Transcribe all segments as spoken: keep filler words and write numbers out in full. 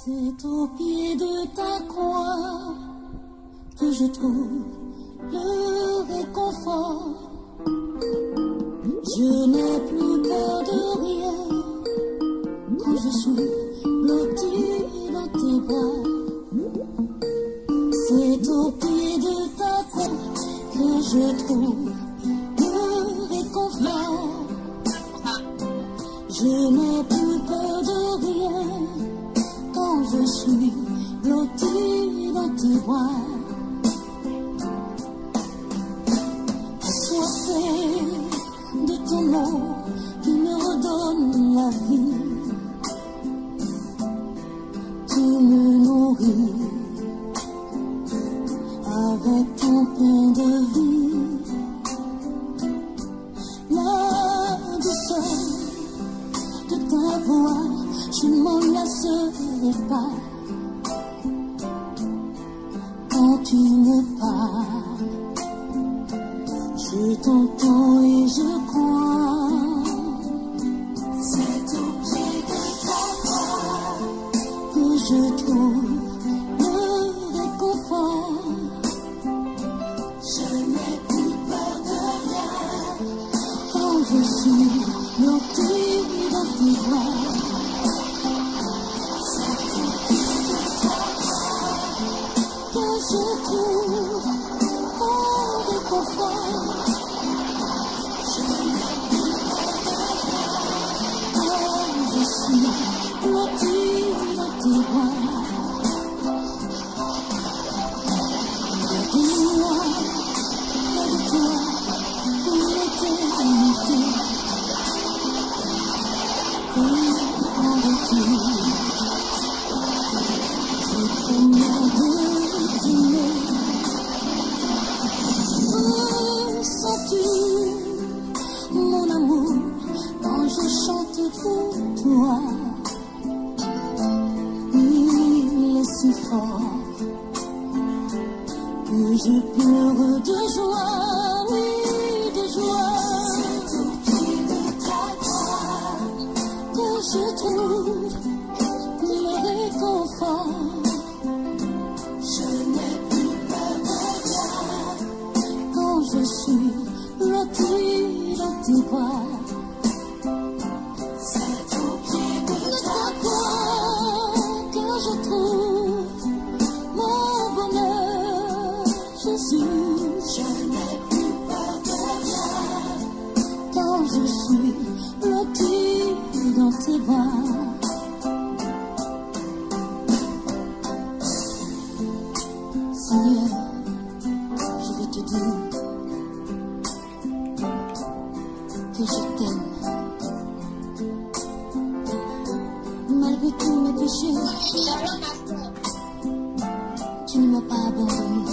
C'est au pied de ta croix que je trouve le réconfort. Je n'ai plus peur de rien quand je suis blotti dans tes bras. C'est au pied de ta croix que je trouve le réconfort. Je n'ai plus peur de rien quand je suis blotti dans tes bras. Assoiffé de ton nom qui me redonne la vie, tu me nourris avec ton pain de vie. La douceur de ta voix, je ne m'en lasserai pas. Quand tu me parles, je t'entends et je crois. C'est au pied de ta croix que je trouve le réconfort. Je n'ai plus peur de rien quand je suis blotti dans tes bras. C'est au pied de ta croix que je trouve le réconfort. Je n'ai plus peur de rien quand je suis blotti dans tes bras. Dis-moi, près de toi, pour l'éternité. Et en retour, je promets de t'aimer. Ressens-tu mon amour quand je chante pour toi? Il est si fort que je pleure de joie, oui, de joie. C'est au pied de ta croix que je trouve le réconfort. Je n'ai plus peur de rien quand je suis blotti dans tes bras. C'est au pied de ta croix que je trouve mon bonheur. Jésus, je n'ai plus peur de rien quand je suis blotti dans tes bras. Seigneur, je veux te dire que je t'aime. Malgré tous mes péchés, tu ne m'as pas abandonné.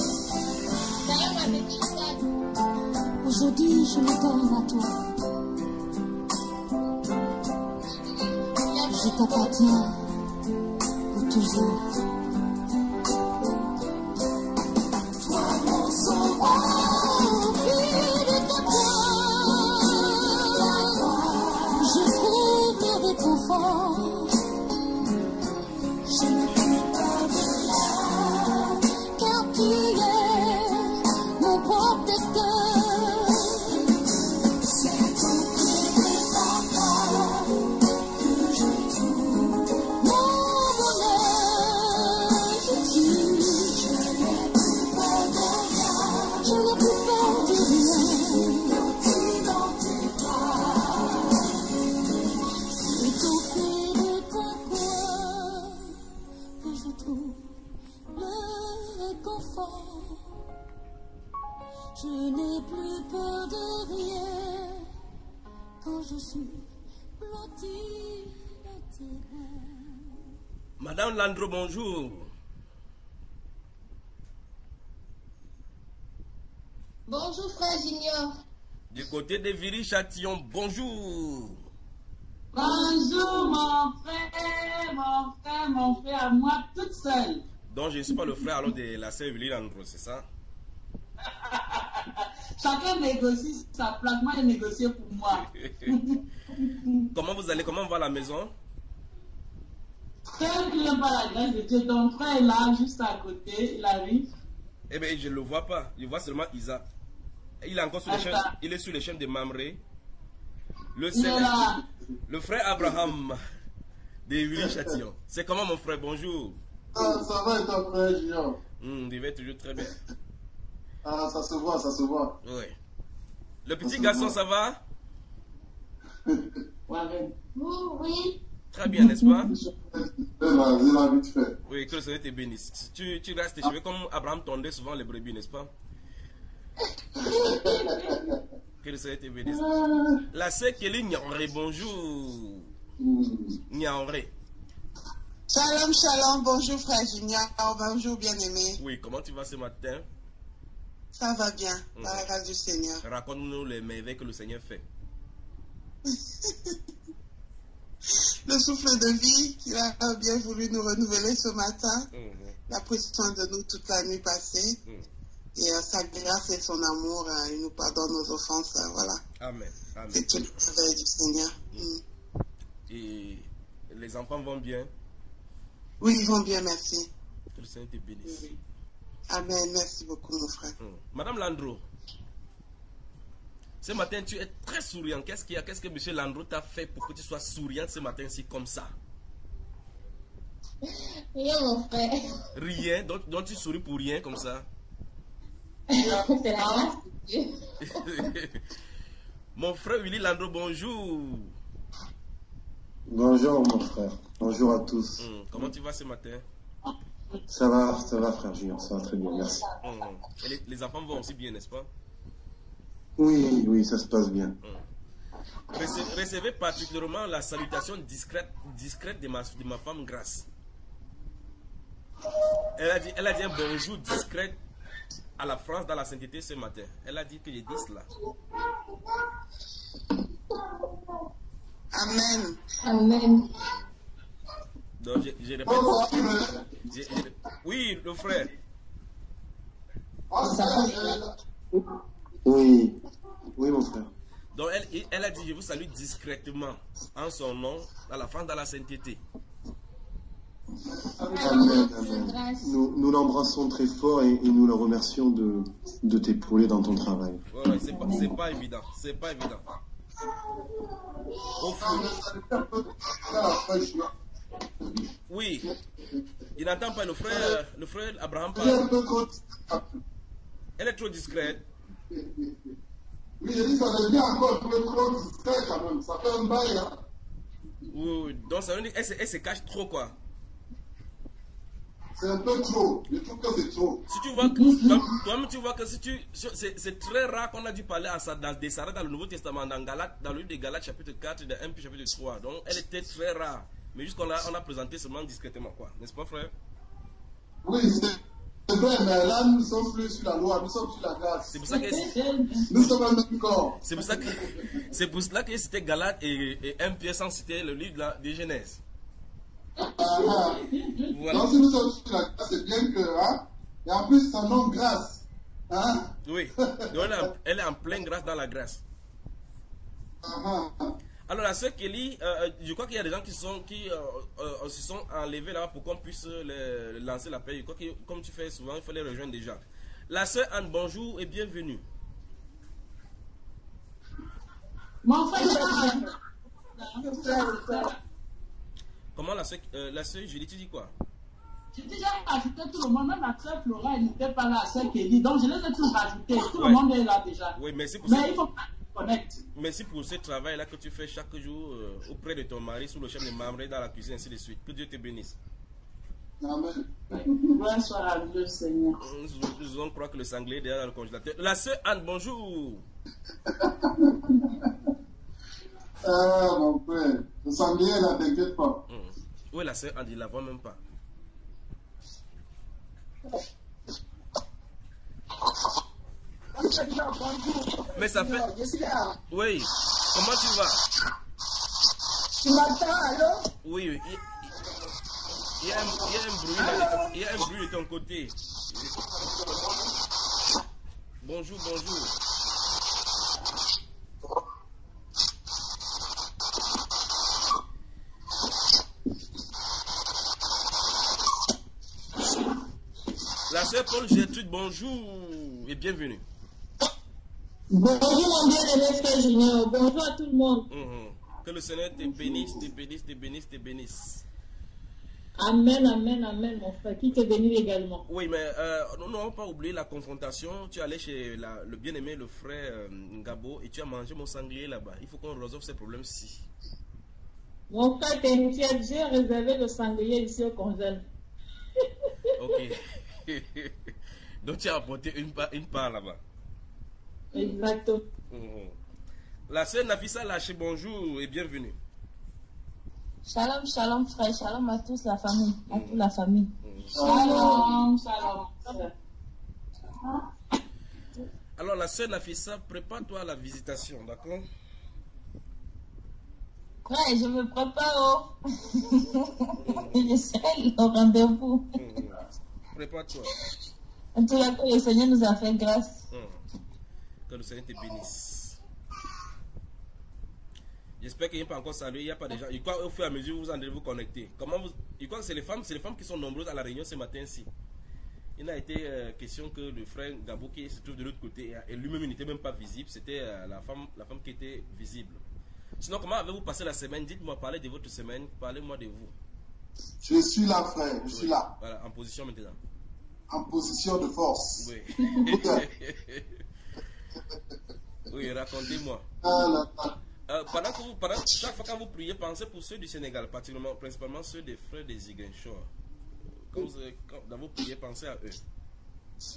Aujourd'hui, je me donne à toi. Je t'appartiens pour toujours. Toi, mon sauveur, au pied de ta croix, je trouve le réconfort. Je n'ai plus peur de rien, car tu es mon protecteur. C'est au pied de ta croix que je trouve mon bonheur. Jésus, je n'ai plus peur de rien, je n'ai plus peur de rien. Blotti dans tes bras, c'est au pied de ta croix que je trouve le réconfort. Je n'ai plus peur de rien quand je suis blotti dans tes bras. Madame Landreau, bonjour. Bonjour frère Junior. Du côté de Viry-Châtillon, bonjour. Bonjour mon frère, mon frère, mon frère, à moi toute seule. Donc je ne suis pas le frère alors de la sœur Viry Landreau, c'est ça? Chacun négocie sa place, moi j'ai négocié pour moi. Comment vous allez? Comment va la maison? Tel qu'il n'aime pas la grâce de Dieu, ton frère est là, juste à côté, il arrive. Eh bien, je ne le vois pas. Je vois seulement Isa. Il est encore sur les chaînes, il est sur les chaînes de Mamré. Le, Il est là. le frère Abraham de Viry-Châtillon. C'est comment mon frère? Bonjour. Ah, ça va et ton frère Junior? Hum, il va toujours très bien. Ah, ça se voit, ça se voit. Oui. Le petit garçon, ça va? Ouais, Oui. Très bien, n'est-ce pas? Vas-y, là, vite fait. Oui, que le Seigneur te bénisse. Tu, tu restes tes cheveux comme Abraham tondait souvent les brebis, n'est-ce pas? Que le Seigneur te bénisse. La sœur Kelly Nyanré, bonjour. Nyanré. Shalom, shalom, bonjour frère Junior, bonjour bien-aimé. Oui, comment tu vas ce matin? Ça va bien, Mhm. par la grâce du Seigneur. Raconte-nous les merveilles que le Seigneur fait. Le souffle de vie qu'il a bien voulu nous renouveler ce matin, Mhm. il a pris soin de nous toute la nuit passée. Mhm. Et euh, sa grâce et son amour, euh, il nous pardonne nos offenses, euh, voilà. Amen. Amen. C'est une merveille du Seigneur. Mm. Et les enfants vont bien? Oui, ils vont bien, merci. Que le Seigneur te bénisse. Amen, merci beaucoup mon frère. Mhm. Madame Landreau, ce matin tu es très souriant. Qu'est-ce qu'il y a? Qu'est-ce que M. Landreau t'a fait pour que tu sois souriante ce matin-ci comme ça? Rien, mon frère. Rien, donc, donc tu souris pour rien comme ça. C'est la grâce de Dieu. Mon frère Willy Landreau, bonjour. Bonjour, mon frère. Bonjour à tous. Hum, Comment tu vas ce matin? Ça va, ça va, frère Junior, ça va très bien, merci. Hum, Et les, les enfants vont aussi bien, n'est-ce pas? Oui, oui, ça se passe bien. Rece- Recevez particulièrement la salutation discrète, discrète de, ma, de ma femme Grâce. Elle a dit, elle a dit un bonjour discret à la France dans la sainteté ce matin. Elle a dit que je dise cela. Amen. Amen. Donc je, je répète. Je- je- oui, le frère. Oui, oui, mon frère. Donc elle, elle a dit je vous salue discrètement en son nom à la France dans la sainteté. Amen, amen. Nous, nous l'embrassons très fort et, et nous le remercions de, de t'épauler dans ton travail. Ouais, ouais, c'est pas, c'est pas évident. C'est pas évident. Au fond, oui. Il n'entend pas le frère, le frère Abraham parle. Elle est trop discrète. Oui, j'ai dit ça devient encore trop discret quand même. Ça fait un bail, hein. Oui, oui. Donc ça veut dire qu'elle se, elle se cache trop quoi. C'est un peu trop. Je trouve que c'est trop. Si tu vois que toi- toi-même tu vois que si tu c'est, c'est très rare qu'on a dû parler à ça dans des Sarah dans le Nouveau Testament dans Galate, dans le livre de Galates chapitre quatre dans un chapitre trois. Donc elle était très rare. Mais juste qu'on a on a présenté seulement discrètement quoi. N'est-ce pas frère? Oui, c'est c'est vrai, mais là, nous ne sommes plus sur la loi, nous sommes sur la grâce. C'est pour ça que Nous sommes un même corps. c'est pour ça que c'est pour cela que c'était Galate et, et un Pierre sans citer le livre de, la, de Genèse. Ah, ah. Voilà. Donc, si nous sommes sur la grâce, c'est bien que, hein, et en plus, son nom grâce. Hein? Oui. Donc, elle, est en, elle est en pleine grâce dans la grâce. Ah, ah. Alors la sœur Kelly, euh, je crois qu'il y a des gens qui sont qui euh, euh, se sont enlevés là pour qu'on puisse les, lancer la paix. Je crois que comme tu fais souvent, il faut les rejoindre déjà. La sœur Anne, bonjour et bienvenue. Mon frère, Comment la sœur euh, la sœur Julie, tu dis quoi? j'ai déjà rajouté tout le monde, même la sœur Flora, elle n'était pas là, celle Kelly, donc je les ai tous rajoutés, tout Ouais. le monde est là déjà. Oui, merci pour Mais ce, il faut pas se connecter. merci pour ce travail là que tu fais chaque jour euh, auprès de ton mari sous le chef de Mamré dans la cuisine ainsi de suite. Que Dieu te bénisse. Amen. Gloire soit à Dieu, Seigneur. Nous, nous allons croire que le sanglier est derrière le congélateur. La sœur Anne, bonjour. Ah, mon frère, le sanglier, là, t'inquiète pas. Hum. Oui, la sœur Anne, il la voit même pas. Mais ça fait. Je suis là. Oui. Comment tu vas? Tu m'entends, allô? Oui, oui. Il, il y a un, il y a un bruit là, il y a un bruit de ton côté. Bonjour, bonjour. C'est Paul Gertrude, bonjour et bienvenue. Bonjour mon bien-aimé frère Junior, bonjour à tout le monde. Mmh. Que le Seigneur te bénisse, te bénisse, te bénisse, te bénisse. Amen, amen, amen mon frère, qui te bénisse également. Oui, mais euh, nous n'avons pas oublié la confrontation. Tu es allé chez la, le bien-aimé, le frère euh, Ngabo, et tu as mangé mon sanglier là-bas. Il faut qu'on résolve ces problèmes-ci. Mon frère, j'ai réservé le sanglier ici au congèle. Ok. Donc tu as apporté une part, une part là-bas. Exactement. Mmh. La sœur Nafissa Lâché, bonjour et bienvenue. Shalom, shalom frère, shalom à tous la famille, à mmh. toute la famille. Mmh. Shalom, shalom. Alors la sœur Nafissa, prépare-toi à la visitation, d'accord? Frère, je me prépare au... je serai au rendez-vous. Mmh. Prépare-toi. En tout cas, que le Seigneur nous a fait grâce. Mmh. Que le Seigneur te bénisse. J'espère qu'il n'y a pas encore salué, il n'y a pas de gens. Il croit au fur et à mesure vous allez vous connecter. Comment vous... Il croit que c'est les femmes, c'est les femmes qui sont nombreuses à la réunion ce matin-ci. Il n'a été euh, question que le frère Gabo qui se trouve de l'autre côté et lui-même n'était même pas visible, c'était euh, la femme, la femme qui était visible. Sinon, comment avez-vous passé la semaine? Dites-moi, parlez de votre semaine, parlez-moi de vous. Je suis là, frère, je oui. suis là. Voilà, en position maintenant. En position de force. Oui. Oui, racontez-moi. Ah, là, euh, pendant que vous, pendant, chaque fois quand vous priez, pensez pour ceux du Sénégal, particulièrement, principalement ceux des frères des Ziguinchor. Quand vous, quand, dans vos prières, pensez à eux.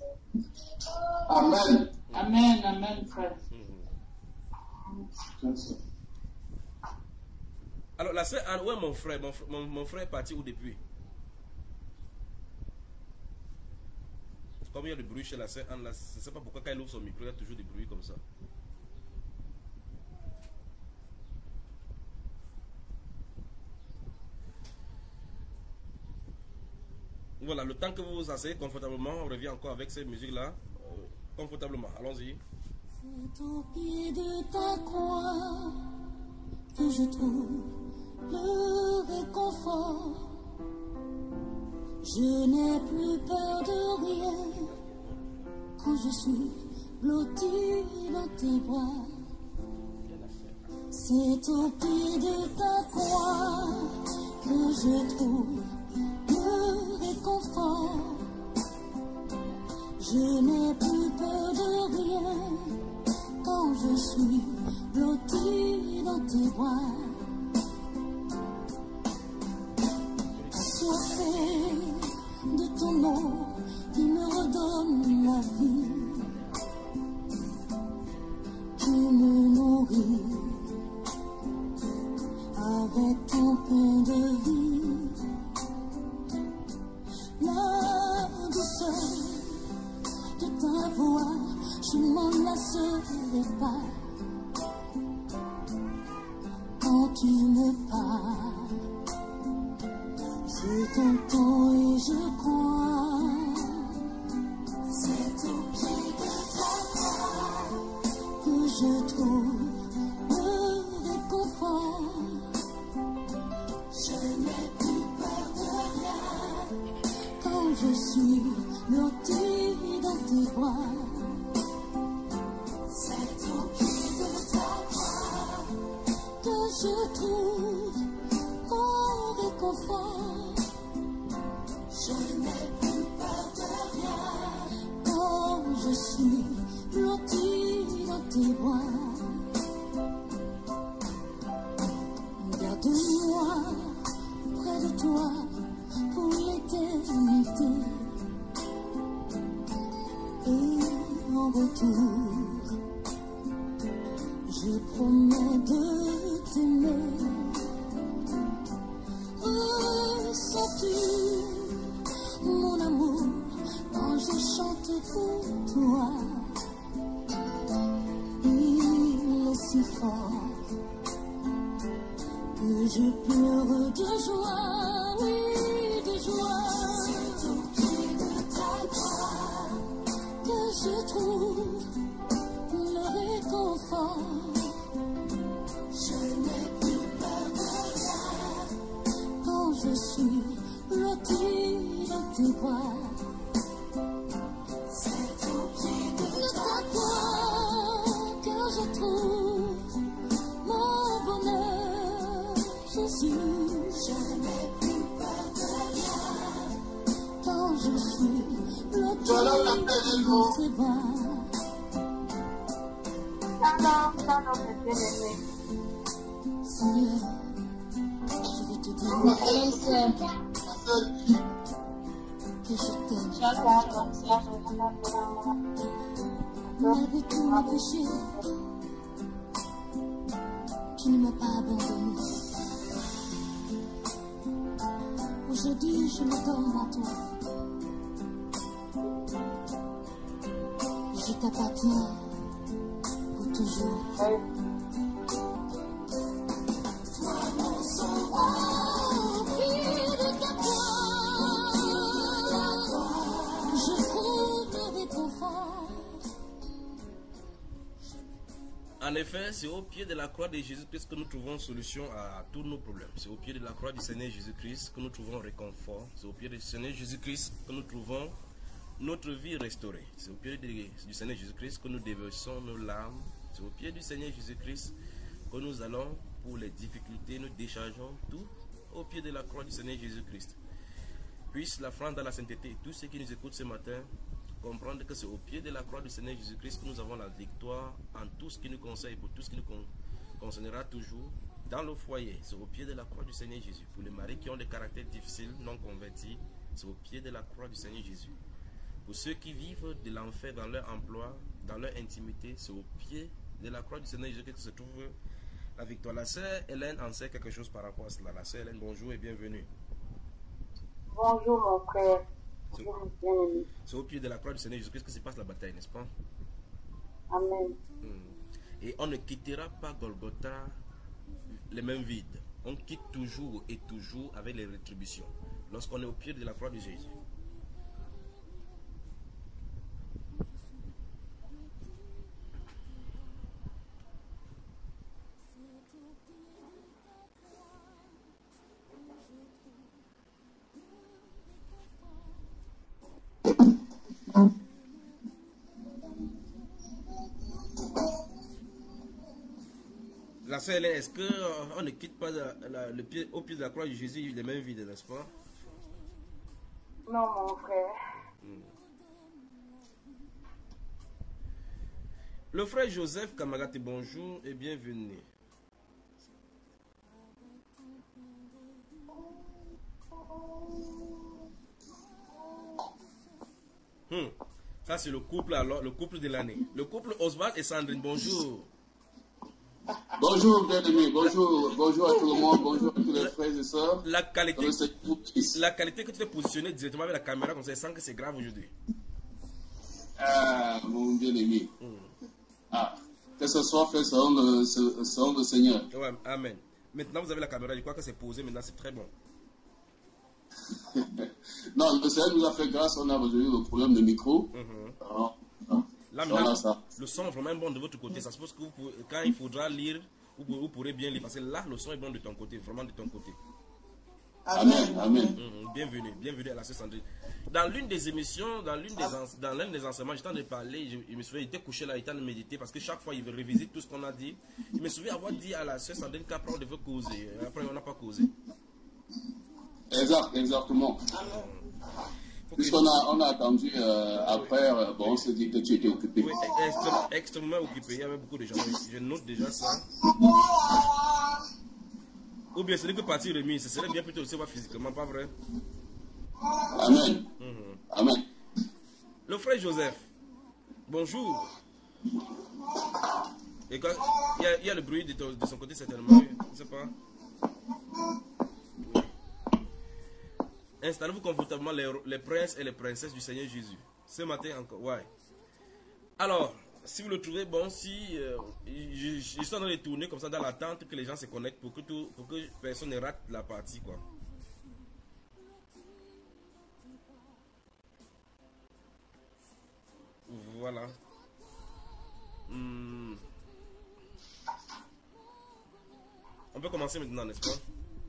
Amen. Amen, amen, frère. Mmh. Alors, la sœur Anne, où est mon frère? Mon, mon, mon frère est parti où depuis? Comme il y a du bruit chez la sœur Anne, là, je ne sais pas pourquoi quand elle ouvre son micro, il y a toujours des bruits comme ça. Voilà, le temps que vous vous asseyez confortablement, on revient encore avec cette musique-là. Euh, confortablement, allons-y. C'est au pied de ta croix que je trouve le réconfort. Je n'ai plus peur de rien quand je suis blotti dans tes bras. C'est au pied de ta croix que je trouve le réconfort. Je n'ai plus peur de rien quand je suis blotti dans tes bras. Assoiffé de ton nom qui me redonne la vie. Tu me nourris avec ton pain de vie. La douceur de ta voix, je m'en lasserai pas. Quand tu me parles, je t'entends et je crois. C'est au pied de ta croix que je trouve le réconfort. Je n'ai plus peur de rien quand je suis blotti dans tes bras. C'est au pied de ta croix que je trouve mon réconfort. Je n'ai plus peur de rien quand je suis blotti dans tes bras. Garde-moi près de toi pour l'éternité. Et en retour, je promets de t'aimer. Ressens-tu mon amour quand je chante pour toi? Il est si fort que je pleure de joie, oui, de joie. C'est au pied de ta croix que je trouve le réconfort. Je n'ai plus peur de rien quand je suis blotti dans tes bras. dans tes bras. Seigneur, je vais te dire que je t'aime. Malgré tous mes péchés, tu ne m'as pas abandonné. Aujourd'hui, je me donne à toi. Je t'appartiens pour toujours. Toi, mon sauveur, au pied de ta croix, je trouve le réconfort. En effet, c'est au pied de la croix de Jésus-Christ que nous trouvons solution à tous nos problèmes. C'est au pied de la croix du Seigneur Jésus-Christ que nous trouvons réconfort. C'est au pied du Seigneur Jésus-Christ que nous trouvons notre vie restaurée. C'est au pied de, du Seigneur Jésus-Christ que nous déversons nos larmes. C'est au pied du Seigneur Jésus-Christ que nous allons pour les difficultés, nous déchargeons tout au pied de la croix du Seigneur Jésus-Christ. Puisse la France dans la sainteté, tous ceux qui nous écoutent ce matin, comprendre que c'est au pied de la croix du Seigneur Jésus-Christ que nous avons la victoire en tout ce qui nous conseille, pour tout ce qui nous con concernera toujours dans le foyer. C'est au pied de la croix du Seigneur Jésus. Pour les maris qui ont des caractères difficiles, non convertis, c'est au pied de la croix du Seigneur Jésus. Pour ceux qui vivent de l'enfer dans leur emploi, dans leur intimité, c'est au pied de la croix du Seigneur Jésus que se trouve la victoire. La sœur Hélène en sait quelque chose par rapport à cela. La sœur Hélène, bonjour et bienvenue. Bonjour mon frère. C'est au pied de la croix du Seigneur Jésus-Christ que se passe la bataille, n'est-ce pas? Amen. Et on ne quittera pas Golgotha les mains vides. On quitte toujours et toujours avec les rétributions. Lorsqu'on est au pied de la croix de Jésus. La sœur Hélène, est-ce qu'on ne quitte pas la, la, le pied, au pied de la croix de Jésus les mains vides, n'est-ce pas? Non, mon frère. Hmm. Le frère Joseph Kamagate, bonjour et bienvenue. Hmm. Ça, c'est le couple, alors, le couple de l'année. Le couple Oswald et Sandrine, bonjour. Bonjour, bien-aimés. Bonjour, bonjour à tout le monde. Bonjour à tous les frères et sœurs. La qualité, la qualité que tu fais positionner directement avec la caméra comme ça, sans que c'est grave aujourd'hui. Ah, mon bien-aimé. Mm. Ah, que ce soit fait selon le, selon le Seigneur. Ouais, amen. Maintenant, vous avez la caméra. Je crois que c'est posé. Maintenant, c'est très bon. Non, le Seigneur nous a fait grâce. On a résolu le problème de micro. Mm-hmm. ah, ah. Là, maintenant, ça. Le son est vraiment bon de votre côté. Ça suppose que vous pouvez, quand il faudra lire, vous, vous pourrez bien lire. Parce que là, le son est bon de ton côté. Vraiment de ton côté. Amen. Amen. Mmh, bienvenue. Bienvenue à la sœur Sandrine. Dans l'une des émissions, dans l'une des, dans l'un des enseignements, j'étais en train de parler. Je, je me souviens, il était couché là, il était en train de méditer. Parce que chaque fois, il veut réviser tout ce qu'on a dit. Je me souviens avoir dit à la sœur Sandrine qu'après, on devait causer. Après, on n'a pas causé. Exact, exactement. Amen. Puisqu'on a, on a attendu euh, après, euh, bon, on s'est dit que tu étais occupé. Oui, extrêmement, extrêmement occupé. Il y avait beaucoup de gens. Je note déjà ça. Ou bien ce n'est que partie remise. Ce serait bien plutôt aussi voir physiquement, pas vrai? Amen. Mm-hmm. Amen. Le frère Joseph, bonjour. Et quand, il, y a, il y a le bruit de, ton, de son côté certainement. Je ne sais pas. Installez-vous confortablement les, les princes et les princesses du Seigneur Jésus. Ce matin encore, ouais. Alors, si vous le trouvez bon, si euh, je, je suis en train de tourner comme ça dans l'attente que les gens se connectent pour que, tout, pour que personne ne rate la partie, quoi. Voilà. Hmm. On peut commencer maintenant, n'est-ce pas?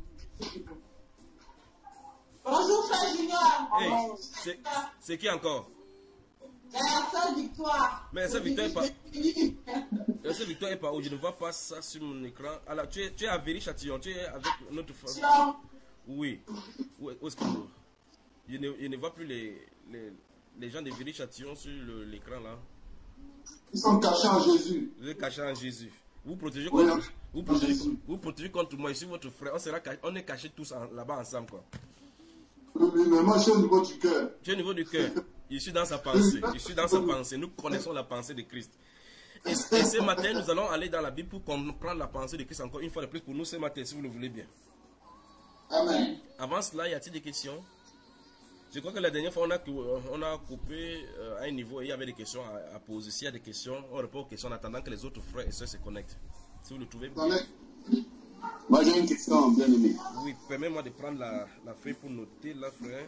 Bonjour, frère Junior. Hey, c'est qui encore? La sœur Victoire. Mais cette Victoire est pas. Cette Victoire est pas où? Je ne vois pas ça sur mon écran. Alors, tu es, tu es à Véry-Châtillon. Tu es avec notre femme. Oui. Où, où est-ce que je ne, je ne vois plus les, les, les gens de Viry-Châtillon sur le- l'écran là. Ils sont cachés en Jésus. Vous êtes cachés en Jésus. Vous protégez Oui, contre, vous en protégez, Jésus. vous protégez contre moi. Je suis votre frère. On, sera, cach- on est cachés tous en- là-bas ensemble. Quoi. Oui, oui, mais moi, je suis au niveau du cœur. Tu es au niveau du cœur. Je suis dans sa pensée. Je suis dans sa pensée. Nous connaissons la pensée de Christ. Et, et ce matin, nous allons aller dans la Bible pour comprendre la pensée de Christ encore une fois de plus pour nous ce matin, si vous le voulez bien. Amen. Avant cela, y a-t-il des questions? Je crois que la dernière fois, on a, on a coupé euh, à un niveau et il y avait des questions à, à poser. S'il y a des questions, on répond aux questions en attendant que les autres frères et sœurs se connectent. Si vous le trouvez bien. Moi, j'ai une question, bien aimé. Oui, permets-moi de prendre la, la feuille pour noter là, frère.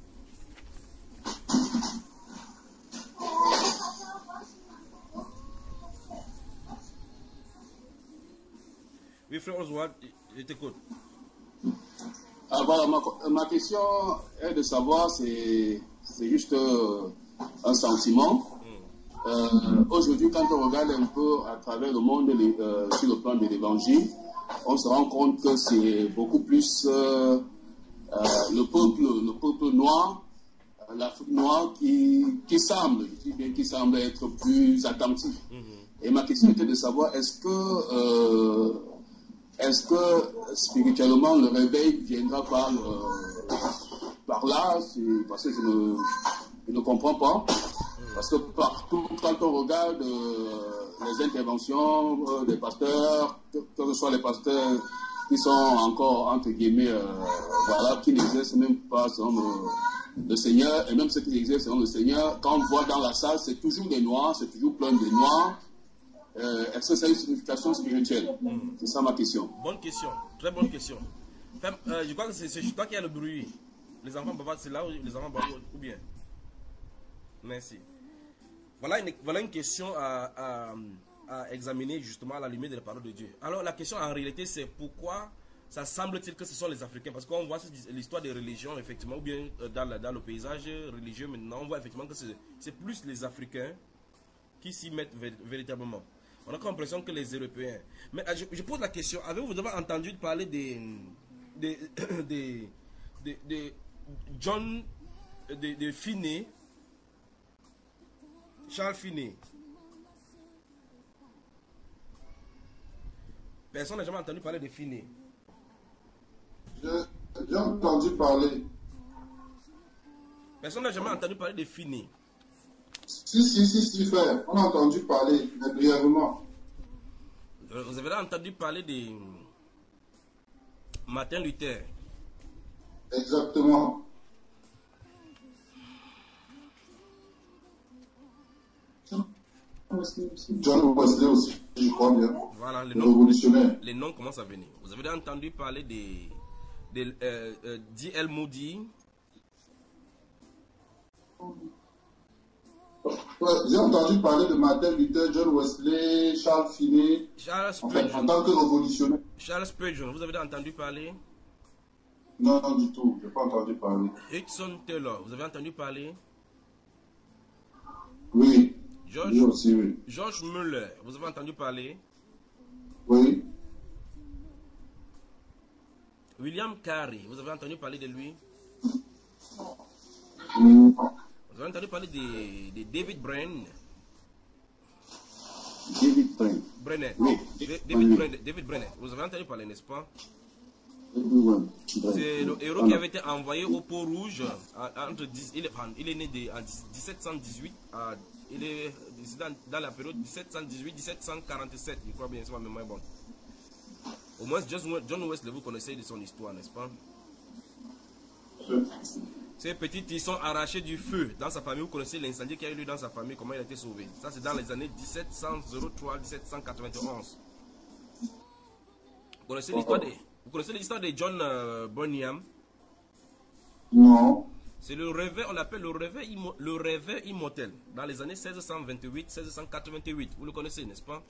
Oui, frère Oswald, je t'écoute. Ah, voilà, ma, ma question est de savoir, c'est c'est juste euh, un sentiment. Euh, Aujourd'hui, quand on regarde un peu à travers le monde les, euh, sur le plan de l'évangile, on se rend compte que c'est beaucoup plus euh, euh, le peuple, le peuple noir, euh, l'Afrique noire qui, qui semble, je dis bien qui semble être plus attentif. Et ma question était de savoir, est-ce que euh, est-ce que spirituellement le réveil viendra par, euh, par là? Parce que je ne, je ne comprends pas. Parce que partout, quand on regarde euh, les interventions euh, des pasteurs, que, que ce soit les pasteurs qui sont encore, entre guillemets, euh, voilà, qui n'exercent même pas selon le, le Seigneur, et même ceux qui exercent selon le Seigneur, quand on voit dans la salle, c'est toujours des noirs, c'est toujours plein de noirs. Euh, Est-ce que ça a une signification spirituelle? C'est ça ma question. Bonne question, très bonne question. Enfin, euh, je crois que c'est chez toi qu'il y a le bruit. Les enfants bavardent, c'est là où les enfants bavardent ou bien? Merci. Voilà une, voilà une question à, à, à examiner justement à la lumière de la parole de Dieu. Alors la question en réalité c'est pourquoi ça semble-t-il que ce sont les Africains? Parce qu'on voit l'histoire des religions effectivement, ou bien dans, la, dans le paysage religieux maintenant, on voit effectivement que c'est plus les Africains qui s'y mettent véritablement. On a l'impression que les Européens. Mais je, je pose la question, avez-vous déjà entendu parler des des des, des, des John de, de Finney, Charles Finney? Personne n'a jamais entendu parler de Finney. J'ai entendu parler. Personne n'a jamais entendu parler de Finney. Si, si, si, si, frère. On a entendu parler, mais brièvement. Vous avez entendu parler de Martin Luther? Exactement. John Wesley aussi, je crois bien. Voilà, les le noms, révolutionnaire. les noms commencent à venir. Vous avez entendu parler de, de euh, euh, D L Moody? Ouais, j'ai entendu parler de Martin Luther, John Wesley, Charles Finney, Charles en, fait, Spurgeon. en tant que révolutionnaire. Charles Spurgeon, vous avez entendu parler? Non, non, du tout, je n'ai pas entendu parler. Hudson Taylor, vous avez entendu parler? Oui, George, lui aussi, oui. George Muller, vous avez entendu parler? Oui. William Carey, vous avez entendu parler de lui? Mm. Vous avez entendu parler de, de David Brennan? David Brennan. Brennan. Oui. David Brennan. David Brennan. Vous avez entendu parler, n'est-ce pas? C'est le héros qui avait été envoyé au Pôle Rouge entre dix, il, est, il est né de, en dix-sept cent dix-huit, à, il est dans, dans la période dix-sept cent dix-huit à dix-sept cent quarante-sept, je crois bien, c'est ma mémoire bonne. Au moins, John Wesley, vous connaissez de son histoire, n'est-ce pas? Ces petits, ils sont arrachés du feu dans sa famille. Vous connaissez l'incendie qui a eu lieu dans sa famille, comment il a été sauvé. Ça, c'est dans les années dix-sept cent trois à dix-sept cent quatre-vingt-onze. Vous connaissez l'histoire de, vous connaissez l'histoire de John euh, Bunyan? Non. C'est le réveil, on appelle le réveil, immo, le réveil immortel, dans les années seize cent vingt-huit à seize cent quatre-vingt-huit. Vous le connaissez, n'est-ce pas?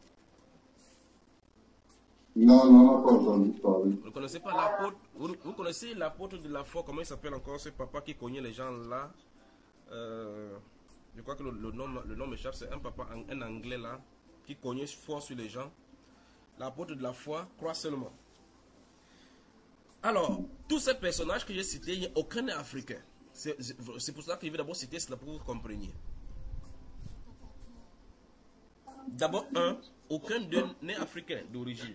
Non, non, on n'a pas entendu parler. Vous ne connaissez pas l'apôtre? Vous, vous connaissez l'apôtre de la foi? Comment il s'appelle encore, ce papa qui cognait les gens là? euh, Je crois que le, le nom, le nom m'échappe. C'est un papa, un anglais là, qui cognait fort sur les gens. L'apôtre de la foi, croit seulement. Alors, tous ces personnages que j'ai cités, il n'y a aucun africain. C'est pour cela que je vais d'abord citer cela pour que vous compreniez. D'abord, un, aucun d'eux n'est africain d'origine.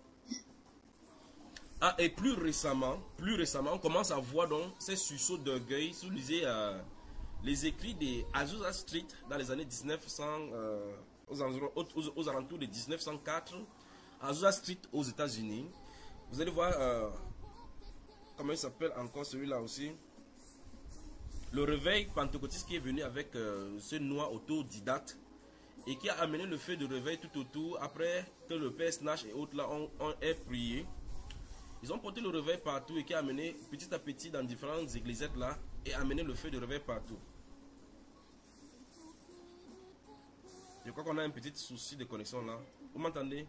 Ah, et plus récemment, plus récemment, on commence à voir donc ces sursauts d'orgueil. Si vous lisez euh, les écrits de Azusa Street dans les années dix-neuf cents, euh, aux, aux, aux alentours de mille neuf cent quatre, Azusa Street aux États-Unis, vous allez voir, euh, comment il s'appelle encore celui-là aussi, le réveil pentecôtiste qui est venu avec euh, ce noir autodidacte et qui a amené le feu de réveil tout autour après que le père Snatch et autres là ont, ont aient prié. Ils ont porté le réveil partout et qui a amené petit à petit dans différentes églisettes là et amené le feu de réveil partout. Je crois qu'on a un petit souci de connexion là. Vous m'entendez?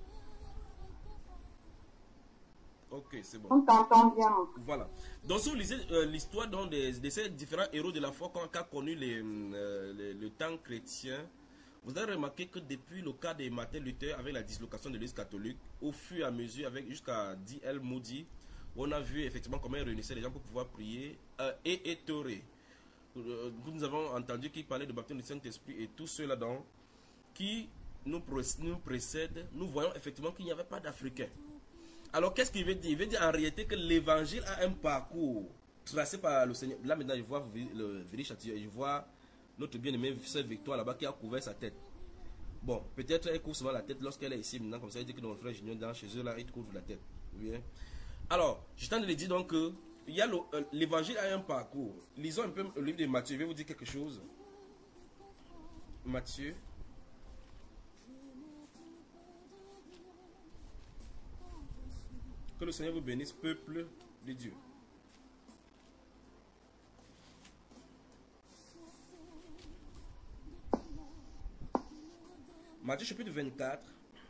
Ok, c'est bon. On t'entend bien. Voilà. Donc, si vous lisez euh, l'histoire de, de ces différents héros de la foi qui ont connu les, euh, les, le temps chrétien, vous avez remarqué que depuis le cas de Martin Luther avec la dislocation de l'Église catholique, au fur et à mesure, avec jusqu'à D L Moody, on a vu effectivement comment il réunissait les gens pour pouvoir prier, euh, et Ettore. Euh, nous avons entendu qu'il parlait de baptême du Saint-Esprit et tout cela donc qui nous, nous précède, nous voyons effectivement qu'il n'y avait pas d'Africains. Alors qu'est-ce qu'il veut dire? Il veut dire en réalité que l'évangile a un parcours tracé par le Seigneur. Là maintenant je vois le Véry Châtillon et je vois notre bien-aimée sœur Victoire là-bas qui a couvert sa tête. Bon, peut-être elle couvre souvent la tête lorsqu'elle est ici maintenant, comme ça elle dit que notre frère Junior dans chez eux là, il couvre la tête. Bien. Alors, je t'en ai dit donc que il y a l'évangile a un parcours. Lisons un peu le livre de Matthieu, je vais vous dire quelque chose. Matthieu. Que le Seigneur vous bénisse, peuple de Dieu. Matthieu chapitre vingt-quatre.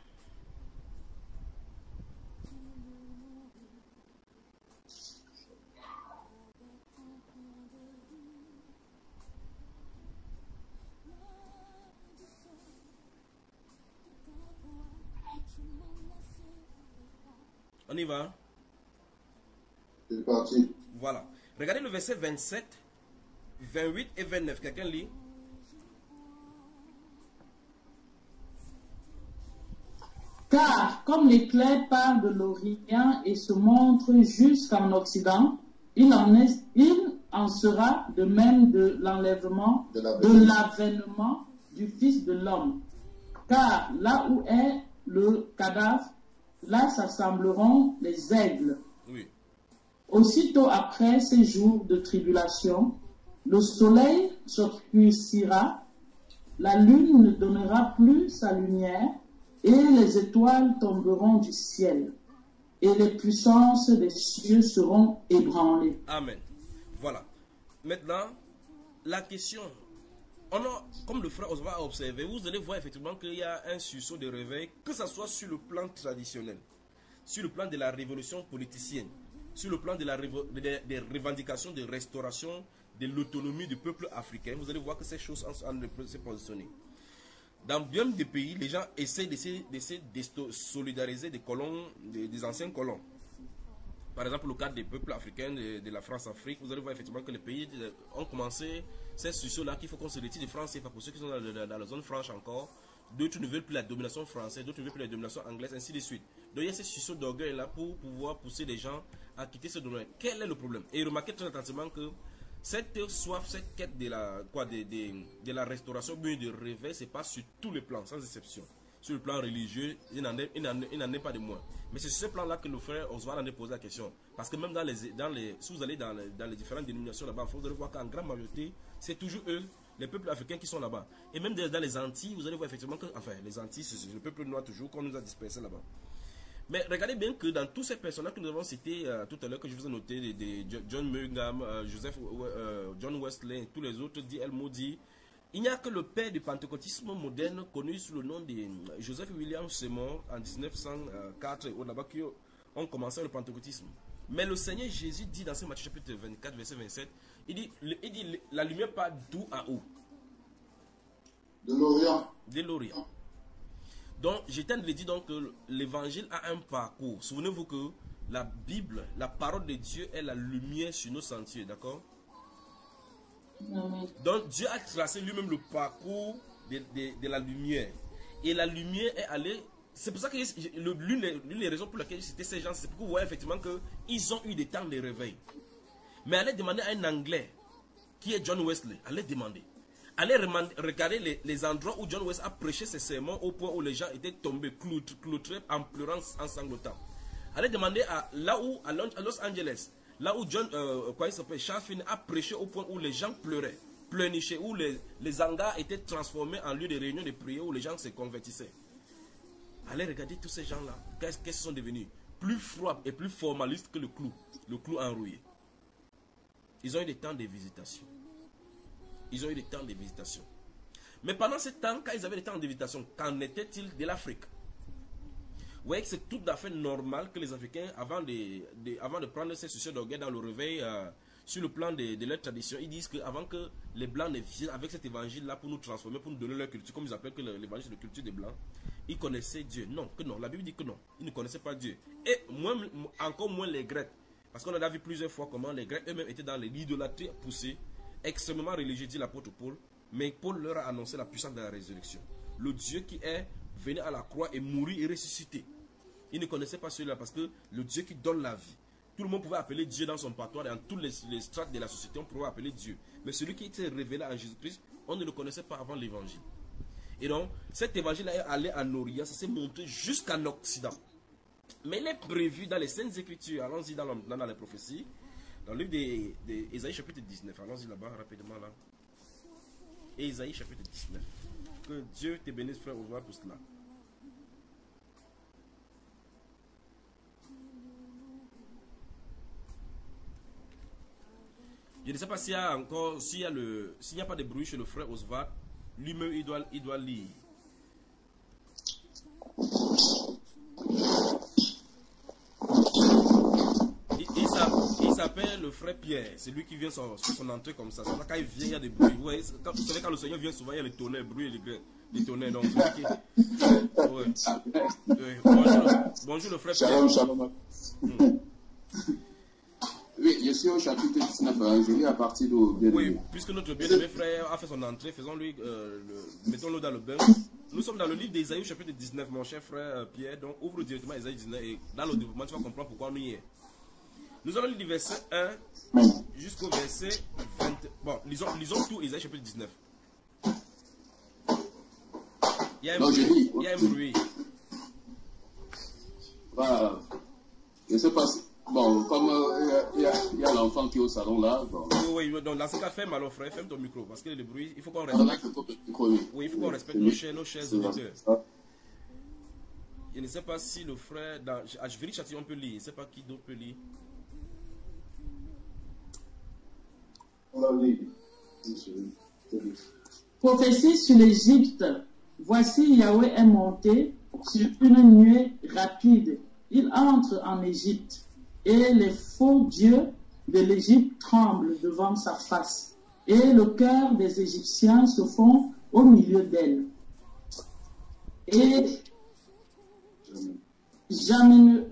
On y va. C'est parti. Voilà. Regardez le verset vingt-sept, vingt-huit et vingt-neuf. Quelqu'un lit? Car comme l'éclair part de l'Orient et se montre jusqu'en Occident, il en, est, il en sera de même de l'enlèvement, de l'avènement du Fils de l'homme. Car là où est le cadavre, là s'assembleront les aigles. Oui. Aussitôt après ces jours de tribulation, le soleil s'obscurcira, la lune ne donnera plus sa lumière, et les étoiles tomberont du ciel, et les puissances des cieux seront ébranlées. Amen. Voilà. Maintenant, la question, on a, comme le frère Osva a observé, vous allez voir effectivement qu'il y a un sursaut de réveil, que ce soit sur le plan traditionnel, sur le plan de la révolution politicienne, sur le plan de la des, des revendications de restauration de l'autonomie du peuple africain. Vous allez voir que ces choses sont en train de se positionner. Dans bien des pays, les gens essaient d'essayer de solidariser des colons, des, des anciens colons. Par exemple, le cas des peuples africains de, de la France-Afrique, vous allez voir effectivement que les pays ont commencé ces successions-là qu'il faut qu'on se retire de France, c'est pas pour ceux qui sont dans, dans, dans la zone franche encore. D'autres ne veulent plus la domination française, d'autres ne veulent plus la domination anglaise, ainsi de suite. Donc il y a ces successions d'orgueil-là pour pouvoir pousser les gens à quitter ce domaine. Quel est le problème? Et remarquez très attentivement que cette soif, cette quête de la, quoi, de, de, de la restauration, mais de réveil, c'est pas sur tous les plans, sans exception. Sur le plan religieux, il n'en est, il n'en est, il n'en est pas de moins. Mais c'est sur ce plan-là que le frère Oswald en a posé la question. Parce que même dans les, dans les, si vous allez dans les, dans les différentes dénominations là-bas, vous allez voir qu'en grande majorité, c'est toujours eux, les peuples africains qui sont là-bas. Et même dans les Antilles, vous allez voir effectivement que, enfin, les Antilles, c'est le peuple noir toujours qu'on nous a dispersés là-bas. Mais regardez bien que dans tous ces personnages que nous avons cités euh, tout à l'heure, que je vous ai noté, de, de John Murgham, euh, Joseph, euh, John Wesley, et tous les autres, D L Moody, il n'y a que le père du pentecôtisme moderne, connu sous le nom de Joseph William Seymour, en mille neuf cent quatre, au là-bas, qui ont commencé le pentecôtisme. Mais le Seigneur Jésus dit dans ce Matthieu chapitre vingt-quatre, verset vingt-sept, il dit, il dit la lumière part d'où à où? De l'Orient. De l'Orient. Donc, j'étais en train de dire donc que l'évangile a un parcours. Souvenez-vous que la Bible, la parole de Dieu est la lumière sur nos sentiers, d'accord? Amen. Donc Dieu a tracé lui-même le parcours de, de, de la lumière. Et la lumière est allée... C'est pour ça que l'une des, des raisons pour lesquelles c'était ces gens, c'est pour que vous voyez effectivement qu'ils ont eu des temps de réveil. Mais allez demander à un Anglais, qui est John Wesley, allez demander. Allez regarder les, les endroits où John Wesley a prêché ses sermons au point où les gens étaient tombés, cloutrés, en pleurant, en sanglotant. Allez demander à là où, à Los Angeles, là où John, euh, quoi il s'appelle, Charles Finney a prêché au point où les gens pleuraient, pleurnichaient, où les, les hangars étaient transformés en lieu de réunion de prière, où les gens se convertissaient. Allez regarder tous ces gens-là, qu'est-ce qu'ils sont devenus? Plus froids et plus formalistes que le clou, le clou enrouillé. Ils ont eu des temps de visitation. Ils ont eu des temps de visitation. Mais pendant ce temps, quand ils avaient des temps de visitation, qu'en était-il de l'Afrique? Vous voyez que c'est tout à fait normal que les Africains, avant de, de, avant de prendre ces soucis d'orgueil dans le réveil, euh, sur le plan de, de leur tradition, ils disent qu'avant que les Blancs ne viennent avec cet évangile-là pour nous transformer, pour nous donner leur culture, comme ils appellent que l'évangile de culture des Blancs, ils connaissaient Dieu. Non, que non. La Bible dit que non. Ils ne connaissaient pas Dieu. Et moins, encore moins les Grecs. Parce qu'on a vu plusieurs fois comment les Grecs eux-mêmes étaient dans l'idolâtrie poussée, extrêmement religieux, dit l'apôtre Paul. Mais Paul leur a annoncé la puissance de la résurrection. Le Dieu qui est venu à la croix et mouru et ressuscité. Ils ne connaissaient pas celui-là parce que le Dieu qui donne la vie. Tout le monde pouvait appeler Dieu dans son patois et en tous les, les strates de la société, on pouvait appeler Dieu. Mais celui qui était révélé à Jésus-Christ, on ne le connaissait pas avant l'évangile. Et donc, cet évangile est allé en Orient, ça s'est monté jusqu'en Occident. Mais il est prévu dans les Saintes Écritures, allons-y dans, dans, dans les prophéties, dans le livre d'Ésaïe chapitre dix-neuf, allons-y là-bas rapidement là. Ésaïe chapitre dix-neuf. Que Dieu te bénisse frère au revoir pour cela. Je ne sais pas s'il y a encore, s'il y a le, s'il n'y a pas de bruit chez le frère Oswald, lui-même il doit, il doit lire. Il, il s'appelle le frère Pierre, c'est lui qui vient sur, sur son entrée comme ça. C'est ça quand il vient, il y a des bruits. Vous voyez, quand, vous savez quand le Seigneur vient souvent, il y a les tonnerres, bruit et les, les tonnerres. Donc, c'est lui qui... Ouais. Ouais. Bonjour, bonjour le frère Pierre. Shalom, shalom. Hmm. Oui, je suis au chapitre dix-neuf, hein. Je lis à partir du bien. Oui, puisque notre bien-aimé frère a fait son entrée, faisons-lui, euh, mettons-le dans le bain. Nous sommes dans le livre d'Ésaïe, chapitre dix-neuf, mon cher frère euh, Pierre. Donc, ouvre directement Ésaïe dix-neuf et dans le développement, tu vas comprendre pourquoi on y est. Nous allons lire du verset un jusqu'au verset vingt. Bon, lisons, lisons tout Ésaïe, chapitre dix-neuf. Il y a un non, bruit. Je lis. Il y a un bruit. Bah, je ne sais pas si. Bon, comme il euh, y a, a l'enfant qui est au salon là. Bon. Oui, oui, donc dans ce cas, ferme alors frère, ferme ton micro parce que le bruit, il faut qu'on respecte. Oui, il faut qu'on respecte nos chers, nos chers auditeurs. Je ne sais pas si le frère. Dans, je, je vérifie si on peut lire. Je ne sais pas qui d'autre peut lire. Prophétie sur l'Égypte. Voici Yahweh est monté sur une nuée rapide. Il entre en Égypte. Et les faux dieux de l'Égypte tremblent devant sa face. Et le cœur des Égyptiens se fond au milieu d'elle. Et j'armerai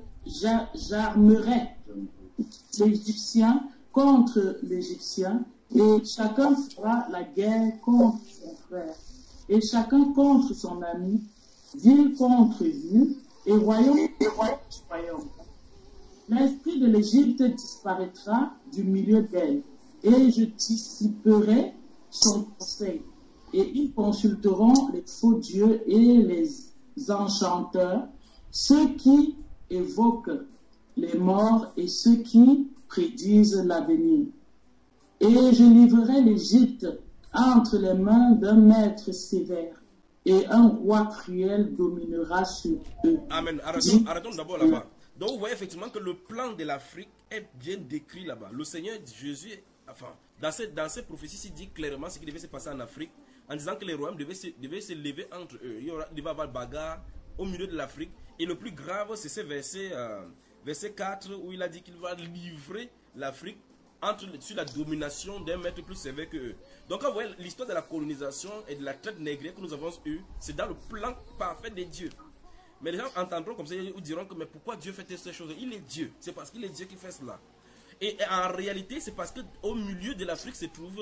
l'Égyptien contre l'Égyptien, et chacun fera la guerre contre son frère, et chacun contre son ami, ville contre ville, et royaume contre royaume. L'esprit de l'Égypte disparaîtra du milieu d'elle, et je dissiperai son conseil. Et ils consulteront les faux dieux et les enchanteurs, ceux qui évoquent les morts et ceux qui prédisent l'avenir. Et je livrerai l'Égypte entre les mains d'un maître sévère, et un roi cruel dominera sur eux. Amen. Arrêtons, arrêtons d'abord là-bas. Donc vous voyez effectivement que le plan de l'Afrique est bien décrit là-bas. Le Seigneur Jésus, enfin, dans ces, dans ces prophéties, il dit clairement ce qui devait se passer en Afrique, en disant que les royaumes devaient se, devaient se lever entre eux. Il y aura, il devait y avoir bagarre au milieu de l'Afrique. Et le plus grave, c'est ce verset, euh, verset quatre, où il a dit qu'il va livrer l'Afrique entre, sur la domination d'un maître plus sévère que eux. Donc, quand vous voyez l'histoire de la colonisation et de la traite négrière que nous avons eue, c'est dans le plan parfait de Dieu. Mais les gens entendront comme ça, ils diront que mais pourquoi Dieu fait ces choses? Il est Dieu. C'est parce qu'il est Dieu qui fait cela. Et, et en réalité, c'est parce qu'au milieu de l'Afrique se trouve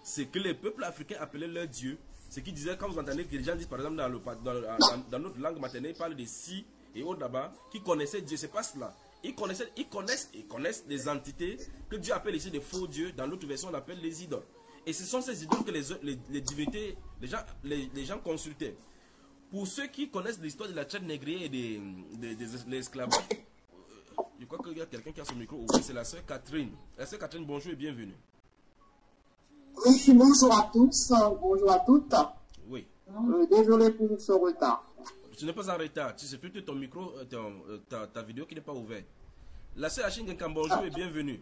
ce que les peuples africains appelaient leur Dieu. Ce qui disait, quand vous entendez que les gens disent, par exemple, dans, le, dans, dans, dans notre langue maternelle, ils parlent de si et autres là-bas, qui connaissaient Dieu, c'est pas cela. Ils connaissent, ils connaissent, ils connaissent des entités que Dieu appelle ici des faux dieux. Dans l'autre version, on appelle les idoles. Et ce sont ces idoles que les, les, les divinités, les gens, les, les gens consultaient. Pour ceux qui connaissent l'histoire de la traite négrière et de, de, de, de l'esclavage, je crois qu'il y a quelqu'un qui a son micro ouvert, c'est la sœur Catherine. La sœur Catherine, bonjour et bienvenue. Oui, bonjour à tous, bonjour à toutes. Oui. Euh, désolé pour ce retard. Tu n'es pas en retard, c'est plutôt ton micro, ton, ta, ta vidéo qui n'est pas ouverte. La sœur Achille Genkam, bonjour ah. et bienvenue.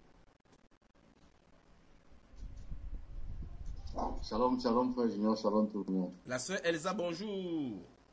Shalom, shalom, frère Junior, shalom tout le monde. La sœur Elsa, bonjour.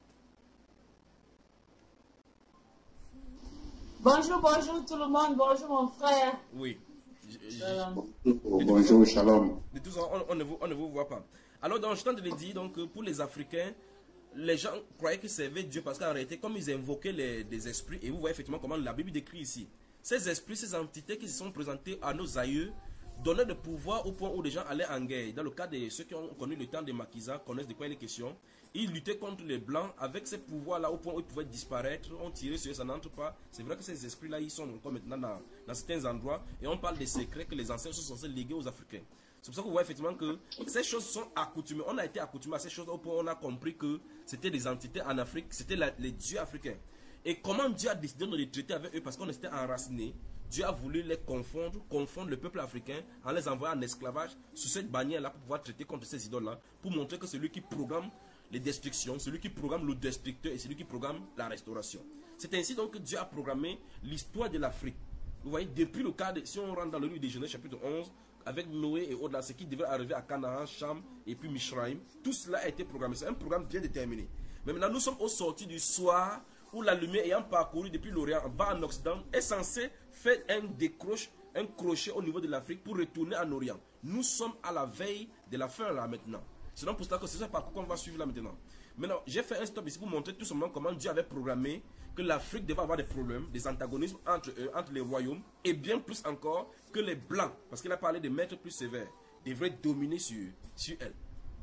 Bonjour, bonjour tout le monde, bonjour mon frère. Oui. Shalom. Bonjour, shalom. De tous, on, on, ne vous, on ne vous voit pas. Alors, donc, je tente de le dire, donc, pour les Africains, les gens croyaient qu'ils servaient Dieu parce qu'en réalité, comme ils invoquaient les, des esprits, et vous voyez effectivement comment la Bible décrit ici, ces esprits, ces entités qui se sont présentés à nos aïeux, donnaient de pouvoir au point où les gens allaient en guerre. Dans le cas de ceux qui ont connu le temps de Makiza, connaissent de quoi il est question, ils luttaient contre les Blancs avec ces pouvoirs-là au point où ils pouvaient disparaître, on tirait sur eux, ça n'entre pas. C'est vrai que ces esprits-là, ils sont encore maintenant dans, dans certains endroits, et on parle des secrets que les anciens sont censés léguer aux Africains. C'est pour ça que vous voyez effectivement que ces choses sont accoutumées. On a été accoutumé à ces choses au point où on a compris que c'était des entités en Afrique, c'était les dieux africains. Et comment Dieu a décidé de les traiter avec eux parce qu'on était enracinés, Dieu a voulu les confondre, confondre le peuple africain en les envoyant en esclavage sous cette bannière-là pour pouvoir traiter contre ces idoles-là, pour montrer que celui qui programme les destructions, celui qui programme le destructeur et celui qui programme la restauration. C'est ainsi donc que Dieu a programmé l'histoire de l'Afrique. Vous voyez, depuis le cas, de, si on rentre dans le livre de Genèse chapitre onze, avec Noé et au-delà, ce qui devait arriver à Canaan, Cham et puis Mishraïm, tout cela a été programmé. C'est un programme bien déterminé. Mais maintenant, nous sommes au sorti du soir où la lumière ayant parcouru depuis l'Orient va en Occident est censée faire un décroche, un crochet au niveau de l'Afrique pour retourner en Orient. Nous sommes à la veille de la fin là maintenant. C'est donc pour cela que c'est ce parcours qu'on va suivre là maintenant. Maintenant, j'ai fait un stop ici pour montrer tout simplement comment Dieu avait programmé que l'Afrique devait avoir des problèmes, des antagonismes entre, euh, entre les royaumes, et bien plus encore que les Blancs, parce qu'il a parlé de maîtres plus sévères, devraient dominer sur, sur elle.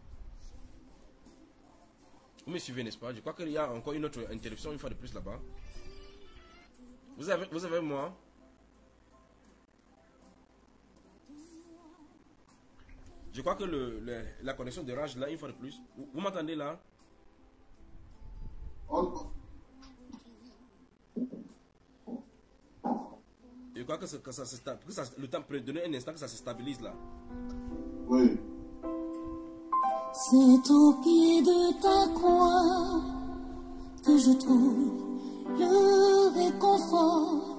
Vous me suivez, n'est-ce pas? Je crois qu'il y a encore une autre interruption une fois de plus là-bas. Vous avez, vous avez moi? Je crois que le, le, la connexion dérange là une fois de plus. Vous, vous m'entendez là? On... Je crois que, que, ça, que ça, le temps peut donner un instant que ça se stabilise là. Oui. C'est au pied de ta croix que je trouve le réconfort.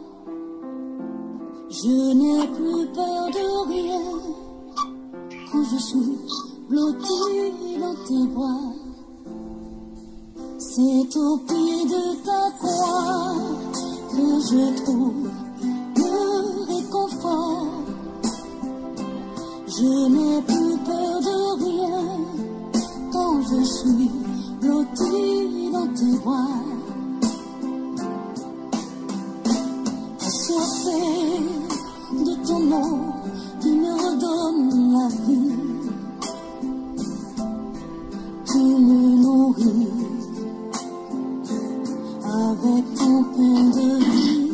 Je n'ai plus peur de rien quand je suis blotti dans tes bras. C'est au pied de ta croix que je trouve le réconfort. Je n'ai plus peur de rien quand je suis blotti dans tes bras. Assoiffé de ton nom qui me redonne la vie, tu me nourris avec ton pain de vie.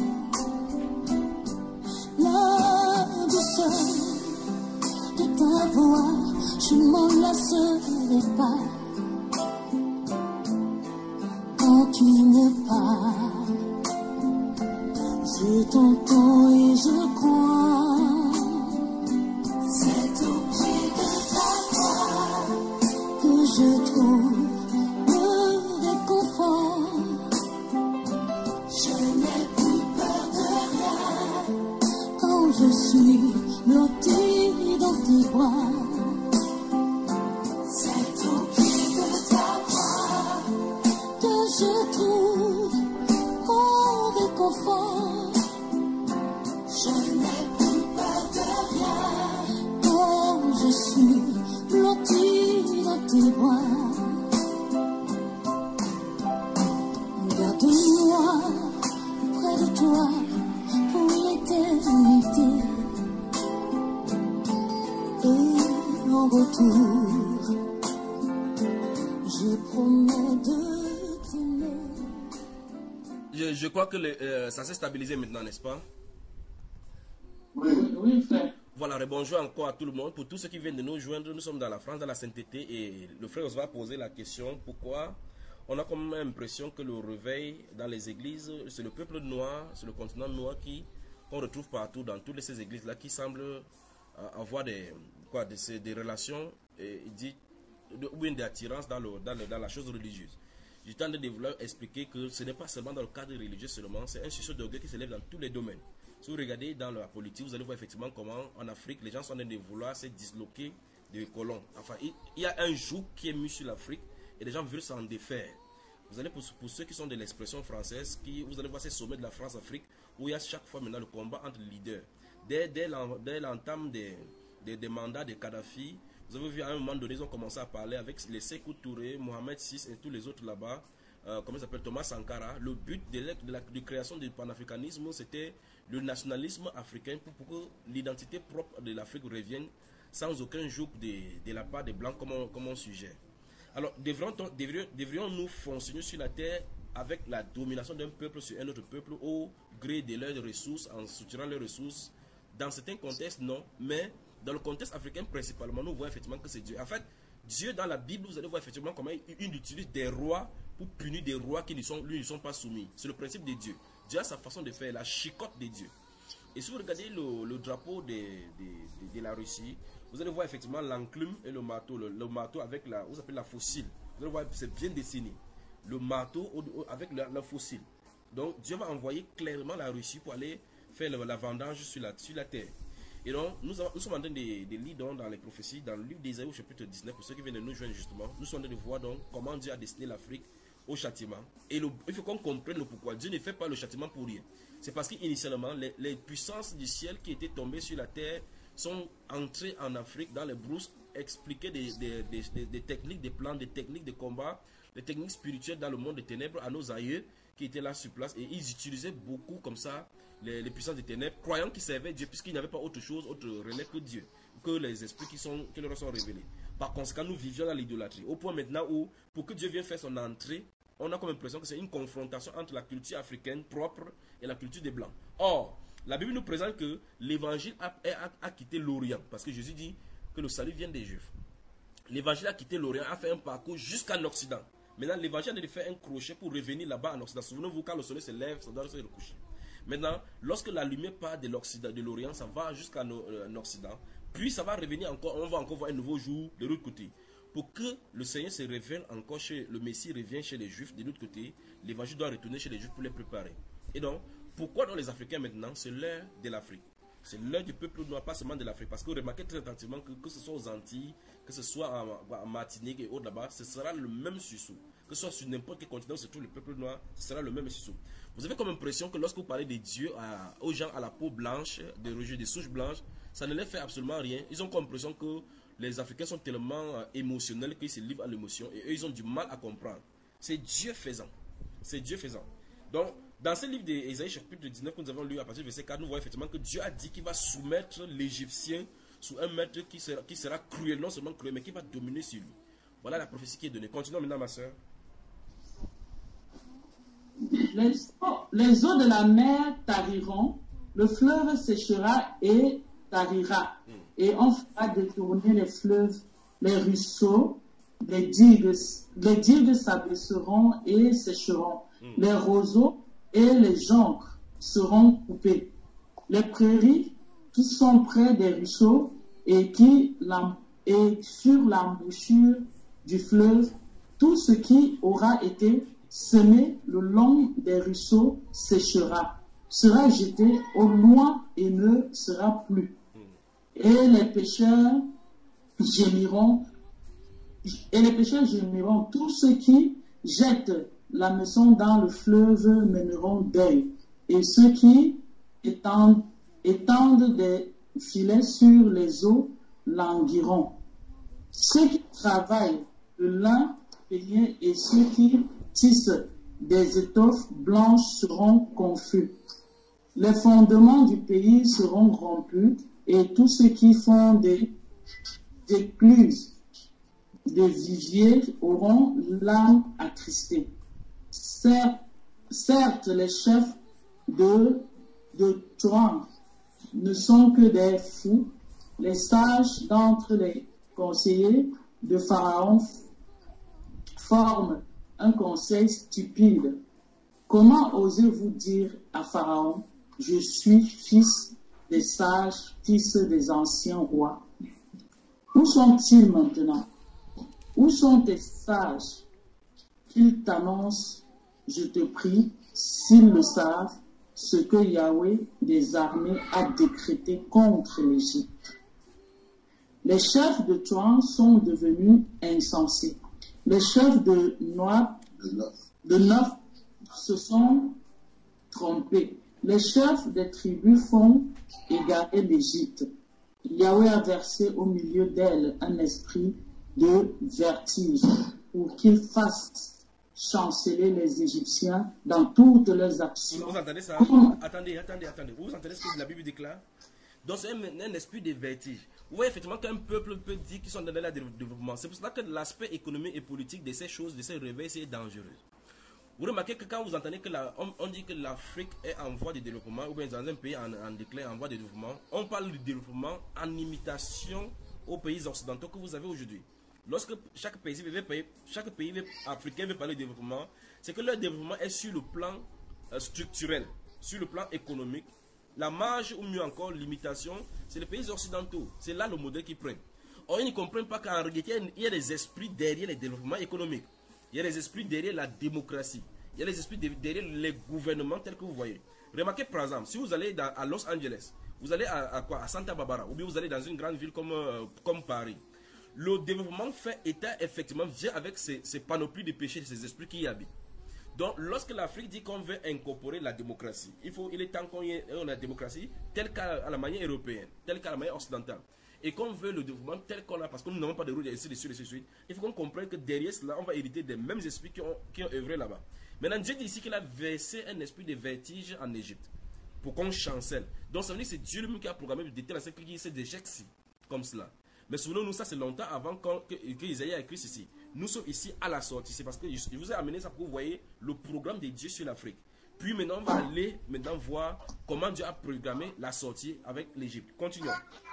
La douceur de ta voix, je m'en lasserai pas. Quand tu me parles, je t'entends et je crois. C'est au pied de ta croix que je trouve le réconfort. Je n'ai plus peur de rien quand je suis blotti dans tes bras. C'est au pied de ta croix que je trouve mon réconfort. Je n'ai plus peur de rien quand je suis blotti dans tes bras. Garde-moi près de toi pour l'éternité. Et retour. Je promets de t'aimer. Je, je crois que le, euh, ça s'est stabilisé maintenant, n'est-ce pas? Oui, oui, frère. Voilà, bonjour encore à tout le monde. Pour tous ceux qui viennent de nous joindre, nous sommes dans la France, dans la sainteté, et le frère va poser la question pourquoi on a comme l'impression que le réveil dans les églises, c'est le peuple noir, c'est le continent noir qui qu'on retrouve partout dans toutes ces églises-là qui semblent euh, avoir des, quoi, des, des relations et, dit, de, ou une attirance dans, le, dans, le, dans la chose religieuse. Je tente de vouloir expliquer que ce n'est pas seulement dans le cadre religieux seulement, c'est un sursaut d'orgueil qui s'élève dans tous les domaines. Si vous regardez dans la politique, vous allez voir effectivement comment en Afrique, les gens sont en train de vouloir se disloquer des colons. Enfin, il, il y a un joug qui est mis sur l'Afrique et les gens veulent s'en défaire. Vous allez, pour, pour ceux qui sont de l'expression française, qui, vous allez voir ces sommets de la France-Afrique où il y a chaque fois maintenant le combat entre leaders. Dès, dès l'entame des, des, des mandats de Kadhafi, vous avez vu à un moment donné, ils ont commencé à parler avec les Sékou Touré, Mohamed six et tous les autres là-bas, euh, comment il s'appelle, Thomas Sankara. Le but de la, de la de création du panafricanisme, c'était le nationalisme africain pour, pour que l'identité propre de l'Afrique revienne sans aucun joug de, de la part des Blancs comme on, comme on suggère. Alors, devrions-nous devrions, devrions fonctionner sur la terre avec la domination d'un peuple sur un autre peuple au gré de leurs ressources, en soutenant leurs ressources? Dans certains contextes, non, mais dans le contexte africain principalement, nous voyons effectivement que c'est Dieu. En fait, Dieu dans la Bible, vous allez voir effectivement comment il utilise des rois pour punir des rois qui ne sont, lui, ne sont pas soumis. C'est le principe de Dieu. Dieu a sa façon de faire, la chicotte de Dieu. Et si vous regardez le, le drapeau de, de, de, de la Russie, vous allez voir effectivement l'enclume et le marteau. Le, le marteau avec la, vous appelez la fossile. Vous allez voir, c'est bien dessiné. Le marteau avec la, la fossile. Donc Dieu va envoyer clairement la Russie pour aller faire la, la vendange sur la, sur la terre. Et donc, nous, avons, nous sommes en train de, de lire donc, dans les prophéties, dans le livre d'Ésaïe au chapitre dix-neuf, pour ceux qui viennent de nous joindre justement, nous sommes en train de voir donc comment Dieu a destiné l'Afrique au châtiment. Et le, il faut qu'on comprenne le pourquoi. Dieu ne fait pas le châtiment pour rien. C'est parce qu'initialement, les, les puissances du ciel qui étaient tombées sur la terre sont entrées en Afrique, dans les brousses, expliquer des, des, des, des, des techniques, des plans, des techniques de combat, des techniques spirituelles dans le monde des ténèbres à nos aïeux qui étaient là sur place. Et ils utilisaient beaucoup comme ça les, les puissances des ténèbres, croyant qu'ils servaient Dieu, puisqu'il n'y avait pas autre chose, autre relais que Dieu, que les esprits qui, sont, qui leur sont révélés. Par conséquent, nous vivions dans l'idolâtrie. Au point maintenant où, pour que Dieu vienne faire son entrée, on a comme impression que c'est une confrontation entre la culture africaine propre et la culture des Blancs. Or, la Bible nous présente que l'évangile a, a, a quitté l'Orient, parce que Jésus dit que le salut vient des Juifs. L'évangile a quitté l'Orient, a fait un parcours jusqu'en Occident. Maintenant, l'évangile a dû faire un crochet pour revenir là-bas en Occident. Souvenez-vous, quand le soleil se lève, ça doit se recoucher. Maintenant, lorsque la lumière part de l'Occident, de l'Orient, ça va jusqu'en euh, Occident, puis ça va revenir encore, on va encore voir un nouveau jour de l'autre côté. Pour que le Seigneur se révèle encore chez le Messie, revienne chez les Juifs, de l'autre côté, l'évangile doit retourner chez les Juifs pour les préparer. Et donc, pourquoi dans les Africains maintenant, c'est l'heure de l'Afrique? C'est l'heure du peuple noir, pas seulement de l'Afrique. Parce que remarquez très attentivement que, que ce soit aux Antilles, que ce soit en, en Martinique et autres là-bas, ce sera le même sursaut. Que ce soit sur n'importe quel continent où se trouve le peuple noir, ce sera le même sursaut. Vous avez comme impression que lorsque vous parlez de Dieu à, aux gens à la peau blanche, des religieux, des souches blanches, ça ne leur fait absolument rien. Ils ont comme impression que les Africains sont tellement euh, émotionnels qu'ils se livrent à l'émotion et eux, ils ont du mal à comprendre. C'est Dieu faisant. C'est Dieu faisant. Donc, dans ce livre d'Ésaïe, chapitre dix-neuf, que nous avons lu à partir du verset quatre, nous voyons effectivement que Dieu a dit qu'il va soumettre l'Égyptien sous un maître qui sera, qui sera cruel, non seulement cruel, mais qui va dominer sur lui. Voilà la prophétie qui est donnée. Continuons maintenant, ma soeur. Les, les eaux de la mer tariront, le fleuve séchera et tarira, mm. et on fera détourner les fleuves, les ruisseaux, les digues, les digues s'abaisseront et sécheront, mm. les roseaux et les joncs seront coupés. Les prairies qui sont près des ruisseaux et qui et sur l'embouchure du fleuve, tout ce qui aura été semé le long des ruisseaux séchera, sera jeté au loin et ne sera plus. Et les pêcheurs gémiront, et les pêcheurs gémiront, tous ceux qui jettent la maison dans le fleuve mèneront deuil, et ceux qui étendent, étendent des filets sur les eaux languiront. Ceux qui travaillent le lin peigné et ceux qui tissent des étoffes blanches seront confus. Les fondements du pays seront rompus et tous ceux qui font des écluses de viviers auront l'âme attristée. Certes, certes, les chefs de, de Tuan ne sont que des fous. Les sages d'entre les conseillers de Pharaon forment un conseil stupide. Comment osez-vous dire à Pharaon, je suis fils des sages, fils des anciens rois? Où sont-ils maintenant? Où sont tes sages? Qu'ils t'annoncent, je te prie, s'ils le savent, ce que Yahweh des armées a décrété contre l'Égypte. Les chefs de Tuan sont devenus insensés. Les chefs de Noab, de Neuf se sont trompés. Les chefs des tribus font égarer l'Égypte. Yahweh a versé au milieu d'elle un esprit de vertige pour qu'il fasse chanceler les Égyptiens dans toutes leurs actions. Vous entendez ça? Attendez, attendez, attendez. Vous entendez ce que la Bible déclare? Donc c'est un, un esprit de vertige. Vous voyez effectivement qu'un peuple peut dire qu'ils sont dans le développement. C'est pour cela que l'aspect économique et politique de ces choses, de ces réveils, c'est dangereux. Vous remarquez que quand vous entendez que la, on, on dit que l'Afrique est en voie de développement, ou bien dans un pays en, en déclin, en voie de développement, on parle de développement en imitation aux pays occidentaux que vous avez aujourd'hui. Lorsque chaque pays, chaque pays africain veut parler de développement, c'est que leur développement est sur le plan euh, structurel, sur le plan économique. La marge, ou mieux encore, l'imitation, c'est les pays occidentaux. C'est là le modèle qu'ils prennent. Or, ils ne comprennent pas qu'en réalité, il y a des esprits derrière le développement économique. Il y a des esprits derrière la démocratie. Il y a des esprits derrière les gouvernements tels que vous voyez. Remarquez par exemple, si vous allez dans, à Los Angeles, vous allez à, à, quoi, à Santa Barbara, ou bien vous allez dans une grande ville comme, euh, comme Paris. Le développement fait état, effectivement, vient avec ces, ces panoplies de péchés, ces esprits qui y habitent. Donc, lorsque l'Afrique dit qu'on veut incorporer la démocratie, il, faut, il est temps qu'on ait la démocratie telle qu'à la manière européenne, telle qu'à la manière occidentale. Et qu'on veut le développement tel qu'on a, parce que nous n'avons pas de route, et ainsi de suite, et ainsi de suite. Il faut qu'on comprenne que derrière cela, on va hériter des mêmes esprits qui ont, qui ont œuvré là-bas. Maintenant, Dieu dit ici qu'il a versé un esprit de vertige en Égypte, pour qu'on chancelle. Donc, ça veut dire que c'est Dieu lui-même qui a programmé de telle sorte qu'il y ait ces échecs-ci, comme cela. Mais souvenons-nous, ça c'est longtemps avant que, que Isaïe a écrit ceci. Nous sommes ici à la sortie. C'est parce que je vous ai amené ça pour que vous voyez le programme de Dieu sur l'Afrique. Puis maintenant, on va aller maintenant voir comment Dieu a programmé la sortie avec l'Égypte. Continuons.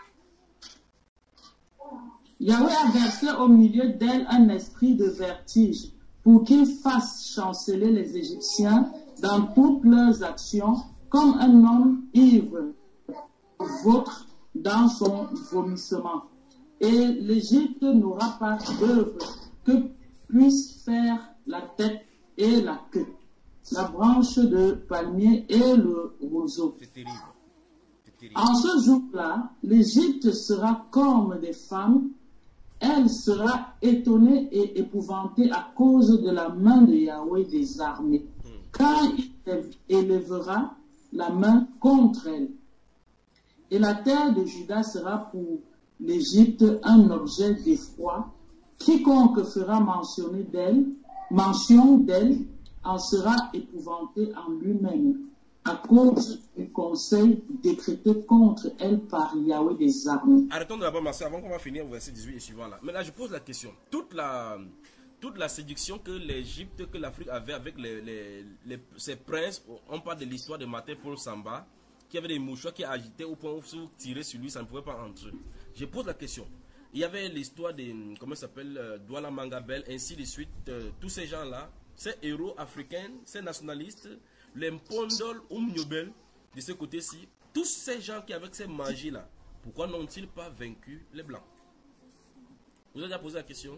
Yahweh a versé au milieu d'elle un esprit de vertige pour qu'il fasse chanceler les Égyptiens dans toutes leurs actions comme un homme ivre vôtre dans son vomissement. Et l'Égypte n'aura pas d'œuvre que puisse faire la tête et la queue, la branche de palmier et le roseau. C'est terrible. C'est terrible. En ce jour-là, l'Égypte sera comme des femmes. Elle sera étonnée et épouvantée à cause de la main de Yahweh des armées, car il élèvera la main contre elle. Et la terre de Juda sera pour l'Égypte un objet d'effroi. Quiconque fera mentionner d'elle, mention d'elle en sera épouvanté en lui-même à cause du conseil décrété contre elle par Yahweh des armées. Arrêtons de d'abord, merci, avant qu'on va finir au verset dix-huit et suivant là. Maintenant, je pose la question. Toute la, toute la séduction que l'Égypte, que l'Afrique avait avec les, les, les, ses princes, on parle de l'histoire de Martin Paul Samba, qui avait des mouchoirs qui agitaient au point où si vous tirez sur lui, ça ne pouvait pas entrer. Je pose la question. Il y avait l'histoire de, comment ça s'appelle, euh, Douala Mangabel, ainsi de suite. Euh, tous ces gens-là, ces héros africains, ces nationalistes, les Mpondol ou Mnyobel, de ce côté-ci, tous ces gens qui avec ces magies-là, pourquoi n'ont-ils pas vaincu les Blancs? Vous avez déjà posé la question?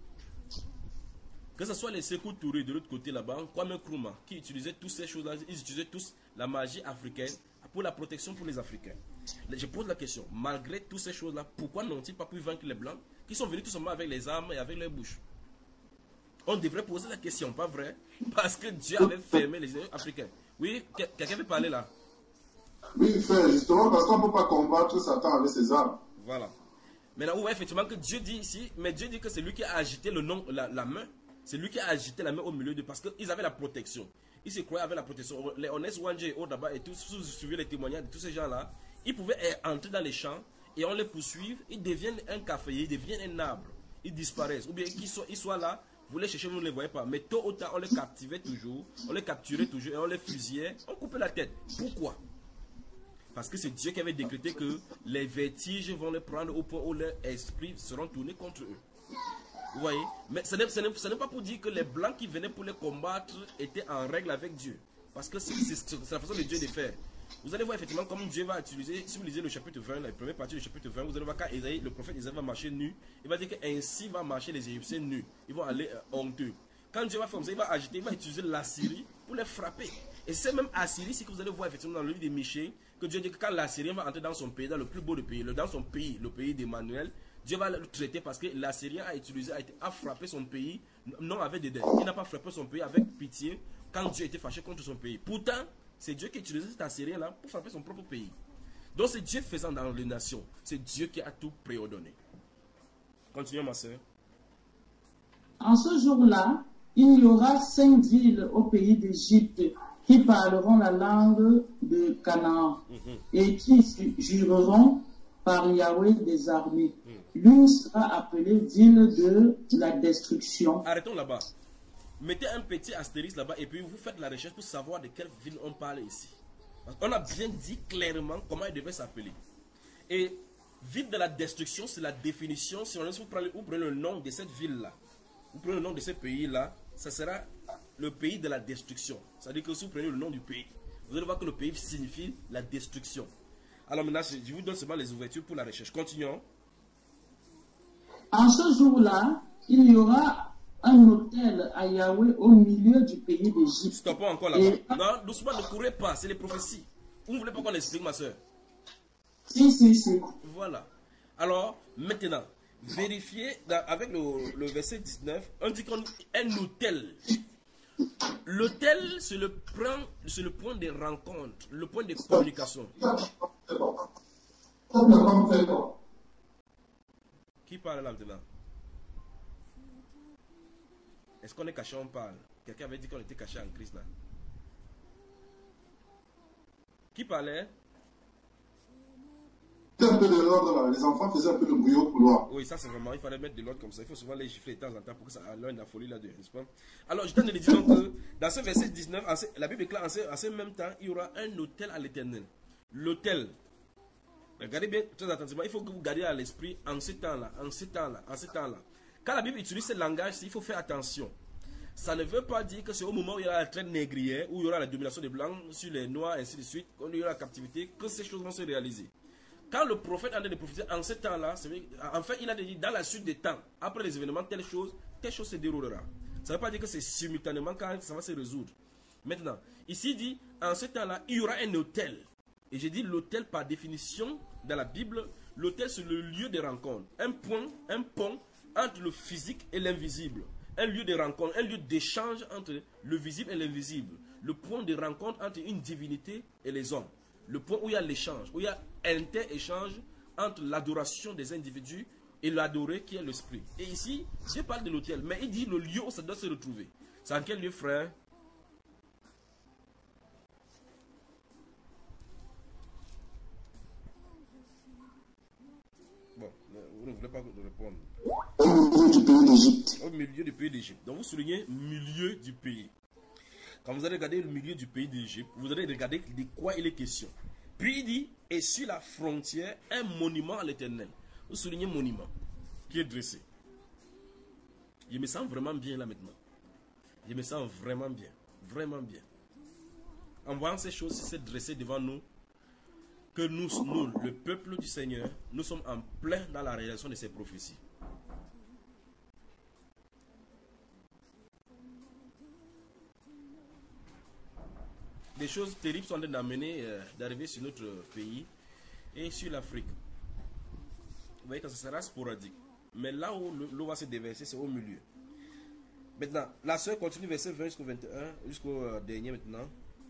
Que ce soit les Sékou Touré de l'autre côté là-bas, Kwame Nkrumah, qui utilisaient toutes ces choses-là, ils utilisaient tous la magie africaine pour la protection pour les Africains. Je pose la question, malgré toutes ces choses-là, pourquoi n'ont-ils pas pu vaincre les Blancs qui sont venus tout simplement avec les armes et avec leurs bouches? On devrait poser la question, pas vrai? Parce que Dieu avait fermé les Africains. Oui, quelqu'un veut parler là? Oui, frère, justement parce qu'on ne peut pas combattre Satan avec ses armes. Voilà. Maintenant, ouais, effectivement, que Dieu dit ici, mais Dieu dit que c'est lui qui a agité le nom, la, la main. C'est lui qui a agité la main au milieu de... Parce qu'ils avaient la protection. Ils se croyaient avec la protection. Les Honest Wanje, Odaba et tous, si vous suivez les témoignages de tous ces gens-là, ils pouvaient entrer dans les champs et on les poursuit, ils deviennent un caféier, ils deviennent un arbre, ils disparaissent. Ou bien qu'ils soient, ils soient là, vous les cherchez, vous ne les voyez pas. Mais tôt ou tard, on les captivait toujours, on les capturait toujours et on les fusillait, on coupait la tête. Pourquoi? Parce que c'est Dieu qui avait décrété que les vertiges vont les prendre au point où leurs esprits seront tournés contre eux. Vous voyez? Mais ce n'est, ce n'est, ce n'est pas pour dire que les blancs qui venaient pour les combattre étaient en règle avec Dieu. Parce que c'est, c'est, c'est la façon de Dieu de faire. Vous allez voir effectivement comme Dieu va utiliser, si vous lisez le chapitre vingt, la première partie du chapitre vingt, vous allez voir quand Isaïe, le prophète Isaïe va marcher nu, il va dire qu'ainsi va marcher les Égyptiens nus. Ils vont aller euh, honteux. Quand Dieu va faire comme ça, il va agiter, il va utiliser l'Assyrie pour les frapper. Et c'est même Assyrie, c'est que vous allez voir effectivement dans le livre des Michée, que Dieu dit que quand l'Assyrien va entrer dans son pays, dans le plus beau des pays, dans son pays, le pays d'Emmanuel, Dieu va le traiter parce que l'Assyrien a utilisé, a, été, a frappé son pays, non avec dédain. Il n'a pas frappé son pays avec pitié quand Dieu était fâché contre son pays. Pourtant, c'est Dieu qui a utilisé cet Assyrien-là pour frapper son propre pays. Donc c'est Dieu faisant dans les nations. C'est Dieu qui a tout préordonné. Continuons, ma soeur. En ce jour-là, il y aura cinq villes au pays d'Égypte qui parleront la langue de Canaan mm-hmm. et qui jureront par Yahweh des armées. Mm. L'une sera appelée ville de la destruction. Arrêtons là-bas. Mettez un petit astérisque là-bas et puis vous faites la recherche pour savoir de quelle ville on parle ici. Parce qu'on a bien dit clairement comment elle devait s'appeler. Et ville de la destruction, c'est la définition. Si on laisse vous prendre, vous prenez le nom de cette ville-là, vous prenez le nom de ce pays-là, ça sera le pays de la destruction. C'est-à-dire que si vous prenez le nom du pays, vous allez voir que le pays signifie la destruction. Alors maintenant, je vous donne seulement les ouvertures pour la recherche. Continuons. En ce jour-là, il y aura un autel à Yahweh au milieu du pays d'Égypte. Stoppons encore là-bas. Et... Non, doucement, ne courez pas, c'est les prophéties. Vous ne voulez pas qu'on explique, ma soeur? Si, si, si. Voilà. Alors, maintenant, vérifiez dans, avec le, le verset dix-neuf, on dit qu'on un autel. L'autel, c'est le, c'est le point de rencontre, le point de communication. Qui parle là maintenant? Est-ce qu'on est caché, on parle? Quelqu'un avait dit qu'on était caché en Christ là. Qui parlait? Un peu de l'ordre là. Les enfants faisaient un peu de bruit au couloir. Oui, ça c'est vraiment, il fallait mettre de l'ordre comme ça. Il faut souvent les gifler de temps en temps pour que ça ait la folie là-dedans, n'est-ce pas? Alors, je t'en ai dit donc que dans ce verset dix-neuf, la Bible déclare en ce, en ce même temps, il y aura un autel à l'Éternel. L'autel. Regardez bien, très attentivement, il faut que vous gardiez à l'esprit en ce temps-là, en ce temps-là, en ce temps-là. Quand la Bible utilise ce langage, il faut faire attention. Ça ne veut pas dire que c'est au moment où il y aura la traite négrière, où il y aura la domination des Blancs sur les Noirs, et ainsi de suite, quand il y aura la captivité, que ces choses vont se réaliser. Quand le prophète a de prophétiser en ce temps-là, en fait, il a dit dans la suite des temps, après les événements, telle chose, telle chose se déroulera. Ça ne veut pas dire que c'est simultanément quand ça va se résoudre. Maintenant, ici il dit, en ce temps-là, il y aura un autel. Et j'ai dit l'autel par définition, dans la Bible, l'autel c'est le lieu de rencontre. Un point, un pont entre le physique et l'invisible. Un lieu de rencontre, un lieu d'échange entre le visible et l'invisible. Le point de rencontre entre une divinité et les hommes. Le point où il y a l'échange, où il y a inter-échange entre l'adoration des individus et l'adoré qui est l'esprit. Et ici, Dieu parle de l'autel, mais il dit le lieu où ça doit se retrouver. C'est en quel lieu, frère? Bon, vous ne voulez pas répondre. Au milieu du pays d'Égypte. Au milieu du pays d'Égypte. Donc vous soulignez milieu du pays. Quand vous allez regarder le milieu du pays d'Égypte, vous allez regarder de quoi il est question. Puis il dit, et sur la frontière, un monument à l'Éternel. Vous soulignez monument qui est dressé. Je me sens vraiment bien là maintenant. Je me sens vraiment bien. Vraiment bien. En voyant ces choses se dresser devant nous, que nous, nous, le peuple du Seigneur, nous sommes en plein dans la réalisation de ces prophéties. Des choses terribles sont en train d'amener, euh, d'arriver sur notre pays et sur l'Afrique. Vous voyez que ça sera sporadique. Mais là où l'eau va se déverser, c'est au milieu. Maintenant, la sœur continue verset vingt jusqu'au vingt et un, jusqu'au euh, dernier maintenant.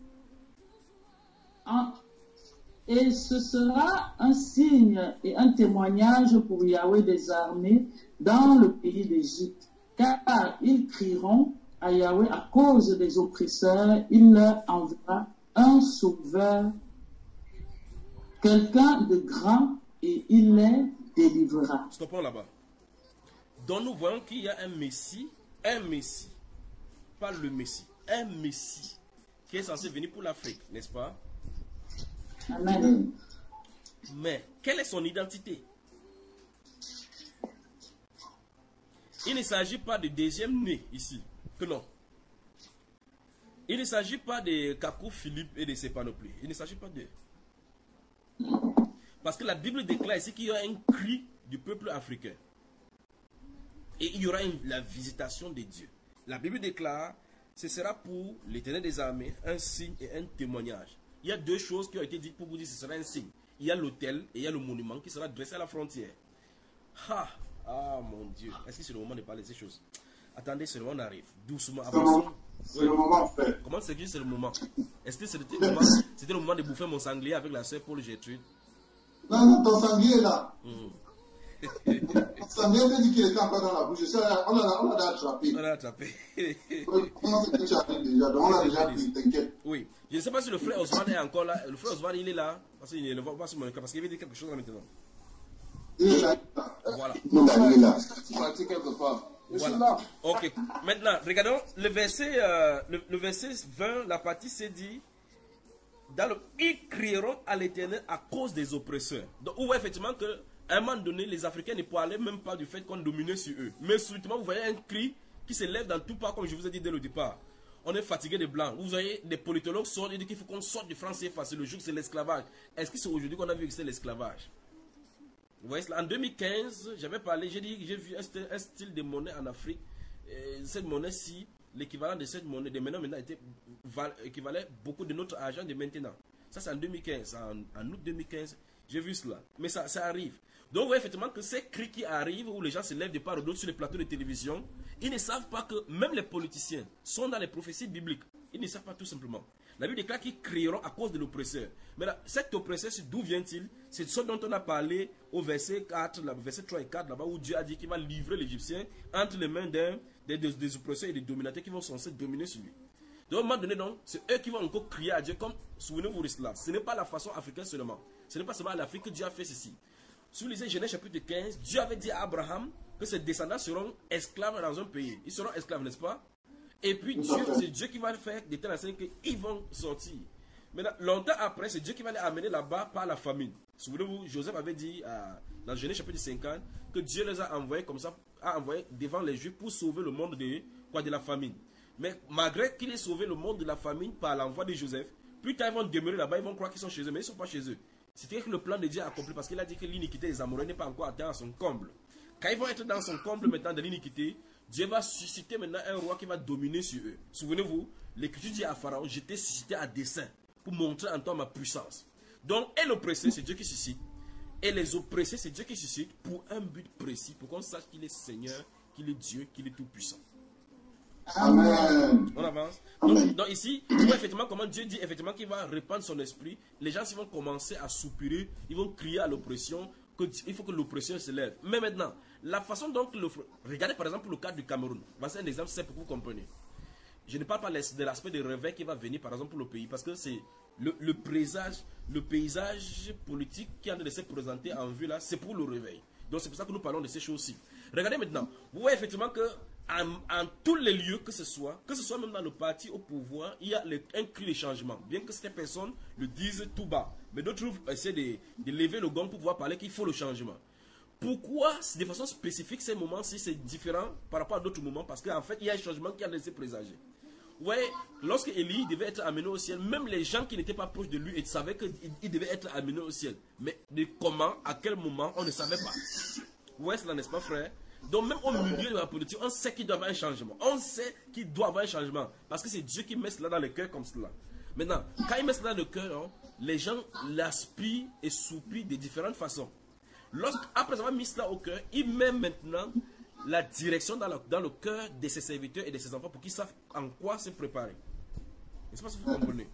Ah. Et ce sera un signe et un témoignage pour Yahweh des armées dans le pays d'Égypte. Car ils crieront à Yahweh à cause des oppresseurs, il leur enverra un sauveur, quelqu'un de grand et il les délivrera. Stoppons là-bas. Donc nous voyons qu'il y a un Messie, un Messie, pas le Messie, un Messie qui est censé venir pour l'Afrique, n'est-ce pas? Amen. Mais quelle est son identité? Il ne s'agit pas de deuxième né ici, que non. Il ne s'agit pas de Kakou Philippe et de ses panoplies. Il ne s'agit pas d'eux. Parce que la Bible déclare ici qu'il y aura un cri du peuple africain. Et il y aura une, la visitation de Dieu. La Bible déclare, ce sera pour l'Éternel des armées un signe et un témoignage. Il y a deux choses qui ont été dites pour vous dire que ce sera un signe. Il y a l'autel et il y a le monument qui sera dressé à la frontière. Ah, ah mon Dieu. Est-ce que c'est le moment de parler de ces choses? Attendez, c'est le moment, on arrive. Doucement, avançons. C'est le moment, frère. Comment c'est que c'est le moment? Est-ce que c'était le moment, c'était le moment de bouffer mon sanglier avec la sœur Paul Gertrude? Non, non, ton sanglier là. Mm. Ton sanglier t'a dit qu'il était encore dans la bouche. On l'a on l'a attrapé. On l'a attrapé. Comment c'est que tu as dit déjà? Donc on l'a déjà pris, t'inquiète. Oui. Je ne sais pas si le frère Osman est encore là. Le frère Osman, il est là. Parce qu'il ne voit pas sur mon écran. Parce qu'il veut dire quelque chose là maintenant. Il est là. Voilà. Non, il est là. Tu pratiques quelque part. Voilà. Ok. Maintenant, regardons le verset, euh, le, le verset vingt, la partie c'est dit, dans le, ils crieront à l'Éternel à cause des oppresseurs. Donc, on voit effectivement qu'à un moment donné, les Africains ne parlaient même pas du fait qu'on dominait sur eux. Mais subitement, vous voyez un cri qui s'élève dans tout part, comme je vous ai dit dès le départ. On est fatigué des Blancs. Vous voyez, des politologues sortent et disent qu'il faut qu'on sorte du franc C F A. C'est le jour que c'est l'esclavage. Est-ce que c'est aujourd'hui qu'on a vu que c'est l'esclavage? Vous voyez, en deux mille quinze, j'avais parlé, j'ai dit, j'ai vu un, un style de monnaie en Afrique. Et cette monnaie-ci, l'équivalent de cette monnaie de maintenant, maintenant était, val, équivalait beaucoup de notre argent de maintenant. Ça, c'est en deux mille quinze. En, en août deux mille quinze, j'ai vu cela. Mais ça, ça arrive. Donc, vous voyez effectivement que ces cris qui arrivent, où les gens se lèvent de part ou d'autre sur les plateaux de télévision, ils ne savent pas que même les politiciens sont dans les prophéties bibliques. Ils ne savent pas tout simplement. La Bible déclare qu'ils crieront à cause de l'oppresseur. Mais là, cet oppresseur, d'où vient-il? C'est ce dont on a parlé au verset quatre, là, verset trois et quatre, là-bas, où Dieu a dit qu'il va livrer l'Égyptien entre les mains des, des, des, des oppresseurs et des dominateurs qui vont censés dominer sur lui. Donc, à un moment donné, donc, c'est eux qui vont encore crier à Dieu, comme, souvenez-vous de cela. Ce n'est pas la façon africaine seulement. Ce n'est pas seulement à l'Afrique que Dieu a fait ceci. Si vous lisez Genèse chapitre quinze, Dieu avait dit à Abraham que ses descendants seront esclaves dans un pays. Ils seront esclaves, n'est-ce pas? Et puis Dieu, c'est Dieu qui va faire de telle sorte qu'ils vont sortir. Maintenant, longtemps après, c'est Dieu qui va les amener là-bas par la famine. Souvenez-vous, Joseph avait dit euh, dans Genèse chapitre cinquante que Dieu les a envoyés comme ça, a envoyé devant les Juifs pour sauver le monde de, quoi, de la famine. Mais malgré qu'il ait sauvé le monde de la famine par l'envoi de Joseph, plus tard ils vont demeurer là-bas, ils vont croire qu'ils sont chez eux, mais ils ne sont pas chez eux. C'est-à-dire que le plan de Dieu est accompli parce qu'il a dit que l'iniquité des Amoréens n'est pas encore atteint à son comble. Quand ils vont être dans son comble maintenant de l'iniquité, Dieu va susciter maintenant un roi qui va dominer sur eux. Souvenez-vous, l'Écriture dit à Pharaon, je t'ai suscité à dessein pour montrer en toi ma puissance. Donc, et l'oppressé, c'est Dieu qui suscite. Et les oppressés, c'est Dieu qui suscite pour un but précis, pour qu'on sache qu'il est Seigneur, qu'il est Dieu, qu'il est tout-puissant. Amen. On avance. Donc, donc ici, on voit effectivement comment Dieu dit effectivement qu'il va répandre son esprit. Les gens ils vont commencer à soupirer, ils vont crier à l'oppression, qu'il faut que l'oppression se lève. Mais maintenant, la façon dont le... Regardez par exemple le cas du Cameroun. C'est un exemple simple pour que vous compreniez. Je ne parle pas de l'aspect de réveil qui va venir par exemple pour le pays, parce que c'est le, le présage, le paysage politique qui est en train de se présenter en vue là, c'est pour le réveil. Donc c'est pour ça que nous parlons de ces choses-ci. Regardez maintenant, vous voyez effectivement que en, en tous les lieux que ce soit, que ce soit même dans le parti au pouvoir, il y a le, un cri de changement. Bien que certaines personnes le disent tout bas, mais d'autres essaient de, de lever le gong pour pouvoir parler qu'il faut le changement. Pourquoi, de façon spécifique, ces moments-ci, c'est différent par rapport à d'autres moments? Parce qu'en fait, il y a un changement qui a laissé présager. Vous voyez, lorsque Élie devait être amené au ciel, même les gens qui n'étaient pas proches de lui savaient qu'il devait être amené au ciel. Mais de comment, à quel moment, on ne savait pas. Vous voyez cela, n'est-ce pas, frère? Donc même au milieu de la politique, on sait qu'il doit y avoir un changement. On sait qu'il doit y avoir un changement. Parce que c'est Dieu qui met cela dans le cœur comme cela. Maintenant, quand il met cela dans le cœur, hein, les gens l'aspirent et soupirent de différentes façons. Après avoir mis cela au cœur, il met maintenant la direction dans le, dans le cœur de ses serviteurs et de ses enfants pour qu'ils savent en quoi se préparer. Je ne sais pas si vous comprenez.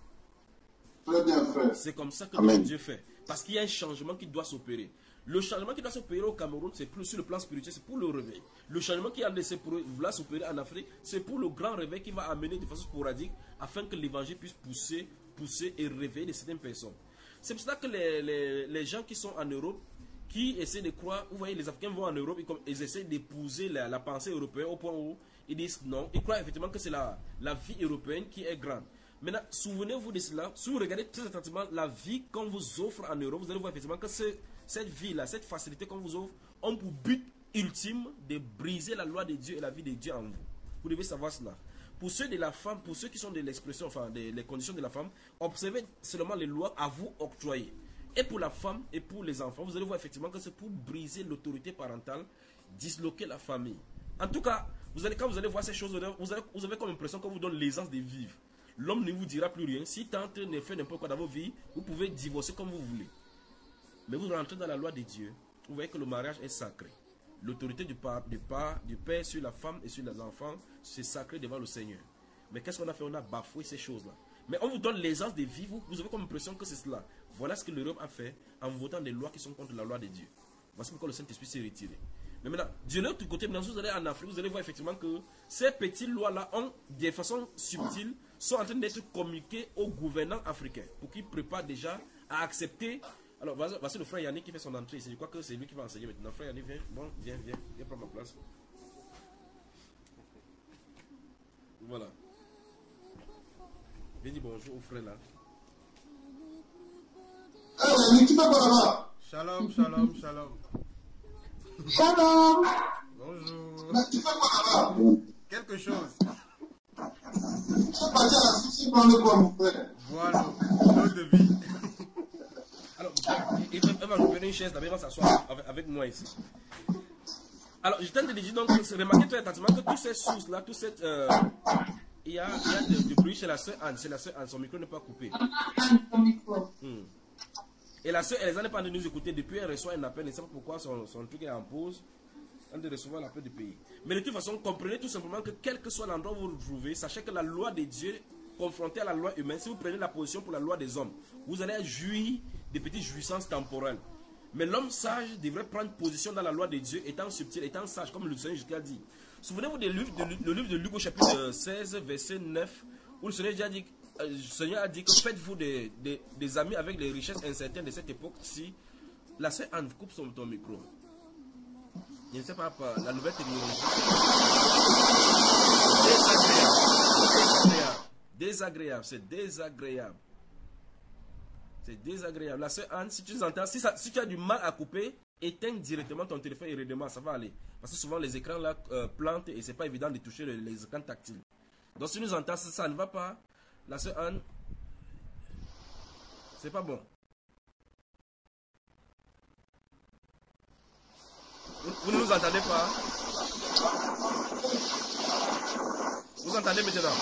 C'est comme ça que Amen. Dieu fait. Parce qu'il y a un changement qui doit s'opérer. Le changement qui doit s'opérer au Cameroun, c'est plus sur le plan spirituel, c'est pour le réveil. Le changement qui a laissé s'opérer en Afrique, c'est pour le grand réveil qui va amener de façon sporadique afin que l'évangile puisse pousser, pousser et réveiller de certaines personnes. C'est pour ça que les, les, les gens qui sont en Europe, qui essaient de croire, vous voyez, les Africains vont en Europe, ils, ils essaient d'épouser la, la pensée européenne au point où ils disent non, ils croient effectivement que c'est la, la vie européenne qui est grande. Maintenant, souvenez-vous de cela, si vous regardez très attentivement la vie qu'on vous offre en Europe, vous allez voir effectivement que ce, cette vie-là, cette facilité qu'on vous offre, ont pour but ultime de briser la loi de Dieu et la vie de Dieu en vous. Vous devez savoir cela. Pour ceux de la femme, pour ceux qui sont de l'expression, enfin, des les conditions de la femme, observez seulement les lois à vous octroyer. Et pour la femme et pour les enfants, vous allez voir effectivement que c'est pour briser l'autorité parentale, disloquer la famille. En tout cas, vous allez, quand vous allez voir ces choses, vous avez, vous avez comme impression qu'on vous donne l'aisance de vivre. L'homme ne vous dira plus rien. Si tante ne fait n'importe quoi dans vos vies, vous pouvez divorcer comme vous voulez. Mais vous rentrez dans la loi de Dieu, vous voyez que le mariage est sacré. L'autorité du, par, du, par, du père sur la femme et sur les enfants, c'est sacré devant le Seigneur. Mais qu'est-ce qu'on a fait? On a bafoué ces choses-là. Mais on vous donne l'aisance de vivre, vous avez comme impression que c'est cela. Voilà ce que l'Europe a fait en votant des lois qui sont contre la loi de Dieu. Voici pourquoi le Saint-Esprit s'est retiré. Mais maintenant, de l'autre côté, maintenant, vous allez en Afrique, vous allez voir effectivement que ces petites lois-là, ont, de façon subtile, sont en train d'être communiquées aux gouvernants africains pour qu'ils préparent déjà à accepter. Alors, voici le frère Yannick qui fait son entrée ici. Je crois que c'est lui qui va enseigner maintenant. Frère Yannick, viens, bon, viens, viens, viens prendre ma place. Voilà. Viens dire bonjour au frère là. Ah, Yannick, tu vas pas là-bas? Shalom, shalom, shalom. Shalom. Bonjour. Mais tu fais quoi là-bas? Quelque chose. Tu vas partir à la Suisse prendre quoi, mon frère? Voilà, l'eau de vie. Alors, il va nous donner une chaise, d'abord, il va s'asseoir avec, avec moi ici. Alors, je t'ai dit donc, remarquez très attentivement que toutes ces sources-là, tout cette. Euh, il y a, il y a du bruit chez la soeur Anne. Chez la soeur Anne, son micro n'est pas coupé. Hmm. Et la soeur, elle n'est pas en train de nous écouter. Depuis, elle reçoit un appel. Elle ne sait pas pourquoi son, son truc est en pause. Elle de recevoir l'appel du pays. Mais de toute façon, comprenez tout simplement que quel que soit l'endroit où vous vous trouvez, sachez que la loi de Dieu, confrontée à la loi humaine, si vous prenez la position pour la loi des hommes, vous allez jouir des petites jouissances temporelles. Mais l'homme sage devrait prendre position dans la loi de Dieu, étant subtil, étant sage, comme le Seigneur Jésus a dit. Souvenez-vous du livre de, le livre de Luc au chapitre seize, verset neuf, où le Seigneur a dit, euh, le Seigneur a dit que faites-vous des, des, des amis avec les richesses incertaines de cette époque-ci. La sœur Anne, coupe son, ton micro. Je ne sais pas, la nouvelle technologie. Désagréable. Désagréable, c'est désagréable. C'est désagréable. La sœur Anne, si tu entends, si, ça, si tu as du mal à couper, éteins directement ton téléphone et redémarre, ça va aller. Parce que souvent les écrans là euh, plantent et c'est pas évident de toucher les, les écrans tactiles. Donc si nous entendons ça, ça ne va pas. La sœur Anne, c'est pas bon. Vous, vous ne nous entendez pas? Vous entendez maintenant?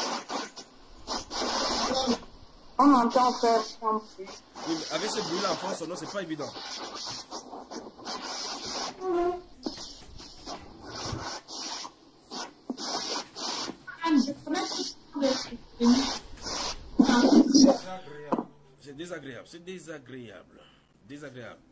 On entend faire un bruit. Oui, mais avec ce bruit là en fond sonore, c'est pas évident. C'est désagréable, c'est désagréable. Désagréable.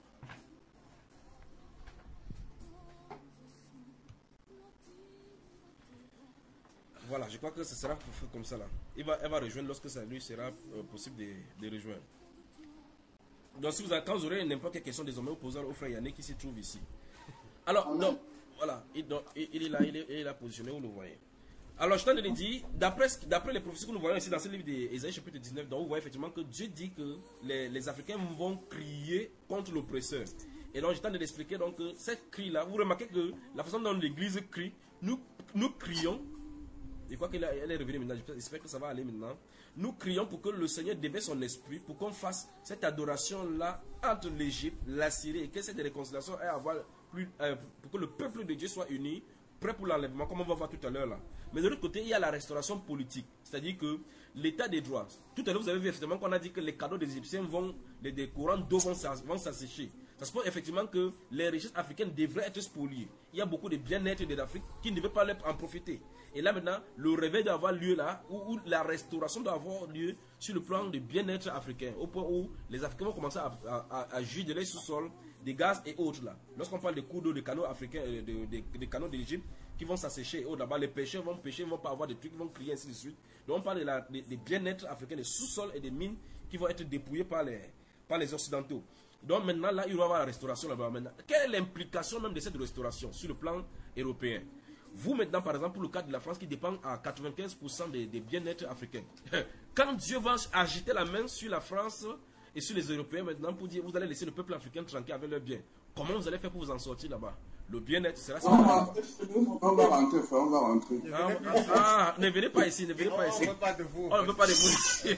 Voilà, je crois que ce sera comme ça là. Il va, elle va rejoindre lorsque ça lui sera euh, possible de, de rejoindre. Donc si vous avez, quand vous aurez n'importe quelle question désormais, vous posez au frère Yannick qui se trouve ici. Alors, donc, voilà, il, donc, il, il est là, il est, il est là positionné, vous le voyez. Alors, je t'en ai dit, d'après les prophéties que nous voyons ici dans ce livre d'Ésaïe chapitre dix-neuf, donc vous voyez effectivement que Dieu dit que les, les Africains vont crier contre l'oppresseur. Et donc, je t'en ai expliqué donc que cette cri-là, vous remarquez que la façon dont l'Église crie, nous, nous crions. Je crois qu'elle est revenue maintenant, j'espère que ça va aller maintenant. Nous crions pour que le Seigneur déverse son esprit, pour qu'on fasse cette adoration-là entre l'Égypte, la Syrie, et que cette réconciliation ait à avoir plus, euh, pour que le peuple de Dieu soit uni, prêt pour l'enlèvement, comme on va voir tout à l'heure là. Mais de l'autre côté, il y a la restauration politique, c'est-à-dire que l'état des droits. Tout à l'heure, vous avez vu effectivement qu'on a dit que les cadeaux des Égyptiens vont, les, des courants d'eau vont s'assécher. Ça se pose effectivement que les richesses africaines devraient être spoliées. Il y a beaucoup de bien-être de l'Afrique qui ne devaient pas en profiter. Et là maintenant, le réveil doit avoir lieu là, où, où la restauration doit avoir lieu sur le plan du bien-être africain, au point où les Africains vont commencer à, à, à, à jouir de leur sous-sol, des gaz et autres là. Lorsqu'on parle des cours d'eau, des canaux africains, des de, de, de canaux d'Égypte qui vont s'assécher, oh, là-bas les pêcheurs vont pêcher, ils ne vont pas avoir des trucs, ils vont crier ainsi de suite. Donc on parle des de, de bien-être africains, des sous-sols et des mines qui vont être dépouillés par les, par les Occidentaux. Donc maintenant, là, il va y avoir la restauration là-bas. Maintenant, quelle est l'implication même de cette restauration sur le plan européen? Vous, maintenant, par exemple, pour le cas de la France qui dépend à quatre-vingt-quinze pour cent des, des bien-être africains. Quand Dieu va agiter la main sur la France et sur les Européens maintenant pour dire vous allez laisser le peuple africain tranquille avec leurs biens, comment vous allez faire pour vous en sortir là-bas? Le bien-être sera... On va, on va rentrer, frère, on va rentrer. Ah, ah, ah, ne venez pas ici, ne venez pas ici. On ne veut pas de vous. On ne veut pas de vous ici.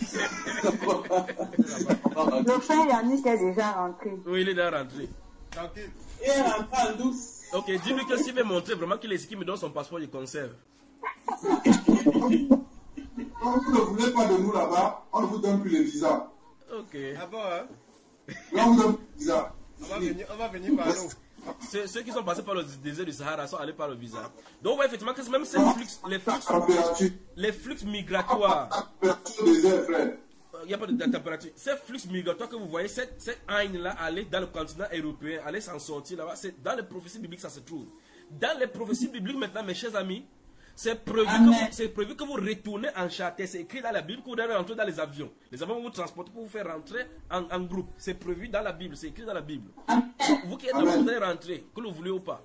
Le frère Yannick est déjà rentré. Oui, il est déjà rentré. Tranquille. Il est rentré en douce. Ok, dis-lui que s'il veut montrer vraiment qu'il est ici, qu'il me donne son passeport, il conserve. Quand vous ne voulez pas de nous là-bas, on ne vous donne plus les visas. Ok. Ah bon, hein? Là, on vous donne plus les visas. On va venir, on va venir par nous. Ceux, ceux qui sont passés par le désert du Sahara sont allés par le visa. Donc, on voit effectivement que même ces flux, les flux, les flux migratoires. Il n'y a pas de température. Ces flux migratoires que vous voyez, cette, cette haine-là, aller dans le continent européen, aller s'en sortir là-bas, c'est dans les prophéties bibliques, ça se trouve. Dans les prophéties bibliques, maintenant, mes chers amis, c'est prévu, que vous, c'est prévu que vous retournez en charter. C'est écrit dans la Bible que vous devez rentrer dans les avions. Les avions vont vous transporter pour vous faire rentrer en, en groupe. C'est prévu dans la Bible, c'est écrit dans la Bible. Vous qui êtes là, vous allez rentrer, que vous voulez ou pas.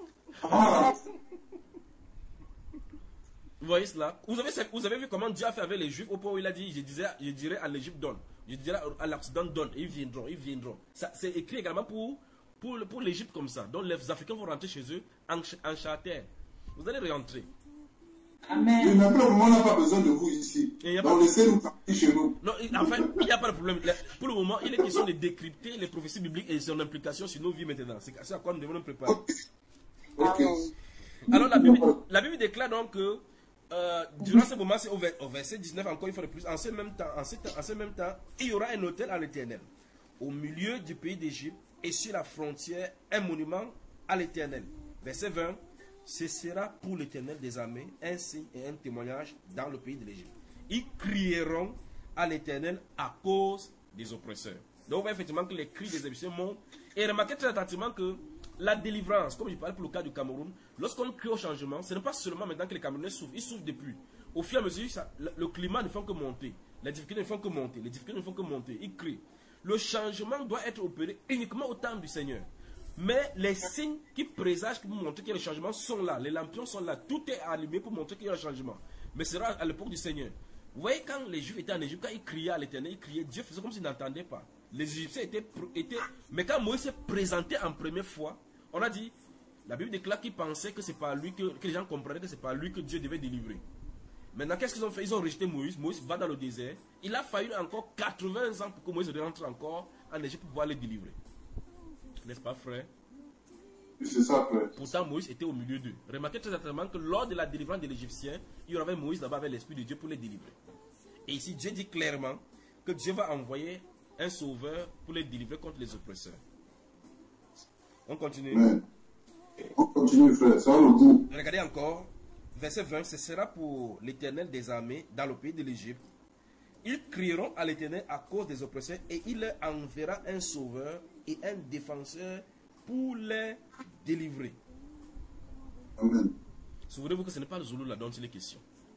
Vous voyez cela? Vous avez, vous avez vu comment Dieu a fait avec les Juifs au point où il a dit, je, disais, je dirais à l'Égypte donne, je dirais à l'Occident donne, et ils viendront, ils viendront. Ça, c'est écrit également pour, pour, pour l'Égypte comme ça. Donc les Africains vont rentrer chez eux en, en charter. Vous allez rentrer. Amen. Mais maintenant, on n'a pas besoin de vous ici. Donc laissez-nous partir chez nous. Non, en fait, il n'y a pas de problème. Pour le moment, il est question de décrypter les prophéties bibliques et son implication sur nos vies maintenant. C'est à quoi nous devons nous préparer. Okay. Alors la Bible, la Bible déclare donc que Euh, durant ce moment, c'est au, au verset dix-neuf, encore une fois de plus, en ce même temps, en ce, en ce même temps, il y aura un autel à l'Éternel, au milieu du pays d'Égypte, et sur la frontière, un monument à l'Éternel. Verset vingt, ce sera pour l'Éternel des armées un signe et un témoignage dans le pays de l'Égypte. Ils crieront à l'Éternel à cause des oppresseurs. Donc on voit effectivement que les cris des Égyptiens montent. Et remarquez très attentivement que la délivrance, comme je parlais pour le cas du Cameroun, lorsqu'on crie au changement, ce n'est pas seulement maintenant que les Camerounais souffrent, ils souffrent depuis. Au fur et à mesure, ça, le, le climat ne fait que monter. Les difficultés ne font que monter. Les difficultés ne font que monter. Ils crient. Le changement doit être opéré uniquement au temps du Seigneur. Mais les signes qui présagent pour montrer qu'il y a le changement sont là. Les lampions sont là. Tout est allumé pour montrer qu'il y a un changement. Mais ce sera à l'époque du Seigneur. Vous voyez, quand les Juifs étaient en Égypte, quand ils criaient à l'Éternel, ils criaient, Dieu faisait comme s'ils n'entendaient pas. Les Égyptiens étaient, étaient... Mais quand Moïse s'est présenté en première fois, on a dit, la Bible déclare qu'ils pensaient que c'est pas lui, que, que les gens comprenaient que c'est pas lui que Dieu devait délivrer. Maintenant, qu'est-ce qu'ils ont fait? Ils ont rejeté Moïse. Moïse va dans le désert. Il a fallu encore quatre-vingts ans pour que Moïse rentre encore en Égypte pour pouvoir les délivrer. N'est-ce pas, frère? C'est ça, frère. Pourtant, Moïse était au milieu d'eux. Remarquez très certainement que lors de la délivrance de l'Égyptien, il y avait Moïse là-bas avec l'Esprit de Dieu pour les délivrer. Et ici, Dieu dit clairement que Dieu va envoyer un sauveur pour les délivrer contre les oppresseurs. On continue. Ouais. On continue, frère. Ça va le goût. Regardez encore. Verset vingt. Ce sera pour l'Éternel des armées dans le pays de l'Égypte. Ils crieront à l'Éternel à cause des oppresseurs et il leur enverra un sauveur et un défenseur pour les délivrer. Amen. Souvenez-vous que ce n'est pas le Zoulou là dont il est question.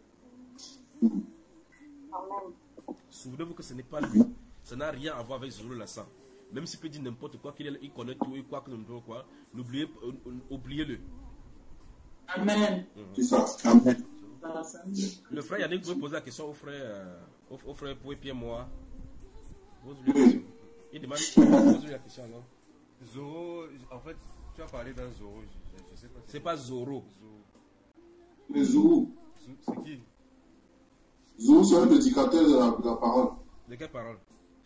Amen. Souvenez-vous que ce n'est pas lui. Ça n'a rien à voir avec Zoulou là ça. Même s'il peut dire n'importe quoi, qu'il il connaît tout et quoi que nous quoi, n'oubliez, euh, oubliez-le. Amen. Mmh. C'est ça. Amen. Le frère Yannick pouvait poser la question au frère, euh, au, au frère Pou et Pierre moi. Oui. Il demande, pose-lui la question alors. Zoro, en fait, tu as parlé d'un Zoro, je, je sais pas. C'est pas Zoro. Le Zourou. C'est qui? Zourou, c'est un prédicateur de la, de la parole. De quelle parole?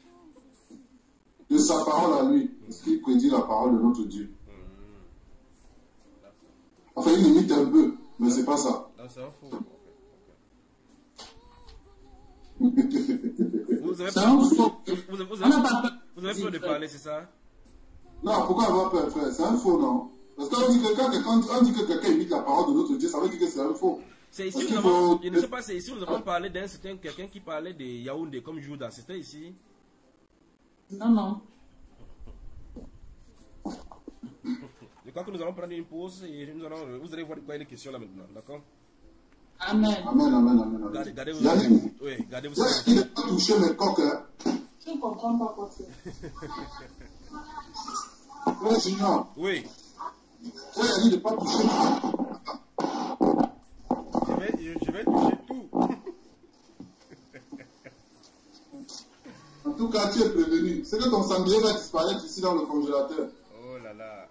De sa parole à lui. Parce qu'il prédit la parole de notre Dieu. Enfin, il limite un peu, mais c'est pas ça. Non, c'est un faux. Vous avez peur, vous, vous, vous, avez, vous avez peur de parler, c'est ça? Non, pourquoi avoir peur, frère? C'est un faux, non? Parce qu'on dit que quand, quand on dit que quelqu'un imite la parole de notre Dieu, ça veut dire que c'est un faux. C'est ici, nous avons, faut... je ne sais pas, c'est ici nous avons parlé d'un certain quelqu'un qui parlait de Yaoundé comme Judas. C'était ici? Non, non. Je crois que nous allons prendre une pause et nous allons, vous allez voir de quoi il est question là maintenant, d'accord? Amen. Amen, amen, amen. amen. Gardez, gardez vous. Yannick, Oui, gardez vous. il a touché mes coques. Hein. ne comprends pas quoi c'est. Ouais, Junior. Oui. Ouais, il a dit de ne pas toucher. Je vais, je, je vais toucher tout. En tout cas, tu es prévenu. C'est que ton sanglier va disparaître ici dans le congélateur. Oh là là.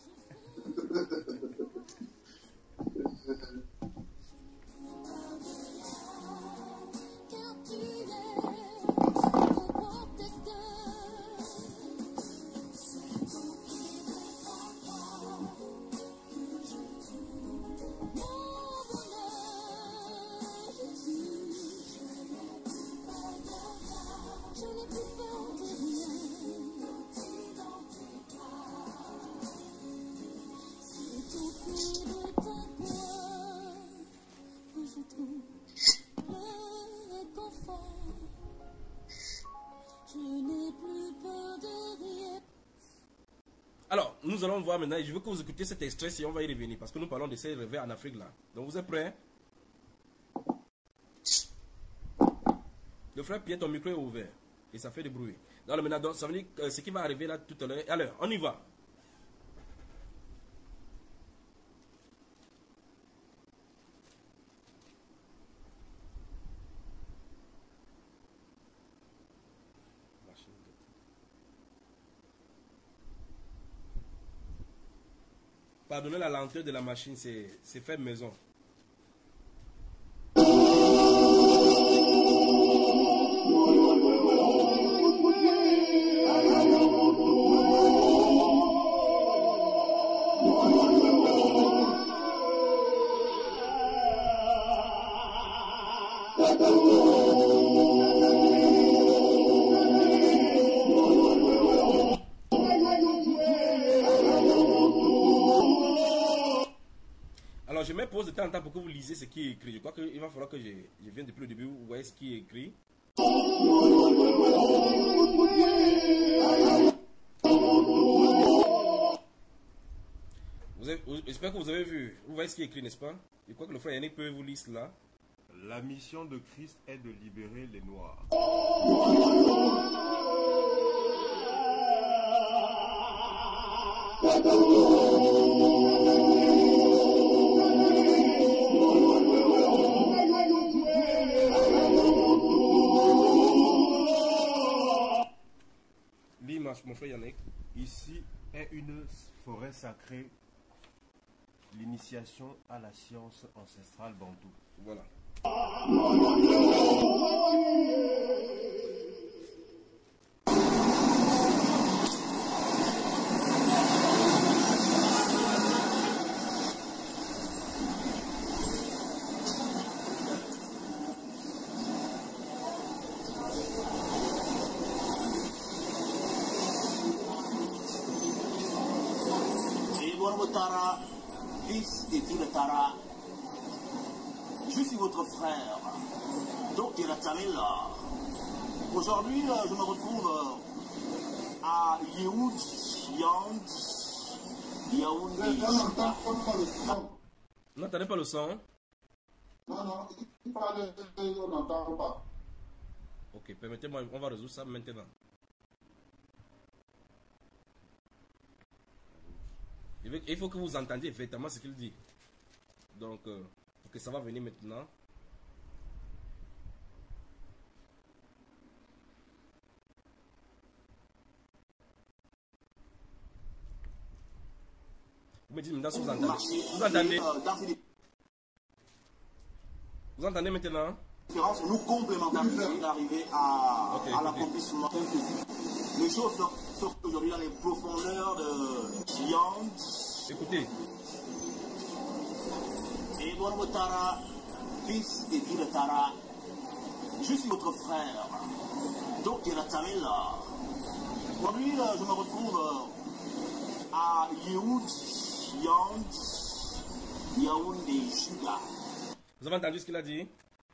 Alors, nous allons voir maintenant, et je veux que vous écoutiez cet extrait si on va y revenir, parce que nous parlons de ces rêves en Afrique là. Donc vous êtes prêts? Le frère Pierre, ton micro est ouvert, et ça fait du bruit. Donc maintenant, donc, ça veut dire que ce qui va arriver là tout à l'heure. Alors, on y va. Pardonnez la lenteur de la machine, c'est fait maison. Alors je me pose de temps en temps pour que vous lisez ce qui est écrit. Je crois qu'il va falloir que je, je vienne depuis le début, vous voyez ce qui est écrit. J'espère que vous avez vu. Vous voyez ce qui est écrit, n'est-ce pas? Je crois que le frère Yannick peut vous lire cela. La mission de Christ est de libérer les Noirs. Lis mon frère Yannick. Ici est une forêt sacrée, l'initiation à la science ancestrale bantou. Voilà. Tara, fils et fille de Tara, je suis votre frère, donc Tiratamela. Aujourd'hui, je me retrouve à Yaoundé, Yaoundé, Yaoundé. Vous n'entendez pas le son? Non, non, il parle, on n'entend pas. Ok, permettez-moi, on va résoudre ça maintenant. Il faut que vous entendiez effectivement ce qu'il dit. Donc, euh, ok, ça va venir maintenant. Vous me dites maintenant si vous entendez. Vous entendez? Vous entendez maintenant? Nous complémentarité d'arriver à, okay, à l'accomplissement. Les choses sont aujourd'hui dans les profondeurs de Sion. Écoutez. Et bon, Tara, fils et fille de Tara, je suis votre frère. Donc, il a là. Aujourd'hui, je me retrouve à Yaoundé, Yaoundé, Juda. Vous avez entendu ce qu'il a dit?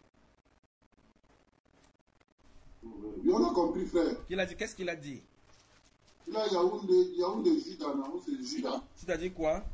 Oui, on a compris, frère. Qu'il a dit, qu'est-ce qu'il a dit? Il a Yaoundé, Yaoundé, Juda, non, c'est Juda. C'est-à-dire quoi?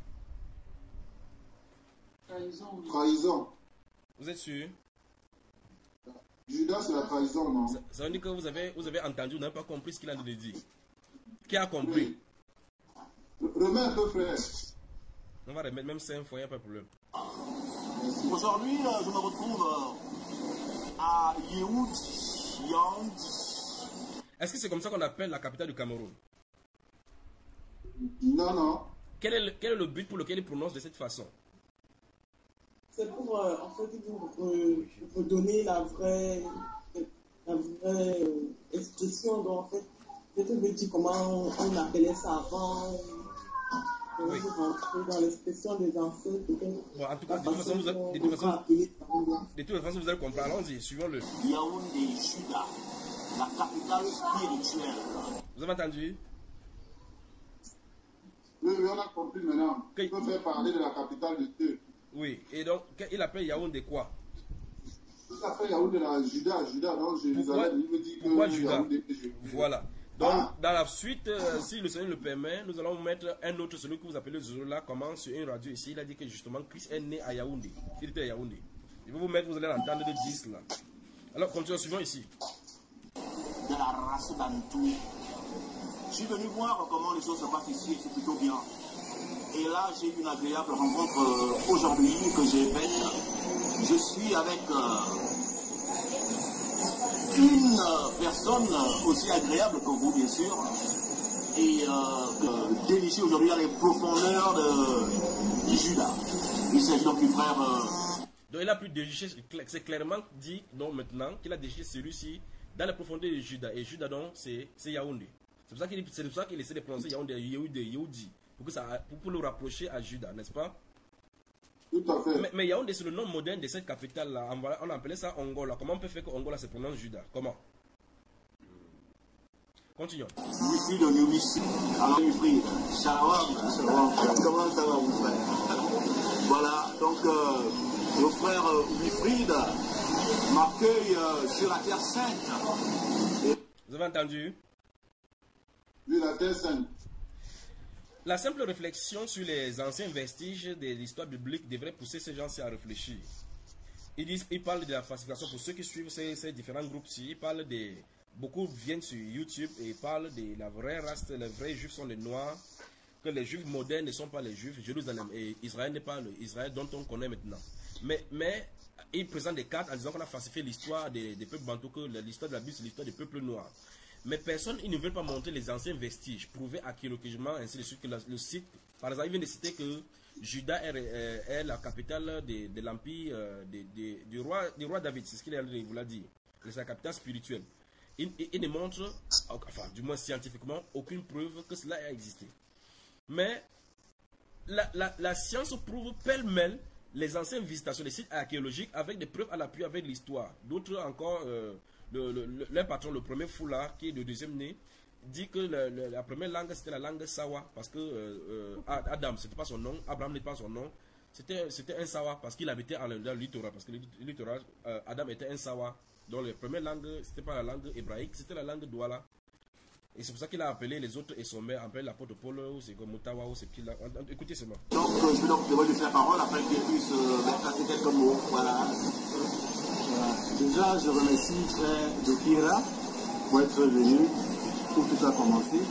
Trahison. Trahison. Vous êtes sûr? Judas, c'est la trahison, non? Ça, ça veut dire que vous avez, vous avez entendu, vous n'avez pas compris ce qu'il a dit. Qui a compris? Oui. Remets un peu, frère. On va remettre même cinq fois, il n'y a pas de problème. Aujourd'hui, euh, je me retrouve euh, à Yehoud Yandi. Est-ce que c'est comme ça qu'on appelle la capitale du Cameroun? Non, non. Quel est, le, quel est le but pour lequel il prononce de cette façon? C'est pour, euh, en fait, vous, euh, vous donner la vraie, la vraie euh, expression. Donc, en fait, je te veux dire comment on appelait ça avant. Oui. Rentrer dans l'expression des ancêtres. Bon, en tout cas, de toute façon, vous, a, de toute façon, de toute façon, vous allez comprendre. Allons-y, suivons-le. Yaoundé, Juda, la capitale spirituelle. Vous avez entendu? Oui, oui, on a compris maintenant. Que... Il peut faire parler de la capitale de Dieu. Oui, et donc, il appelle Yaoundé quoi? Il appelle Yaoundé la Juda, Juda, donc Jérusalem. Il me dit Pourquoi que Juda? Yaoundé, voilà. Donc, ah. dans la suite, euh, si le Seigneur le permet, nous allons mettre un autre, celui que vous appelez Zola, comment sur une radio ici. Il a dit que justement, Christ est né à Yaoundé. Il était à Yaoundé. Je vais vous mettre, vous allez l'entendre de dix là. Alors, continuons, suivons ici. De la race d'Antou. Je suis venu voir comment les choses se passent ici, c'est plutôt bien. Et là, j'ai une agréable rencontre euh, aujourd'hui que j'ai faite. Je suis avec euh, une euh, personne aussi agréable que vous, bien sûr, et euh, déniché aujourd'hui dans les profondeurs de, de Judas. Il s'agit donc du frère. Euh... Donc, il a pu déchirer, c'est clairement dit donc maintenant qu'il a déchiré celui-ci dans les profondeurs de Judas. Et Judas, donc, c'est Yaoundé. C'est pour ça qu'il c'est pour ça qu'il essaie de prononcer Yaoundé, Yehoudi, Yehoudi, pour que ça, pour, pour le rapprocher à Judas, n'est-ce pas? Tout à fait. Mais, mais Yaoundé, c'est le nom moderne de cette capitale-là. On appelait ça Angola. Comment on peut faire que Angola se prononce Judas? Comment? Continuons. Wilfried de Nubis. Alors, Wilfried, Shalom, Shalom. Comment ça va, mon frère? Voilà, donc, euh, le frère euh, Wilfried m'accueille euh, sur la Terre Sainte. Et... Vous avez entendu? Oui, la Terre Sainte. La simple réflexion sur les anciens vestiges de l'histoire biblique devrait pousser ces gens-ci à réfléchir. Ils, disent, ils parlent de la falsification pour ceux qui suivent ces, ces différents groupes-ci. Ils parlent de... Beaucoup viennent sur YouTube et parlent de la vraie race, les vrais juifs sont les noirs, que les juifs modernes ne sont pas les juifs, Jérusalem et Israël n'est pas l'Israël dont on connaît maintenant. Mais, mais ils présentent des cartes en disant qu'on a falsifié l'histoire des, des peuples bantous, que l'histoire de la Bible c'est l'histoire des peuples noirs. Mais personne, ils ne veulent pas montrer les anciens vestiges, prouver archéologiquement, ainsi de suite, que la, le site, par exemple, ils viennent de citer que Juda est, est, est la capitale de, de l'empire de, de, du, roi, du roi David, c'est ce qu'il vous l'a dit, c'est sa capitale spirituelle. Il, il, il ne montre, enfin, du moins scientifiquement, aucune preuve que cela a existé. Mais la, la, la science prouve pêle-mêle les anciennes visitations des sites archéologiques avec des preuves à l'appui avec l'histoire. D'autres encore, euh, le, le, le, leur patron, le premier Foula, qui est le deuxième né, dit que le, le, la première langue c'était la langue Sawa, parce que euh, euh, Adam, c'était pas son nom, Abraham n'était pas son nom, c'était un Sawa, parce qu'il habitait dans le littoral, parce que le littoral, euh, Adam était un Sawa. Donc la première langue, c'était pas la langue hébraïque, c'était la langue Douala. Et c'est pour ça qu'il a appelé les autres et son mère, appelé l'apôtre Paul, ou c'est comme Moutawa, ou c'est qui là. Écoutez seulement. Donc euh, je vais donc devoir lui faire parole afin qu'il puisse euh, passer quelques mots. Voilà. Voilà. Déjà, je remercie frère Dokira pour être venu, pour tout ça commencer.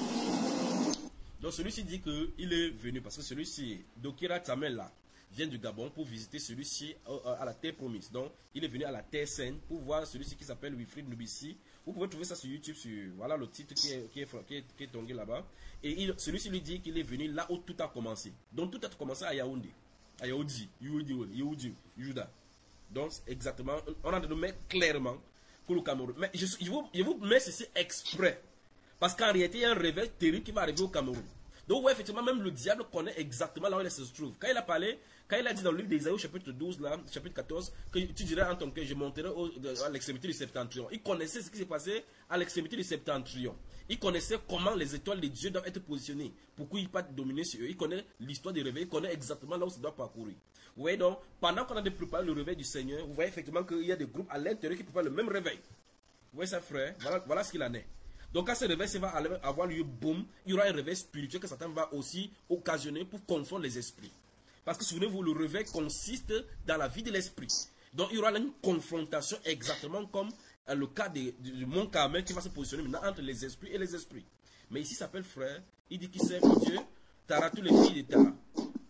Donc celui-ci dit qu'il est venu parce que celui-ci, Dokira Tamela, vient du Gabon pour visiter celui-ci à la terre promise. Donc, il est venu à la terre sainte pour voir celui-ci qui s'appelle Wilfried Nubissi. Vous pouvez trouver ça sur YouTube, sur, voilà le titre qui est, qui est, qui est, qui est tombé là-bas. Et celui-ci lui dit qu'il est venu là où tout a commencé. Donc, tout a commencé à Yaoundé, à Yaoudi, Yaoudi, Yaoudi, Juda. Donc, exactement, on a de nous mettre clairement pour le Cameroun. Mais je, je, vous, je vous mets ceci exprès. Parce qu'en réalité, il y a un réveil terrible qui va arriver au Cameroun. Donc, ouais, effectivement, même le diable connaît exactement là où il se trouve. Quand il a parlé, quand il a dit dans le livre d'Ésaïe, chapitre douze, là, chapitre quatorze, que tu dirais en ton cœur, je monterai au, à l'extrémité du septentrion. Il connaissait ce qui s'est passé à l'extrémité du septentrion. Il connaissait comment les étoiles de Dieu doivent être positionnées. Pourquoi il ne pas dominer sur eux. Il connaît l'histoire du réveil, il connaît exactement là où ça doit parcourir. Vous voyez donc, pendant qu'on a préparé le réveil du Seigneur, vous voyez effectivement qu'il y a des groupes à l'intérieur qui préparent le même réveil. Vous voyez ça, frère? Voilà, voilà ce qu'il en est. Donc quand ce réveil va avoir lieu, boum, il y aura un réveil spirituel que Satan va aussi occasionner pour confondre les esprits. Parce que souvenez-vous, le réveil consiste dans la vie de l'esprit. Donc il y aura une confrontation exactement comme le cas de, de, de mon Carmel qui va se positionner maintenant entre les esprits et les esprits. Mais ici, il s'appelle frère. Il dit qu'il sert au Dieu, Tara, tous les filles de Tara.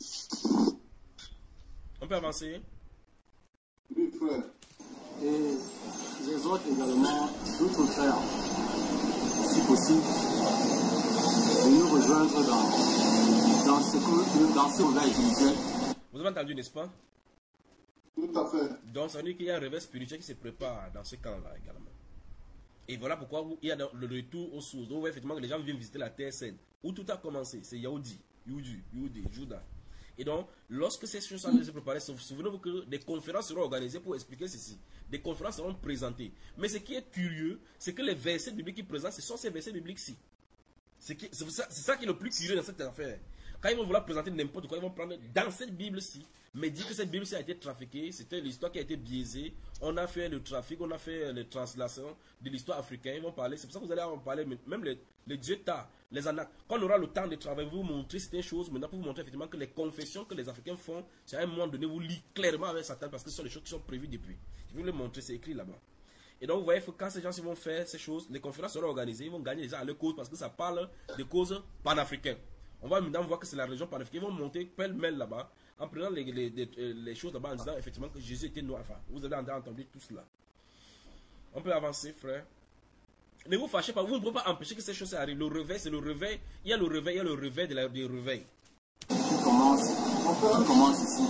On peut avancer? Oui, frère. Et j'exhorte également d'autres frères, si possible, de nous rejoindre dans, dans ce que dans ce réveil spirituel. Vous avez entendu, n'est-ce pas? Tout à fait. Donc, ça veut dire qu'il y a un réveil spirituel qui se prépare dans ce camp-là également. Et voilà pourquoi il y a le retour aux sources. Donc, effectivement, que les gens viennent visiter la terre saine. Où tout a commencé, c'est Yaoudi, Youdi, Youdi, Juda. Et donc, lorsque ces choses sont se préparées, souvenez-vous que des conférences seront organisées pour expliquer ceci. Des conférences seront présentées. Mais ce qui est curieux, c'est que les versets bibliques qui présentent, ce sont ces versets bibliques-ci. C'est ça, ça qui est le plus curieux dans cette affaire. Quand ils vont vouloir présenter n'importe quoi, ils vont prendre dans cette Bible-ci, mais dire que cette Bible-ci a été trafiquée, c'était l'histoire qui a été biaisée. On a fait le trafic, on a fait les translations de l'histoire africaine. Ils vont parler, c'est pour ça que vous allez en parler, même les, les dieux tas, les anacs. Quand on aura le temps de travailler, vous montrer certaines choses, maintenant pour vous montrer effectivement que les confessions que les Africains font, c'est à un moment donné, vous lisez clairement avec Satan parce que ce sont les choses qui sont prévues depuis. Je vais vous les montrer, c'est écrit là-bas. Et donc, vous voyez, quand ces gens vont faire ces choses, les conférences seront organisées, ils vont gagner déjà à leur cause parce que ça parle de causes panafricaines. On va maintenant voir que c'est la région panafricaine. Ils vont monter pêle-mêle là-bas en prenant les, les, les, les choses là-bas en disant effectivement que Jésus était noir. Enfin, vous avez entendu tout cela. On peut avancer, frère. Ne vous fâchez pas, vous ne pouvez pas empêcher que ces choses arrivent. Le réveil, c'est le réveil. Il y a le réveil, il y a le réveil de la, du réveil. On commence, on commence ici.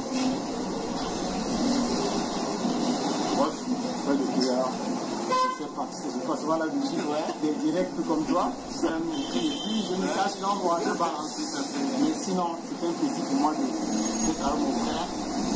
Moi, je suis près de Pierre. Je sais pas, je passe voir la vigile, ouais, des directs comme toi. C'est un écrit ici, je me cache l'endroit, je balance. Mais sinon, c'est un plaisir pour moi d'être avec mon frère.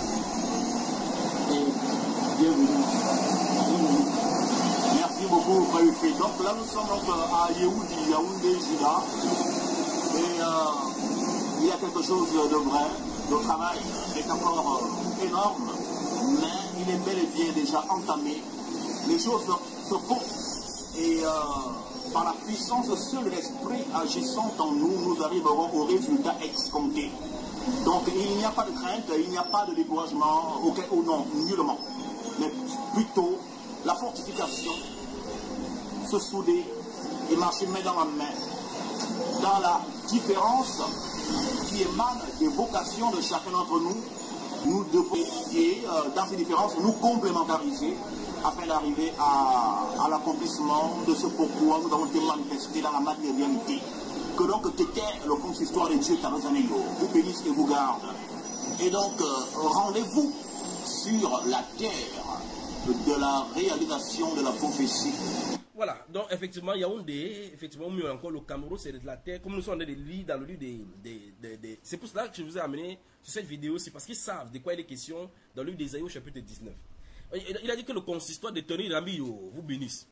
Et bienvenue. Bienvenue. Merci beaucoup, frère Ufe. Donc là, nous sommes donc à Yehoudi, Yaoundé, Juda. Et euh, il y a quelque chose de vrai. Le travail est encore euh, énorme, mais il est bel et bien déjà entamé. Les choses se font et euh, par la puissance seule de l'esprit agissant en nous, nous arriverons au résultat escompté. Donc il n'y a pas de crainte, il n'y a pas de découragement, aucun, ou non, nullement. Mais plutôt la fortification, se souder et marcher main dans la main dans la différence qui émane des vocations de chacun d'entre nous. Nous devons, et euh, dans ces différences, nous complémentariser afin d'arriver à, à l'accomplissement de ce pourquoi nous avons été manifestés dans la matérialité. Que donc Tété, le consistoire de Dieu Tarozaneyo, vous bénisse et vous garde. Et donc, euh, rendez-vous sur la terre de la réalisation de la prophétie. Voilà, donc effectivement, Yaoundé, effectivement, mieux encore, le Cameroun, c'est de la terre, comme nous sommes en train de lire dans le livre des... des, des, des... C'est pour cela que je vous ai amené sur cette vidéo, c'est parce qu'ils savent de quoi il est question dans le livre d'Ésaïe au chapitre dix-neuf. Il a dit que le consistoire de Tony Ramillo vous bénisse.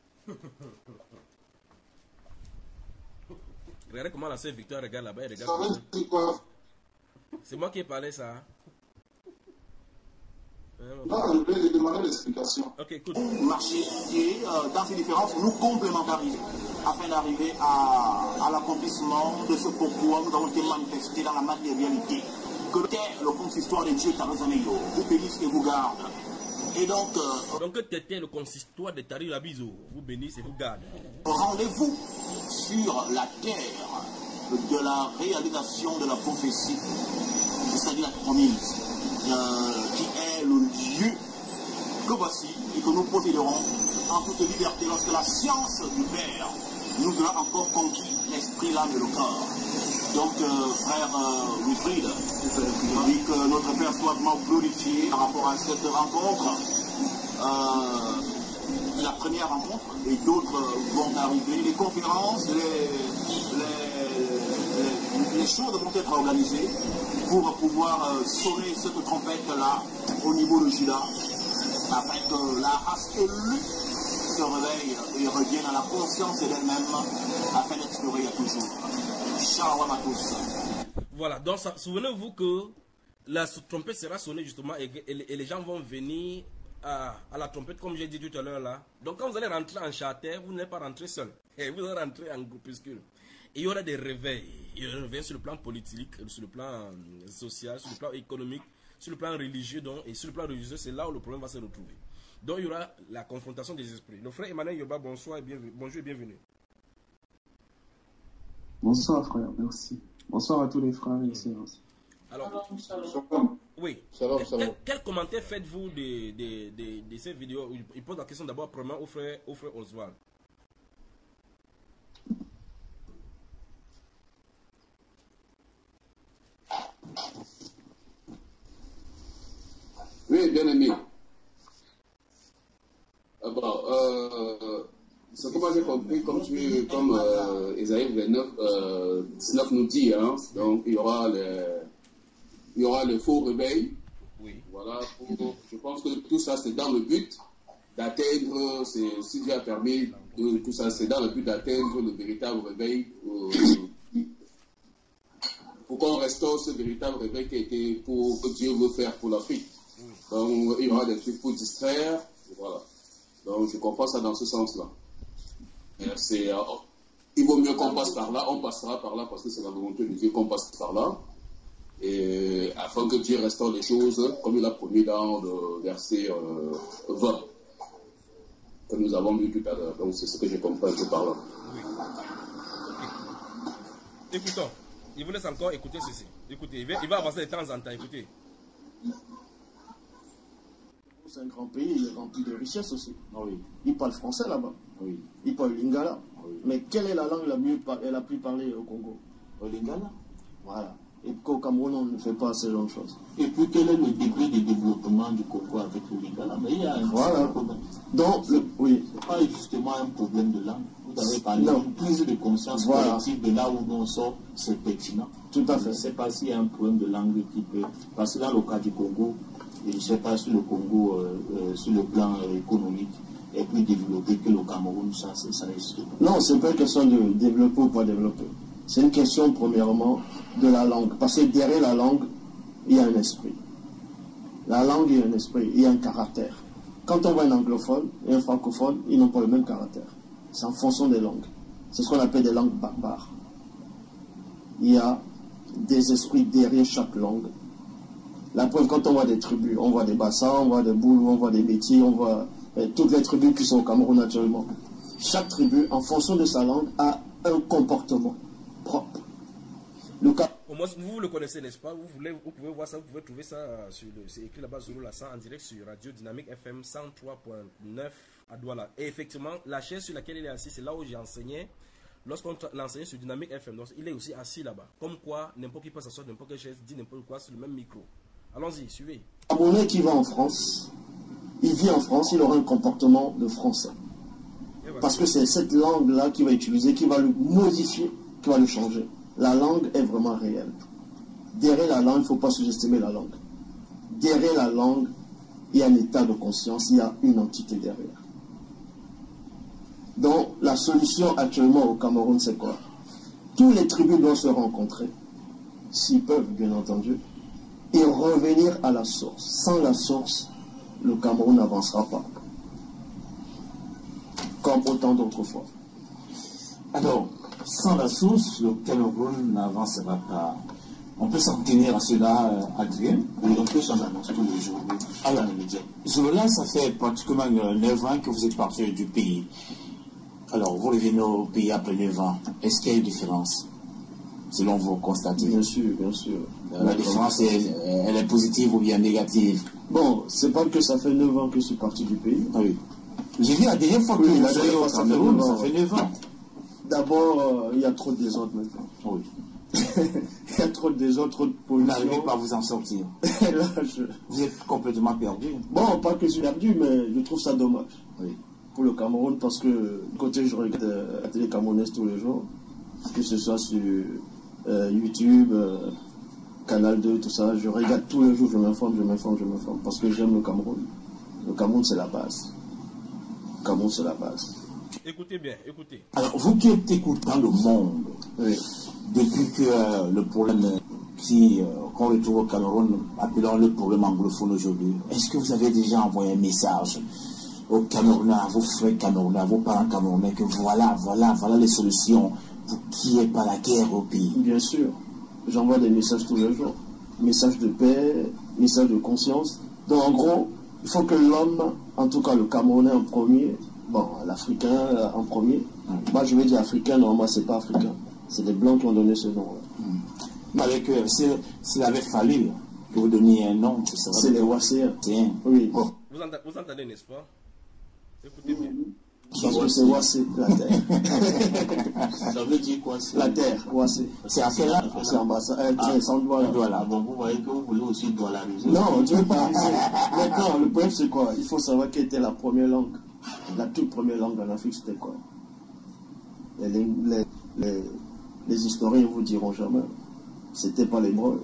Regardez comment la sœur Victoire regarde là-bas. C'est moi qui ai parlé ça. Non, je vais demander l'explication. Ok, écoute. Marcher et euh, dans ces différences, nous complémentariser afin d'arriver à, à l'accomplissement de ce pourquoi nous avons été manifestés dans la matérialité. Que le consistoire de Dieu Tarozaneyo vous bénisse et vous garde. Et donc, euh, donc Tété, le consistoire de Tari Rabizo, vous bénisse et vous garde. Rendez-vous sur la terre de la réalisation de la prophétie, c'est-à-dire la promise, euh, qui est le lieu que voici et que nous procéderons en toute liberté lorsque la science du Père nous aura encore conquis l'esprit, l'âme et le corps. Donc, euh, frère euh, Wilfried, dit que notre Père soit vraiment glorifié par rapport à cette rencontre. Euh, la première rencontre, et d'autres euh, vont arriver. Les conférences, les, les, les, les choses vont être organisées pour pouvoir euh, sonner cette trompette-là au niveau de Juda, afin que la race élue se réveille et revienne à la conscience d'elle-même, afin d'explorer à toujours. Shalom à tous. Voilà, donc souvenez-vous que la trompette sera sonnée justement et, et, et les gens vont venir à, à la trompette comme j'ai dit tout à l'heure là. Donc quand vous allez rentrer en charter, vous n'allez pas rentrer seul. Et vous allez rentrer en groupuscule. Et il y aura des réveils. Il y aura des réveils sur le plan politique, sur le plan social, sur le plan économique, sur le plan religieux donc, et sur le plan religieux, c'est là où le problème va se retrouver. Donc il y aura la confrontation des esprits. Le frère Emmanuel Yoba, bonsoir et bienvenue. Bonjour et bienvenue. Bonsoir frère, merci. Bonsoir à tous les frères et sœurs. Alors, oui. Salam, quel, salam. quel, quel commentaire faites-vous de, de, de, de ces vidéos? Il pose la question d'abord premièrement au frère, au frère Oswald. Oui, bien aimé. Ah bon, euh, c'est comment j'ai compris, comme, tu, comme euh, Isaïe vingt-neuf, euh, dix-neuf nous dit, hein, donc il y aura les, il y aura les faux réveils. Oui. Voilà, pour, je pense que tout ça c'est dans le but d'atteindre, si Dieu a permis, de, tout ça c'est dans le but d'atteindre le véritable réveil. Euh, pour qu'on restaure ce véritable réveil qui a été pour que Dieu veut faire pour l'Afrique. Donc il y aura des trucs pour distraire, voilà. Donc je comprends ça dans ce sens-là. C'est, euh, il vaut mieux qu'on passe par là, on passera par là parce que c'est la volonté de Dieu qu'on passe par là. Et afin que Dieu restaure les choses comme il a promis dans le verset euh, vingt que nous avons lu tout à l'heure. Donc c'est ce que j'ai compris un peu par là. Oui. Okay. Écoutons. Il vous laisse encore écouter ceci. Écoutez, il va, il va avancer de temps en temps. Écoutez. C'est un grand pays, il est rempli de richesses aussi. Oui. Il parle français là-bas. Oui. Il parle lingala. Oui. Mais quelle est la langue la, mieux par... la plus parlée au Congo? Le lingala. Voilà. Et qu'au Cameroun, on ne fait pas ce genre de choses. Et puis, quel est le degré de développement du Congo avec le lingala? Mais il y a un voilà. problème. Donc, le... oui. Ce n'est pas justement un problème de langue. Vous avez parlé d'une prise de conscience voilà. collective de là où on sort, c'est pertinent. Tout à fait. Je ne sais pas s'il y a un problème de langue qui peut... Parce que dans le cas du Congo, je ne sais pas si le Congo, euh, euh, sur le plan euh, économique, est plus développé que le Cameroun, ça, ça n'existe pas. Non, ce n'est pas une question de développer ou pas développer. C'est une question, premièrement, de la langue. Parce que derrière la langue, il y a un esprit. La langue, il y a un esprit, il y a un caractère. Quand on voit un anglophone et un francophone, ils n'ont pas le même caractère. C'est en fonction des langues. C'est ce qu'on appelle des langues barbares. Il y a des esprits derrière chaque langue. La preuve, quand on voit des tribus, on voit des bassins, on voit des Boulous, on voit des Bétis, on voit euh, toutes les tribus qui sont au Cameroun actuellement. Chaque tribu, en fonction de sa langue, a un comportement propre. Le cas... Au moins, vous le connaissez, n'est-ce pas? Vous, voulez, vous pouvez voir ça, vous pouvez trouver ça sur le, c'est écrit là-bas, Zulu Lassan, en direct sur Radio Dynamique F M cent trois point neuf à Douala. Et effectivement, la chaise sur laquelle il est assis, c'est là où j'ai enseigné. Lorsqu'on l'enseignait sur Dynamique F M, donc il est aussi assis là-bas. Comme quoi, n'importe qui peut s'asseoir, n'importe quelle chaise, dit n'importe quoi sur le même micro. Allons-y, suivez. Un Camerounais qui va en France, il vit en France, il aura un comportement de français. Parce que c'est cette langue-là qu'il va utiliser, qui va le modifier, qui va le changer. La langue est vraiment réelle. Derrière la langue, il ne faut pas sous-estimer la langue. Derrière la langue, il y a un état de conscience, il y a une entité derrière. Donc, la solution actuellement au Cameroun, c'est quoi? Tous les tribus doivent se rencontrer, s'ils peuvent, bien entendu, et revenir à la source. Sans la source, le Cameroun n'avancera pas. Comme autant d'autres fois. Alors, sans la source, le Cameroun n'avancera pas. On peut s'en tenir à cela, Adrien, et on peut s'en annoncer tous les jours. Alors, Zolola, ça fait pratiquement neuf ans que vous êtes parti du pays. Alors, vous revenez au pays après neuf ans. Est-ce qu'il y a une différence, selon vous constatez? Bien sûr, bien sûr. La, la différence, est, elle est positive ou bien négative? Bon, c'est pas que ça fait neuf ans que je suis parti du pays. Ah oui. J'ai vu la dernière fois que oui, vous avez au Cameroun, ça fait neuf ans. D'abord, euh, il y a trop de désordre maintenant. Oui. Il y a trop de désordre, trop de pollution. Vous n'arrivez pas à vous en sortir. Là, je... Vous êtes complètement perdu. Bon, pas que je suis perdu, mais je trouve ça dommage. Oui. Pour le Cameroun, parce que côté je regarde euh, la télé camerounaise tous les jours, que ce soit sur euh, YouTube, euh, Canal deux, tout ça, je regarde tous les jours, je m'informe, je m'informe, je m'informe, parce que j'aime le Cameroun. Le Cameroun, c'est la base. Le Cameroun, c'est la base. Écoutez bien, écoutez. Alors, vous qui êtes écoutant le monde, oui. Depuis que euh, le problème qui, euh, qu'on retrouve au Cameroun, appelons le problème anglophone aujourd'hui, est-ce que vous avez déjà envoyé un message aux Camerounais, à vos frères Camerounais, à vos parents Camerounais, que voilà, voilà, voilà les solutions pour qu'il n'y ait pas la guerre au pays? Bien sûr. J'envoie des messages tous les jours. Messages de paix, messages de conscience. Donc, en gros, il faut que l'homme, en tout cas le Camerounais en premier, bon, l'Africain en premier, mm. moi je vais dire Africain, non, moi c'est pas Africain. C'est les Blancs qui ont donné ce nom-là. Mm. Mais avec, euh, s'il avait fallu que vous donniez un nom, c'est les Wasséens. Oui. Bon. Vous, ent vous entendez, n'est-ce pas? Écoutez bien. Parce que c'est Wassé, la terre. Ça veut dire quoi? La terre, Wassé. C'est à celle-là? C'est en bas, c'est sans doigt là. Bon, vous voyez que vous voulez aussi dollariser. Non, tu ne veux pas riser. Maintenant, le problème c'est quoi? Il faut savoir quelle était la première langue. La toute première langue en Afrique, c'était quoi? Les, les, les, les historiens vous diront jamais. C'était pas l'hébreu.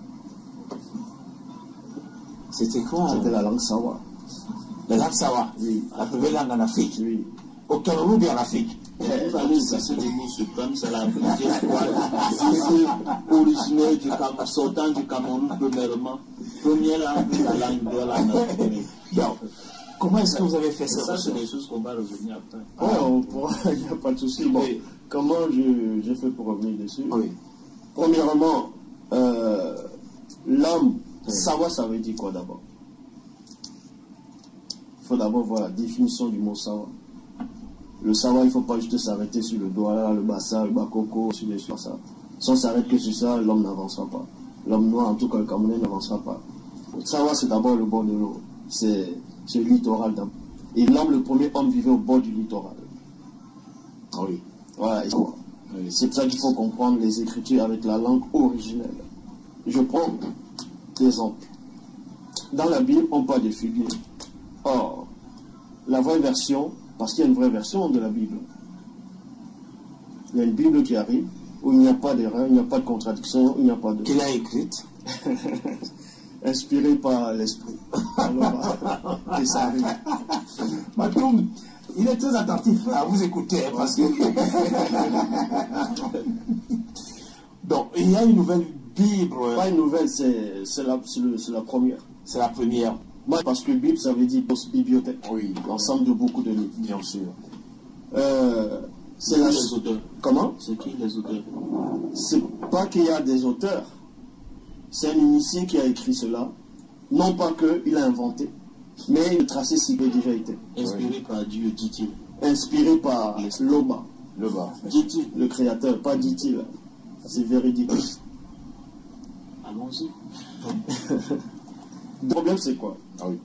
C'était quoi? C'était la langue Sawa. La langue Sawa? Oui. La première langue en Afrique? Oui. Au Cameroun bien en Afrique? Vous allez cesser de nous suprême, c'est la première fois. Originaire du Cameroun, sortant du Cameroun, premièrement. Première langue, la langue de la Afrique. Comment est-ce que vous avez fait ça? Ça, c'est des choses qu'on va revenir après. Oui, on pourra, il n'y a pas de souci. Bon, oui. Comment j'ai fait pour revenir dessus? Oui. Premièrement, euh, l'homme, oui. Sawa, ça veut dire quoi d'abord? Il faut d'abord voir la définition du mot Sawa. Le Sawa, il ne faut pas juste s'arrêter sur le doigt, le bassa, le bakoko, sur les sur ça. Si on s'arrête que sur ça, l'homme n'avancera pas. L'homme noir, en tout cas le Camerounais, n'avancera pas. Le Sawa, c'est d'abord le bord de l'eau. C'est le littoral d'abord. Et l'homme, le premier homme, vivait au bord du littoral. Ah oui. Voilà. Oui. C'est pour ça qu'il faut comprendre les écritures avec la langue originelle. Je prends des exemples. Dans la Bible, on parle de figuier. Or, la vraie version, parce qu'il y a une vraie version de la Bible, il y a une Bible qui arrive où il n'y a pas d'erreur, il n'y a pas de contradiction, il n'y a pas de... Qui l'a écrite? Inspiré par l'esprit. Et ça arrive. Matoum, il est très attentif à vous écouter parce que... Donc, il y a une nouvelle Bible. Pas une nouvelle, c'est la, la première. C'est la première. Moi, parce que Bible, ça veut dire bibliothèque. Oui. L'ensemble de beaucoup de livres. Bien sûr. Euh, c'est la... les auteurs. Comment? C'est qui les auteurs? C'est pas qu'il y a des auteurs. C'est un initié qui a écrit cela. Non pas qu'il a inventé, mais le tracé s'il a déjà été. Inspiré oui. par Dieu, dit-il. Inspiré par Loba. Loba. Dit-il, le créateur, pas dit-il. C'est véridique. Allons-y. Le problème, c'est quoi? Ah oui.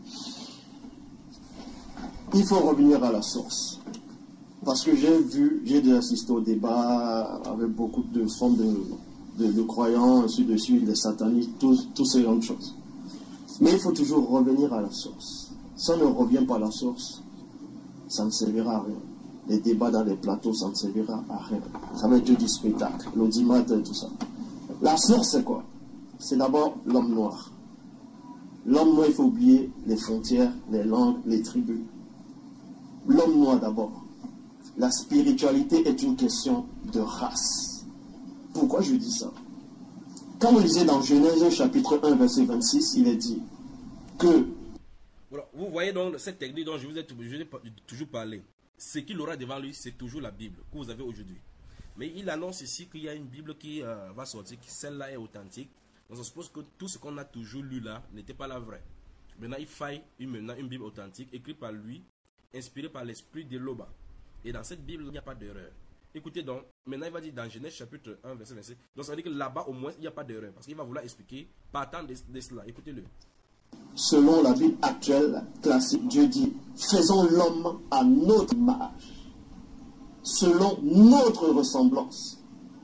Il faut revenir à la source. Parce que j'ai vu, j'ai déjà assisté au débat avec beaucoup de formes de, de, de croyants, ainsi de suite, des satanistes, tous, tous ces genres de choses. Mais il faut toujours revenir à la source. Si on ne revient pas à la source, ça ne servira à rien. Les débats dans les plateaux, ça ne servira à rien. Ça va être du spectacle, l'audimat et tout ça. La source, c'est quoi? C'est d'abord l'homme noir. L'homme noir, il faut oublier les frontières, les langues, les tribus. L'homme noir d'abord. La spiritualité est une question de race. Pourquoi je dis ça? Quand vous lisez dans Genèse chapitre un, verset vingt-six, il est dit que... Voilà, vous voyez donc cette technique dont je vous ai toujours parlé. Ce qu'il aura devant lui, c'est toujours la Bible que vous avez aujourd'hui. Mais il annonce ici qu'il y a une Bible qui euh, va sortir, que celle-là est authentique. Donc on suppose que tout ce qu'on a toujours lu là n'était pas la vraie. Maintenant, il faille une, maintenant, une Bible authentique, écrite par lui, inspirée par l'esprit de Loba. Et dans cette Bible, il n'y a pas d'erreur. Écoutez donc, maintenant il va dire dans Genèse chapitre un, verset vingt-sept. Donc ça veut dire que là-bas, au moins, il n'y a pas d'erreur. Parce qu'il va vouloir expliquer partant de, de cela. Écoutez-le. Selon la Bible actuelle, classique, Dieu dit, faisons l'homme à notre image, selon notre ressemblance.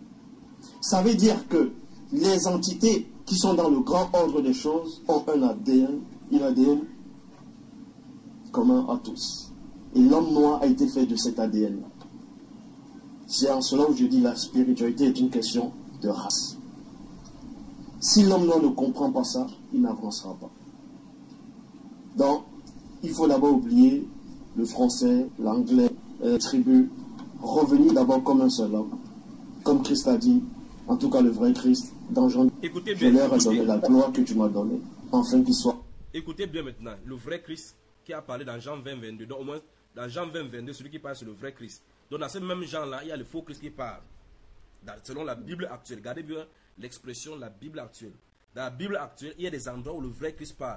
Ça veut dire que les entités qui sont dans le grand ordre des choses ont un A D N, un A D N commun à tous. Et l'homme noir a été fait de cet A D N-là. C'est en cela où je dis la spiritualité est une question de race. Si l'homme noir ne comprend pas ça, il n'avancera pas. Donc, il faut d'abord oublier le français, l'anglais, les tribus, revenir d'abord comme un seul homme. Comme Christ a dit, en tout cas le vrai Christ, dans Jean, écoutez je leur ai donné la gloire que tu m'as donnée, afin qu'il soit. Écoutez bien maintenant, le vrai Christ qui a parlé dans Jean vingt, vingt-deux, donc au moins dans Jean vingt, vingt-deux, celui qui parle c'est le vrai Christ. Donc dans ce même Jean-là, il y a le faux Christ qui parle. Dans, selon la Bible actuelle, regardez bien l'expression la Bible actuelle. Dans la Bible actuelle, il y a des endroits où le vrai Christ parle.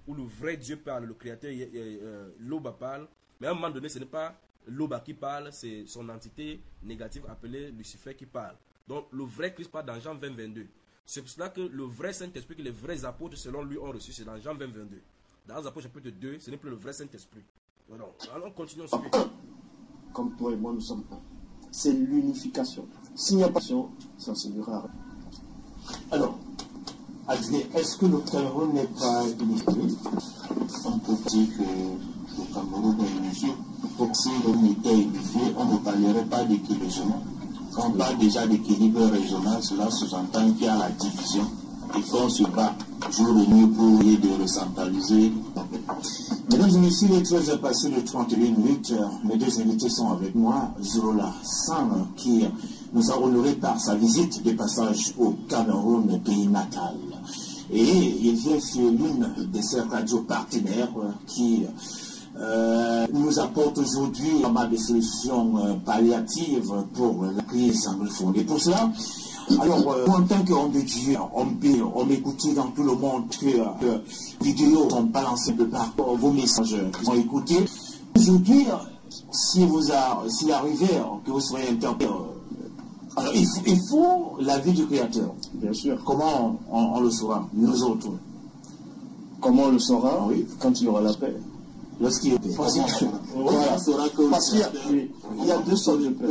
où le vrai Dieu parle, le créateur euh, Loba parle, mais à un moment donné, ce n'est pas Loba qui parle, c'est son entité négative appelée Lucifer qui parle. Donc le vrai Christ parle dans Jean vingt, vingt-deux. C'est pour cela que le vrai Saint-Esprit que les vrais apôtres selon lui ont reçu, c'est dans Jean vingt, vingt-deux. Dans les apôtres chapitre deux, ce n'est plus le vrai Saint-Esprit. Alors, alors continuons. Comme toi et moi, nous sommes un. C'est l'unification. S'il n'y a pas de ça s'élira. Alors, Adrien, est-ce que le Cameroun n'est pas unifié? On peut dire que le Cameroun est unifié. Donc si l'on était unifié, on ne parlerait pas d'équilibre régional. Quand on parle déjà d'équilibre régional, cela sous-entend qu'il y a la division et qu'on se bat jour et nuit pour essayer de recentraliser. Mesdames et messieurs, il est treize heures passées de trente et une minutes. Mes deux invités sont avec moi. Zorola Sam, qui nous a honoré par sa visite de passage au Cameroun, pays natal. Et il vient sur l'une de ces radios partenaires qui euh, nous apporte aujourd'hui pas mal de solutions euh, palliatives pour la crise anglophone. Et pour cela, alors, euh, en tant qu'homme de Dieu, on peut, on écouter dans tout le monde que euh, vidéos sont balancées de par vos messages qui sont écoutés. Aujourd'hui, si vous a, s'il arrivait que vous soyez interpellé, euh, alors il faut, il faut l'avis du Créateur. Bien sûr. Comment on, on le saura, nous autres? Comment on le saura? Oui, quand il y aura la paix. Lorsqu'il y a paix. Voilà. Parce qu'il y a, oui, il y a deux sortes de paix.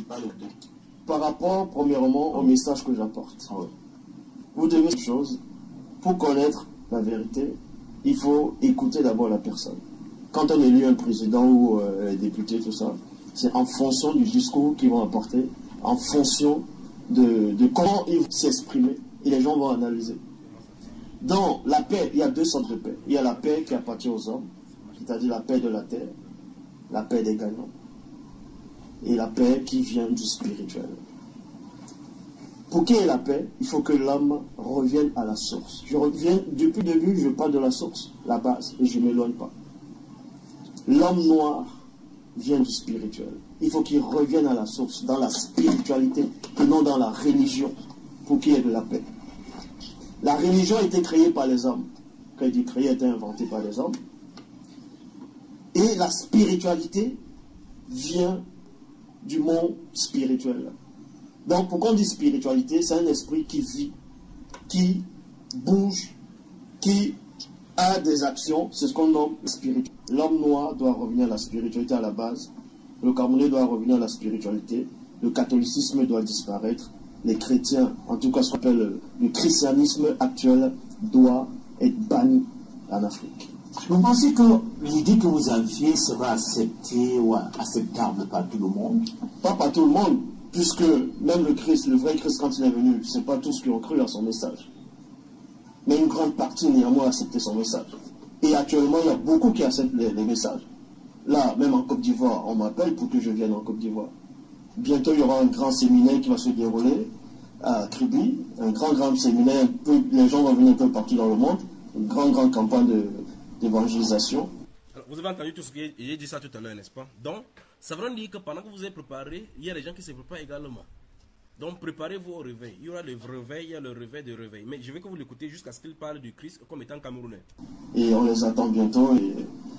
Par rapport, premièrement, au message que j'apporte. Oui. Vous devez une chose, pour connaître la vérité, il faut écouter d'abord la personne. Quand on élit un président ou euh, un député, tout ça, c'est en fonction du discours qu'ils vont apporter, en fonction de, de comment ils vont s'exprimer, et les gens vont analyser. Dans la paix, il y a deux sortes de paix. Il y a la paix qui appartient aux hommes, c'est-à-dire la paix de la terre, la paix des gagnants, et la paix qui vient du spirituel. Pour qu'il y ait la paix, il faut que l'homme revienne à la source. Je reviens, depuis le début, je parle de la source, la base, et je ne m'éloigne pas. L'homme noir vient du spirituel. Il faut qu'il revienne à la source, dans la spiritualité, et non dans la religion, pour qu'il y ait de la paix. La religion a été créée par les hommes. Quand il dit créée, a été inventée par les hommes. Et la spiritualité vient du monde spirituel. Donc, pourquoi on dit spiritualité? C'est un esprit qui vit, qui bouge, qui a des actions. C'est ce qu'on nomme spirituel. L'homme noir doit revenir à la spiritualité à la base. Le Camerounais doit revenir à la spiritualité. Le catholicisme doit disparaître. Les chrétiens, en tout cas ce qu'on appelle le christianisme actuel, doit être banni en Afrique. Vous pensez que l'idée que vous aviez sera acceptée ou acceptable par tout le monde? Pas par tout le monde, puisque même le Christ, le vrai Christ, quand il est venu, ce n'est pas tous qui ont cru à son message. Mais une grande partie néanmoins a accepté son message. Et actuellement, il y a beaucoup qui acceptent les, les messages. Là, même en Côte d'Ivoire, on m'appelle pour que je vienne en Côte d'Ivoire. Bientôt, il y aura un grand séminaire qui va se dérouler à Kribi, un grand, grand séminaire. Peu, les gens vont venir un peu partout dans le monde. Une grande, grande campagne de d'évangélisation. Vous avez entendu tout ce que j'ai dit ça tout à l'heure, n'est-ce pas? Donc, ça veut dire que pendant que vous êtes préparé, il y a des gens qui se préparent également. Donc, préparez-vous au réveil. Il y aura le réveil, il y a le réveil de réveil. Mais je veux que vous l'écoutez jusqu'à ce qu'il parle du Christ comme étant camerounais. Et on les attend bientôt. Et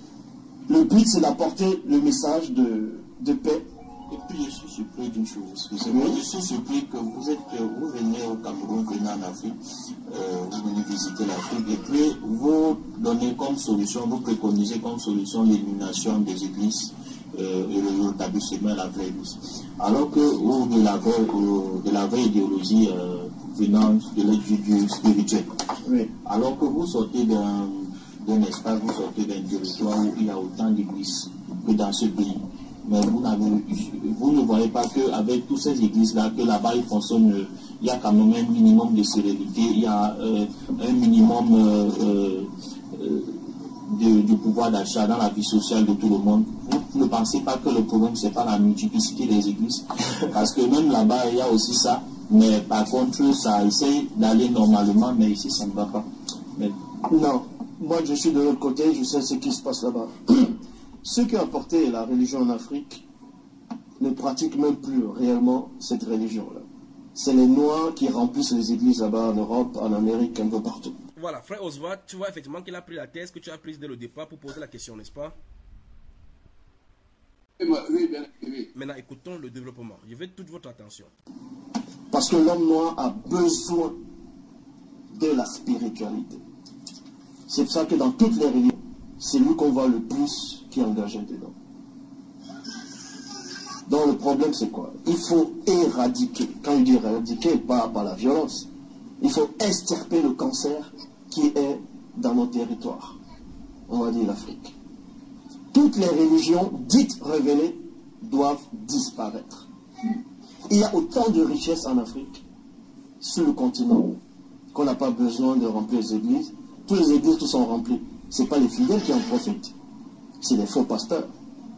le but, c'est d'apporter le message de, de paix. Et puis je suis surpris d'une chose, excusez-moi, je suis surpris que vous êtes, vous venez au Cameroun, vous venez en Afrique, euh, vous venez visiter l'Afrique, et puis vous donnez comme solution, vous préconisez comme solution l'élimination des églises euh, et le rétablissement de la vraie église. Alors que ou de la vraie, ou de la vraie idéologie euh, venant de l'aide du spirituel. Oui. Alors que vous sortez d'un d'un espace, vous sortez d'un territoire où il y a autant d'églises que dans ce pays. Mais vous, vous ne voyez pas qu'avec toutes ces églises-là, que là-bas, il fonctionne, il y a quand même un minimum de sérénité, il y a euh, un minimum euh, euh, de, de pouvoir d'achat dans la vie sociale de tout le monde. Vous ne pensez pas que le problème, ce n'est pas la multiplicité des églises? Parce que même là-bas, il y a aussi ça, mais par contre, ça essaie d'aller normalement, mais ici, ça ne va pas. Mais... Non, moi, je suis de l'autre côté, je sais ce qui se passe là-bas. Ceux qui ont apporté la religion en Afrique ne pratiquent même plus réellement cette religion-là. C'est les Noirs qui remplissent les églises là-bas en Europe, en Amérique, un peu partout. Voilà, frère Oswald, tu vois effectivement qu'il a pris la thèse que tu as prise dès le départ pour poser la question, n'est-ce pas? Oui, bien, oui. Maintenant, écoutons le développement. Je veux toute votre attention. Parce que l'homme noir a besoin de la spiritualité. C'est pour ça que dans toutes les religions, c'est lui qu'on voit le plus qui est engagé dedans. Donc le problème c'est quoi? Il faut éradiquer. Quand je dis éradiquer, pas par la violence. Il faut extirper le cancer qui est dans nos territoires. On va dire l'Afrique. Toutes les religions dites révélées doivent disparaître. Il y a autant de richesses en Afrique, sur le continent, qu'on n'a pas besoin de remplir les églises. Toutes les églises qui sont remplies, ce n'est pas les fidèles qui en profitent, c'est les faux pasteurs.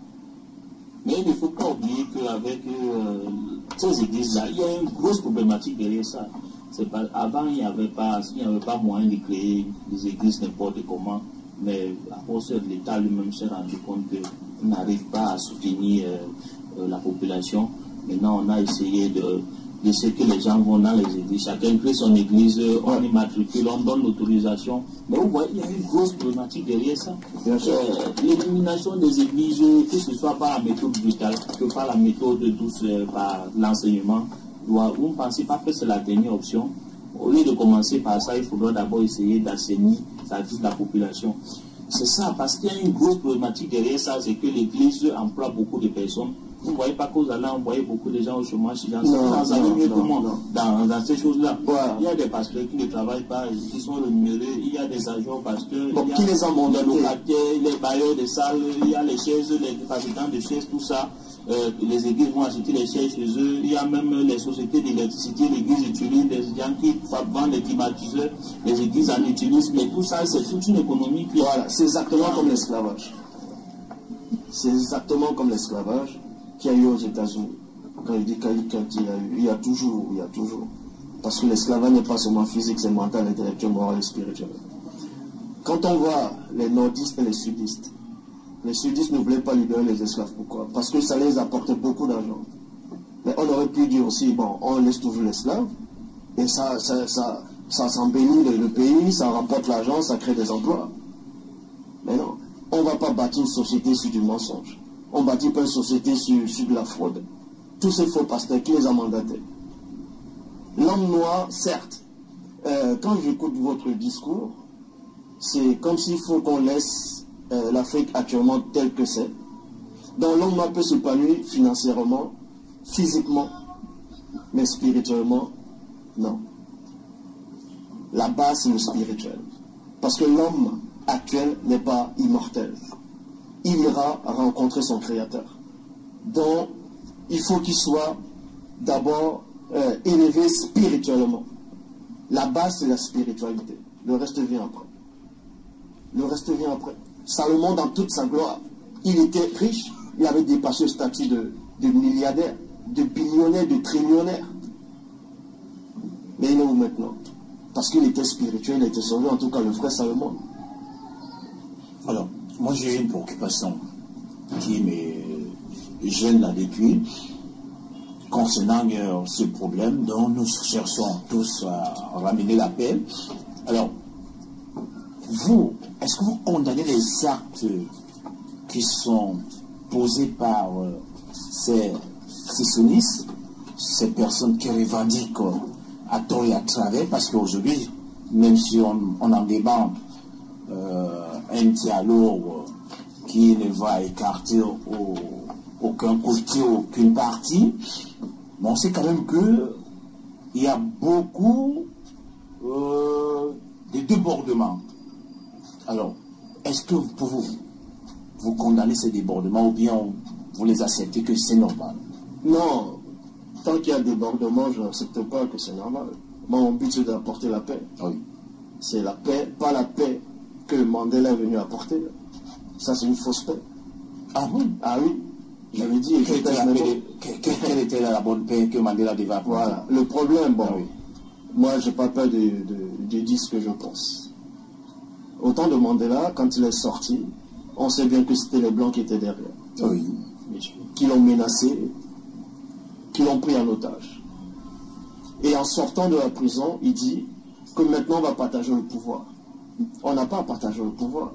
Mais il ne faut pas oublier qu'avec euh, ces églises-là, il y a une grosse problématique derrière ça. Pas, avant, il n'y avait, avait pas moyen de créer des églises n'importe comment, mais à cause de l'État lui-même s'est rendu compte qu'il n'arrive pas à soutenir euh, euh, la population. Maintenant, on a essayé de, de ce que les gens vont dans les églises. Chacun crée son église, on immatricule, on donne l'autorisation. Mais vous voyez, il y a une grosse problématique derrière ça. Euh, L'élimination des églises, que ce soit par la méthode brutale, que par la méthode douce, euh, par l'enseignement, vous ne pensez pas que c'est la dernière option? Au lieu de commencer par ça, il faudra d'abord essayer d'assainir la population. C'est ça, parce qu'il y a une grosse problématique derrière ça, c'est que l'Église emploie beaucoup de personnes. Vous ne voyez pas qu'aux allez envoyer beaucoup de gens au chômage, dans ça va mieux que moi dans, dans ces choses-là. Ouais. Il y a des pasteurs qui ne travaillent pas, qui sont rémunérés, il y a des agents pasteurs, bon, il y a qui les, ont les locataires, les bailleurs de salles, il y a les chaises, les fabricants de chaises, tout ça. Euh, les églises vont acheter les chaises chez eux, il y a même les sociétés d'électricité, l'église utilise des gens qui vendent des climatiseurs, les églises en utilisent, mais tout ça c'est toute une économie qui... Voilà, c'est exactement comme l'esclavage. C'est exactement comme l'esclavage qu'il y a eu aux États-Unis. Quand je dis qu'il y a eu, il y a toujours, il y a toujours. Parce que l'esclavage n'est pas seulement physique, c'est mental, intellectuel, moral et spirituel. Quand on voit les nordistes et les sudistes, les sudistes ne voulaient pas libérer les esclaves. Pourquoi? Parce que ça les apportait beaucoup d'argent. Mais on aurait pu dire aussi, bon, on laisse toujours l'esclave, et ça, ça, ça, ça s'embellit le, le pays, ça rapporte l'argent, ça crée des emplois. Mais non, on ne va pas bâtir une société sur du mensonge. On ne bâtit pas une société sur, sur de la fraude. Tous ces faux pasteurs, qui les a mandatés? L'homme noir, certes, euh, quand j'écoute votre discours, c'est comme s'il faut qu'on laisse Euh, l'Afrique actuellement telle que c'est. Donc l'homme noir peut s'épanouir financièrement, physiquement, mais spirituellement, non. La base, c'est le spirituel. Parce que l'homme actuel n'est pas immortel. Il ira rencontrer son Créateur. Donc, il faut qu'il soit d'abord euh, élevé spirituellement. La base, c'est la spiritualité. Le reste vient après. Le reste vient après. Salomon, dans toute sa gloire, il était riche, il avait dépassé le statut de, de milliardaire, de billionnaire, de trillionnaire. Mais il est où maintenant? Parce qu'il était spirituel, il était sauvé, en tout cas le frère Salomon. Alors, moi j'ai une préoccupation qui me gêne là depuis, concernant euh, ce problème dont nous cherchons tous à ramener la paix. Alors, vous, est-ce que vous condamnez les actes qui sont posés par euh, ces sionistes, ces personnes qui revendiquent euh, à tort et à travers, parce qu'aujourd'hui, même si on, on en débat euh, un dialogue qui ne va écarter au, aucun côté, aucune partie, mais on sait quand même qu'il y a beaucoup euh, de débordements. Alors, est-ce que pour vous, vous condamnez ces débordements ou bien vous les acceptez que c'est normal? Non, tant qu'il y a débordement, je n'accepte pas que c'est normal. Mon but, c'est d'apporter la paix. Oui. C'est la paix, pas la paix que Mandela est venu apporter. Ça, c'est une fausse paix. Ah oui? Ah oui. J'avais dit... Quelle était, la, paix, quelle, quelle était la bonne paix que Mandela devait apporter? Voilà. Le problème, bon, ah oui. Moi, je n'ai pas peur de, de, de dire ce que je pense. Au temps de Mandela, quand il est sorti, on sait bien que c'était les Blancs qui étaient derrière. Oui. Qui l'ont menacé, qui l'ont pris en otage. Et en sortant de la prison, il dit, que maintenant on va partager le pouvoir. On n'a pas à partager le pouvoir.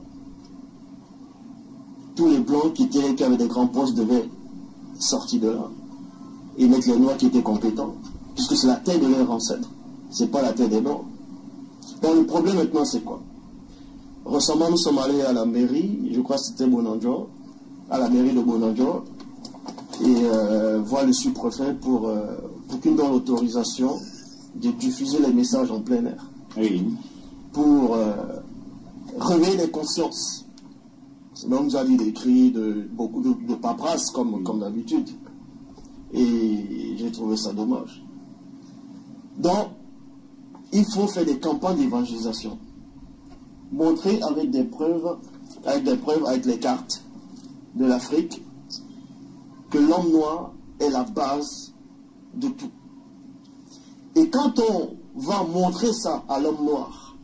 Tous les blancs qui, étaient, qui avaient des grands postes devaient sortir de là et mettre les noirs qui étaient compétents, puisque c'est la terre de leurs ancêtres, c'est pas la terre des blancs. Donc le problème maintenant c'est quoi? Récemment nous sommes allés à la mairie, je crois que c'était Bonanjo, à la mairie de Bonanjo, et euh, voir le sous-préfet pour, euh, pour qu'il donne l'autorisation de diffuser les messages en plein air. Oui. Pour euh, réveiller les consciences. Donc nous avons des cris, de, beaucoup de, de paperasse comme, comme d'habitude. Et j'ai trouvé ça dommage. Donc, il faut faire des campagnes d'évangélisation. Montrer avec des preuves, avec des preuves, avec les cartes de l'Afrique, que l'homme noir est la base de tout. Et quand on va montrer ça à l'homme noir,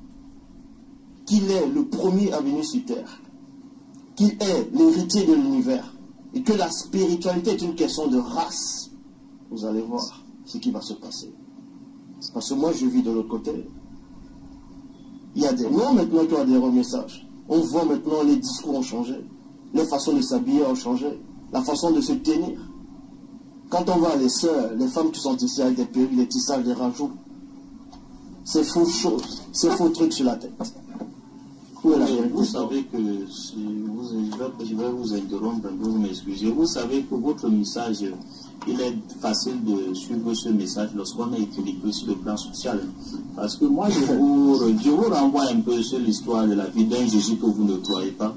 qu'il est le premier à venir sur terre, qu'il est l'héritier de l'univers, et que la spiritualité est une question de race, vous allez voir ce qui va se passer. Parce que moi je vis de l'autre côté. Il y a des noirs maintenant qui ont des remessages. On voit maintenant les discours ont changé, les façons de s'habiller ont changé, la façon de se tenir. Quand on voit les sœurs, les femmes qui sont ici avec des perruques, des tissages, des rajouts, c'est faux choses, c'est faux trucs sur la tête. Où est la vérité? Vous savez que, si vous, je vais vous interrompre, vous m'excusez, vous savez que votre message, il est facile de suivre ce message lorsqu'on est équilibré sur le plan social. Parce que moi, je vous, je vous renvoie un peu sur l'histoire de la vie d'un Jésus que vous ne croyez pas.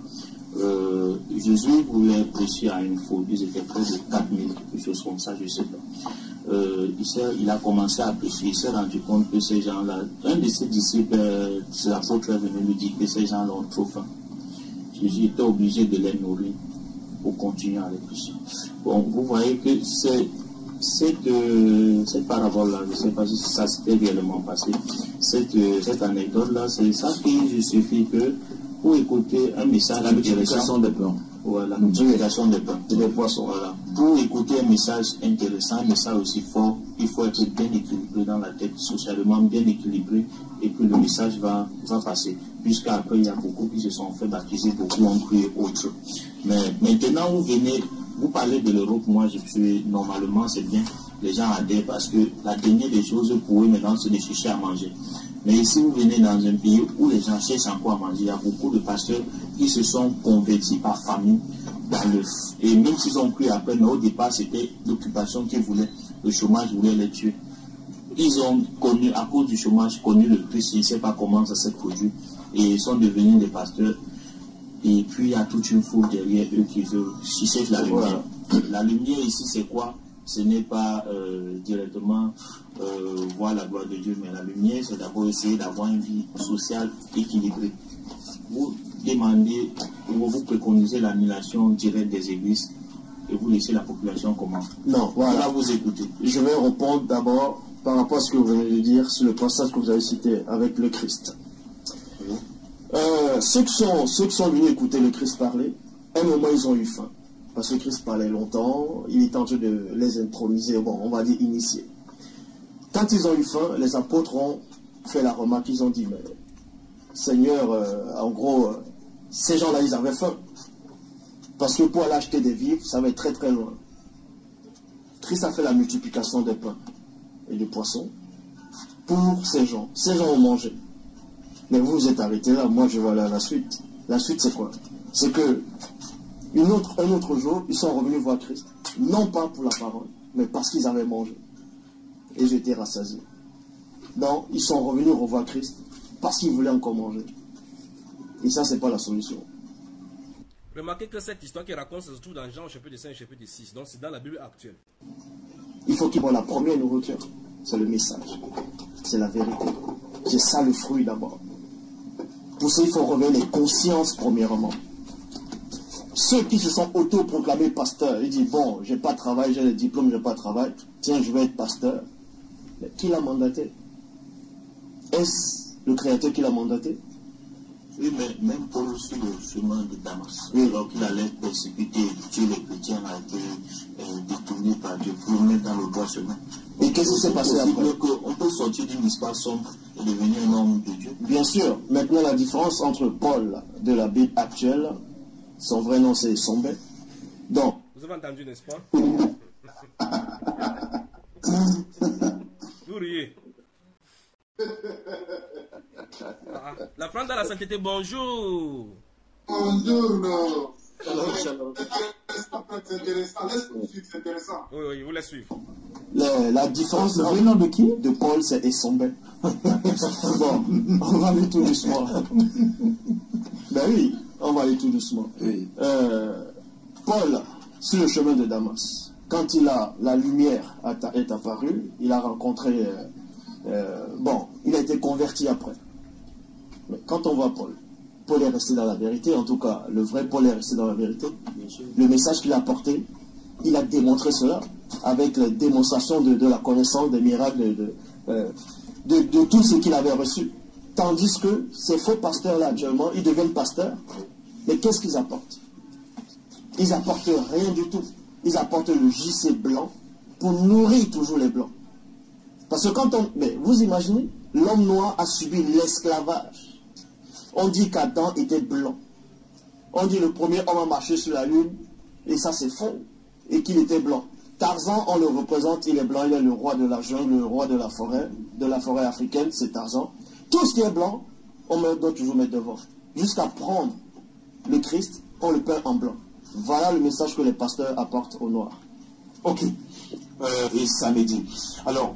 Euh, Jésus voulait prêcher à une foule, ils étaient près de quatre mille, quelque chose comme ça, je ne sais pas. Euh, il, il a commencé à prêcher, il s'est rendu compte que ces gens-là, un de ses disciples, euh, l'apôtre est venu lui dire que ces gens-là ont trop faim. Jésus était obligé de les nourrir pour continuer à les prêcher. Bon, vous voyez que c'est, cette, euh, cette parabole-là, je ne sais pas si ça s'était réellement passé, cette, euh, cette anecdote-là, c'est ça qui suffit que pour écouter un message, la multiplication des plans. Ouais, la multiplication des plans, des poissons. Voilà. Pour écouter un message intéressant, un message aussi fort, il faut être bien équilibré dans la tête, socialement bien équilibré, et puis le message va, va passer. Puisqu'après, il y a beaucoup qui se sont fait baptiser, beaucoup ont cru autre. Mais maintenant, vous venez, vous parlez de l'Europe, moi je suis, normalement c'est bien, les gens adhèrent parce que la dernière des choses pour eux maintenant, c'est de chercher à manger. Mais si vous venez dans un pays où les gens cherchent encore à manger, il y a beaucoup de pasteurs qui se sont convertis par famille dans le... Et même s'ils ont cru après, mais au départ, c'était l'occupation qu'ils voulaient. Le chômage voulait les tuer. Ils ont connu, à cause du chômage, connu le Christ, ils ne savent pas comment ça s'est produit. Et ils sont devenus des pasteurs. Et puis, il y a toute une foule derrière eux qui veut chercher la lumière. La lumière ici, c'est quoi? Ce n'est pas euh, directement euh, voir la gloire de Dieu, mais la lumière, c'est d'abord essayer d'avoir une vie sociale équilibrée. Vous demandez, ou vous préconisez l'annulation directe des églises et vous laissez la population comment? Non, voilà. Là, vous écoutez. Je vais répondre d'abord par rapport à ce que vous venez de dire sur le passage que vous avez cité avec le Christ. Oui. Euh, ceux, qui sont, ceux qui sont venus écouter le Christ parler, à un moment, ils ont eu faim. Parce que Christ parlait longtemps, il était en train de les introniser, bon, on va dire initier. Quand ils ont eu faim, les apôtres ont fait la remarque, ils ont dit, mais Seigneur, euh, en gros, euh, ces gens-là, ils avaient faim. Parce que pour aller acheter des vivres, ça va être très très loin. Christ a fait la multiplication des pains et des poissons pour ces gens. Ces gens ont mangé. Mais vous vous êtes arrêtés là, moi je vais aller à la suite. La suite c'est quoi? C'est que Une autre, un autre jour, ils sont revenus voir Christ, non pas pour la parole, mais parce qu'ils avaient mangé. Et j'étais rassasié. Donc, ils sont revenus revoir Christ parce qu'ils voulaient encore manger. Et ça, c'est pas la solution. Remarquez que cette histoire qui raconte se trouve dans Jean chapitre cinq, chapitre six. Donc, c'est dans la Bible actuelle. Il faut qu'ils voient la première nourriture. C'est le message. C'est la vérité. C'est ça le fruit d'abord. Pour ça, il faut réveiller les consciences premièrement. Ceux qui se sont autoproclamés pasteurs, ils disent, bon, j'ai pas de travail, j'ai le diplôme, j'ai pas de travail, tiens, je vais être pasteur. Mais qui l'a mandaté? Est-ce le Créateur qui l'a mandaté? Oui, mais même Paul sur le chemin de Damas, oui. Alors qu'il allait persécuter et tuer les chrétiens, a été euh, détourné par Dieu pour le mettre dans le droit chemin. Et qu'est-ce qui s'est passé après? On peut sortir d'une histoire sombre et devenir un homme de Dieu. Bien sûr. Maintenant, la différence entre Paul de la Bible actuelle, son vrai nom c'est Sombé. Donc. Vous avez entendu, n'est-ce pas? Vous riez. Ah, la France de la sainteté, bonjour. Bonjour, non. Alors, alors. C'est intéressant, laisse-nous suivre, c'est intéressant. Oui, oui, je vous laisse suivre. La, la différence, le vrai nom de qui? De Paul, c'est Essombé. Bon, on va aller tout doucement. Ben oui, on va aller tout doucement. Oui. Euh, Paul, sur le chemin de Damas, quand il a la lumière est apparue, il a rencontré, euh, euh, bon, il a été converti après. Mais quand on voit Paul, Paul est resté dans la vérité, en tout cas, le vrai Paul est resté dans la vérité. Le message qu'il a porté, il a démontré cela avec la démonstration de, de la connaissance des miracles, de, de, euh, de, de tout ce qu'il avait reçu. Tandis que ces faux pasteurs-là, actuellement, ils deviennent pasteurs, mais qu'est-ce qu'ils apportent? Ils apportent rien du tout. Ils apportent le J C blanc pour nourrir toujours les blancs. Parce que quand on... Mais vous imaginez, l'homme noir a subi l'esclavage. On dit qu'Adam était blanc. On dit le premier homme a marché sur la lune, et ça c'est faux, et qu'il était blanc. Tarzan, on le représente, il est blanc, il est le roi de la jungle, le roi de la forêt, de la forêt africaine, c'est Tarzan. Tout ce qui est blanc, on doit toujours mettre devant. Jusqu'à prendre le Christ, on le peint en blanc. Voilà le message que les pasteurs apportent aux Noirs. Ok. Euh, et samedi. Alors,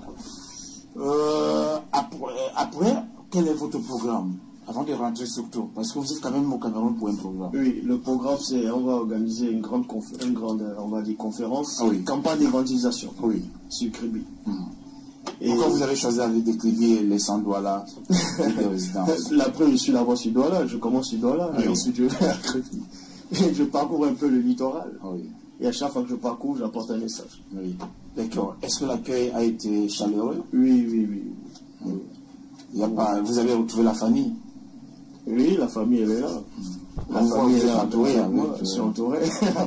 euh, après, après, quel est votre programme? Avant de rentrer surtout, parce que vous êtes quand même au Cameroun pour un programme. Oui, le programme, c'est on va organiser une grande, une grande on va dire, conférence, ah oui. Campagne d'évangélisation oui. sur Kribi. Mmh. Et pourquoi vous avez choisi avec des Kribi et les sans Douala de résidence? Après, je suis là-bas sur Douala, je commence sur Douala, oui. Et ensuite je vais à Kribi. Et je parcours un peu le littoral. Oui. Et à chaque fois que je parcours, j'apporte un message. Oui. D'accord. Est-ce que l'accueil a été chaleureux? Oui, oui, oui. oui. Il y a pas... Vous avez retrouvé la famille? Oui, la famille, elle est là. La on famille, elle est entourée. Avec, moi, je suis entouré.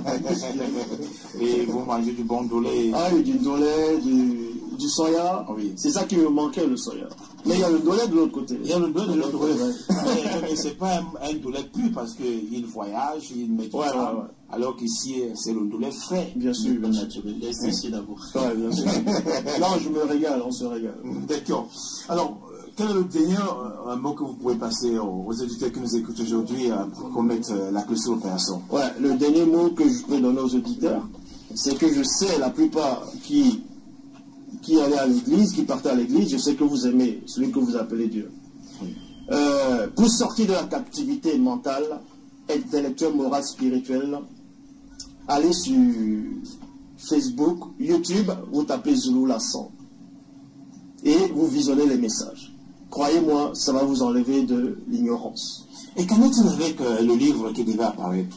Et vous mangez du bon dolé? Ah oui, du dolé, du, du soya. Oui. C'est ça qui me manquait, le soya. Mais il y a le dolé de l'autre côté. Il y a le dolé de l'autre côté. Mais ce n'est pas un, un dolé plus parce qu'il voyage, il met du ouais, temps. Ouais, ouais. Alors qu'ici, c'est le dolé frais. Bien sûr, bien naturel. Laisse ici d'abord. Ouais, bien sûr. Non, je me régale, on se régale. D'accord. Alors, quel est le dernier un mot que vous pouvez passer aux, aux éditeurs qui nous écoutent aujourd'hui pour qu'on mette la clé sur l'opération? Ouais, le dernier mot que je peux donner aux auditeurs, c'est que je sais la plupart qui, qui allaient à l'église, qui partaient à l'église, je sais que vous aimez celui que vous appelez Dieu. Oui. Euh, pour sortir de la captivité mentale, intellectuelle, morale, spirituelle, allez sur Facebook, YouTube, vous tapez Zulu Lasson et vous visionnez les messages. Croyez-moi, ça va vous enlever de l'ignorance. Et qu'en est-il avec euh, le livre qui devait apparaître?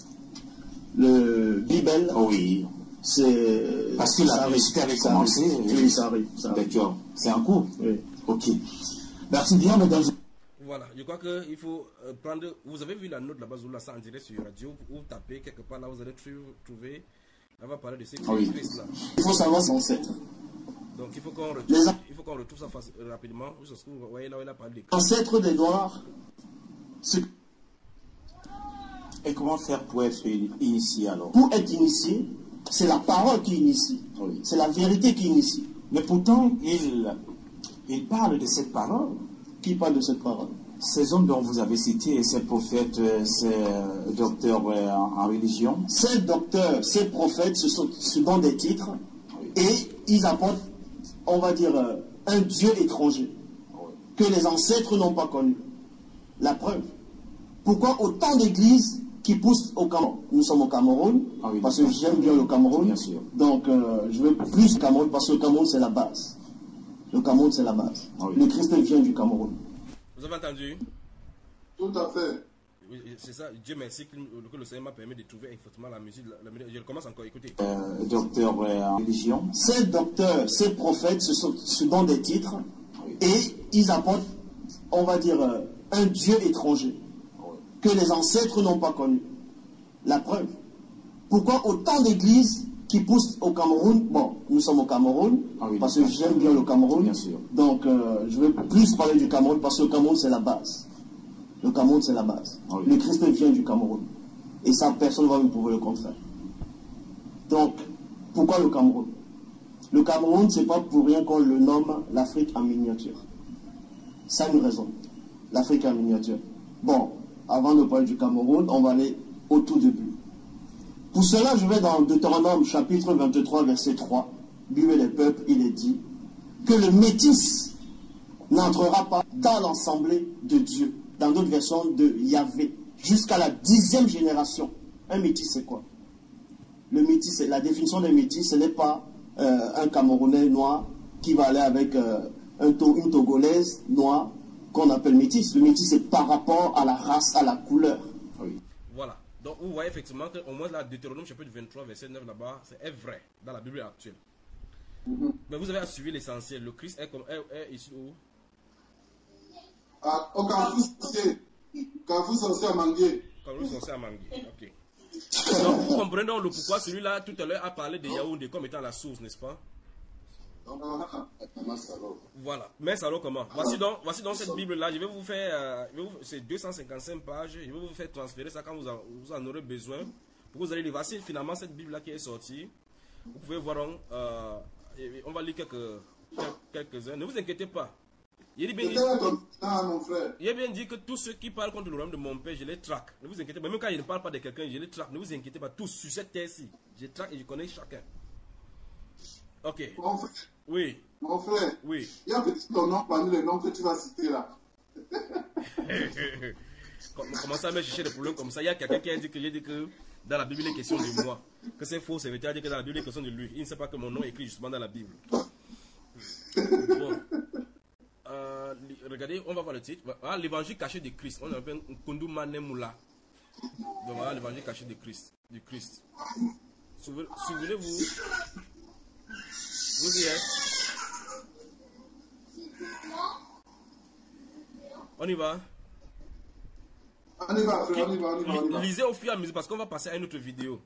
Le Bible. Oh oui. C'est... Parce que la publicité avait commencé. Et... Oui, ça arrive. D'accord. C'est en cours? Oui. Ok. Merci bien, mesdames. Voilà, je crois qu'il faut euh, prendre... Vous avez vu la note là-bas, vous la en direct sur radio, vous tapez quelque part là, vous allez trouver... On va parler de ces oh oui. là. Il faut savoir son ancêtre. Donc il faut qu'on retrouve, Les... qu retrouve ça face, euh, rapidement. Vous voyez là où il a parlé des... Ancêtre des Noirs. C'est... Et comment faire pour être initié alors? Pour être initié, c'est la parole qui initie. Oui. C'est la vérité qui initie. Mais pourtant, il, il parle de cette parole. Qui parle de cette parole? Ces hommes dont vous avez cité, ces prophètes, ces docteurs en, en religion. Ces docteurs, ces prophètes, ce sont, ce sont des titres. Oui. Et ils apportent, on va dire, un Dieu étranger. Oui. Que les ancêtres n'ont pas connu. La preuve. Pourquoi autant d'églises qui poussent au Cameroun? Nous sommes au Cameroun, ah oui, parce que j'aime bien le Cameroun. Bien sûr. Donc, euh, je veux plus le Cameroun, parce que le Cameroun, c'est la base. Le Cameroun, c'est la base. Ah oui. Le Christ vient du Cameroun. Vous avez entendu? Tout à fait. Oui, c'est ça. Dieu merci que, que le Seigneur m'a permis de trouver effectivement la musique. La, la, je commence encore à écouter. Euh, docteur en religion. Ces docteurs, ces prophètes, ce sont, ce sont des titres. Oui. Et ils apportent, on va dire, un Dieu étranger. Que les ancêtres n'ont pas connu. La preuve. Pourquoi autant d'églises qui pousse au Cameroun. Bon, nous sommes au Cameroun, ah oui, parce que j'aime bien le Cameroun. Bien sûr. Donc, euh, je vais plus parler du Cameroun, parce que le Cameroun, c'est la base. Le Cameroun, c'est la base. Ah oui. Le Christ vient du Cameroun. Et ça, personne ne va me prouver le contraire. Donc, pourquoi le Cameroun? Le Cameroun, c'est pas pour rien qu'on le nomme l'Afrique en miniature. Ça a une raison. L'Afrique en miniature. Bon, avant de parler du Cameroun, on va aller au tout début. Pour cela, je vais dans Deutéronome chapitre vingt-trois, verset trois. Bible des peuples, il est dit que le métis n'entrera pas dans l'assemblée de Dieu. Dans d'autres versions, de Yahvé. Jusqu'à la dixième génération. Un métis, c'est quoi? Le métis, la définition d'un métis, ce n'est pas euh, un Camerounais noir qui va aller avec euh, un to une Togolaise noire qu'on appelle métis. Le métis, c'est par rapport à la race, à la couleur. Oui. Voilà. Donc, vous voyez effectivement qu'au moins la Deutéronome chapitre vingt-trois, verset neuf là-bas, c'est vrai dans la Bible actuelle. Mm-hmm. Mais vous avez à suivre l'essentiel. Le Christ est, comme, est, est ici où? Ah, au Carrefour Sorcier. Carrefour Sorcier à Manguier. Carrefour Sorcier à Manguier, ok. Donc, vous comprenez donc le pourquoi celui-là, tout à l'heure, a parlé de Yaoundé comme étant la source, n'est-ce pas? Voilà. Mais ça alors comment? Voici donc, voici donc cette Bible-là. Je vais vous faire, euh, c'est deux cent cinquante-cinq pages. Je vais vous faire transférer ça quand vous en, vous en aurez besoin. Pour que vous allez lire. Voici finalement cette Bible-là qui est sortie. Vous pouvez voir, euh, on va lire quelques, quelques-uns. Ne vous inquiétez pas. Il est bien dit, il est bien dit que tous ceux qui parlent contre le royaume de mon père, je les traque. Ne vous inquiétez pas. Même quand je ne parle pas de quelqu'un, je les traque. Ne vous inquiétez pas. Tous sur cette terre-ci. Je traque et je connais chacun. Ok. Mon frère. Oui. Mon frère. Oui. Il y a petit ton nom parmi les noms que tu vas citer là. Comment ça me chercher des problèmes comme ça? Il y a quelqu'un qui a dit que j'ai dit que dans la Bible il est question de moi. Que c'est faux, ça veut dire que dans la Bible il est question de lui. Il ne sait pas que mon nom est écrit justement dans la Bible. Bon. Euh, regardez, on va voir le titre. Ah, l'évangile caché de Christ. On appelle Kundu Manemula. Donc voilà l'évangile caché de Christ. Du Christ. Souvenez-vous. Vous y êtes. On y va. On y va, frère, on y va, on y va, on y va. Lisez au fur et à mesure parce qu'on va passer à une autre vidéo.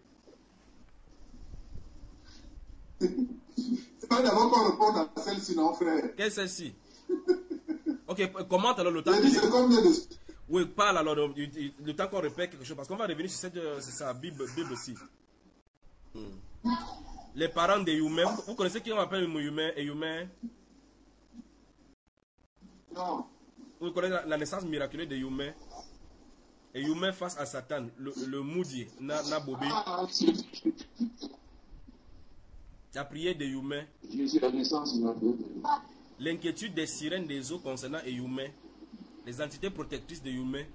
C'est pas d'abord qu'on réponde à celle-ci, non, frère. Quelle celle-ci? Ok, commente alors le temps. C'est combien de... Oui, parle alors le, le, le temps qu'on répète quelque chose parce qu'on va revenir sur cette sur sa Bible, Bible aussi. Hmm. Les parents de Youmé, vous connaissez qui on appelle Youmé et Youmé? Non. Vous connaissez la, la naissance miraculeuse de Youmé? Et Youmé face à Satan, le, le Moudi, na, na Bobé. La prière de Youmé. L'inquiétude des sirènes des eaux concernant Youmé. Les entités protectrices de Youmé.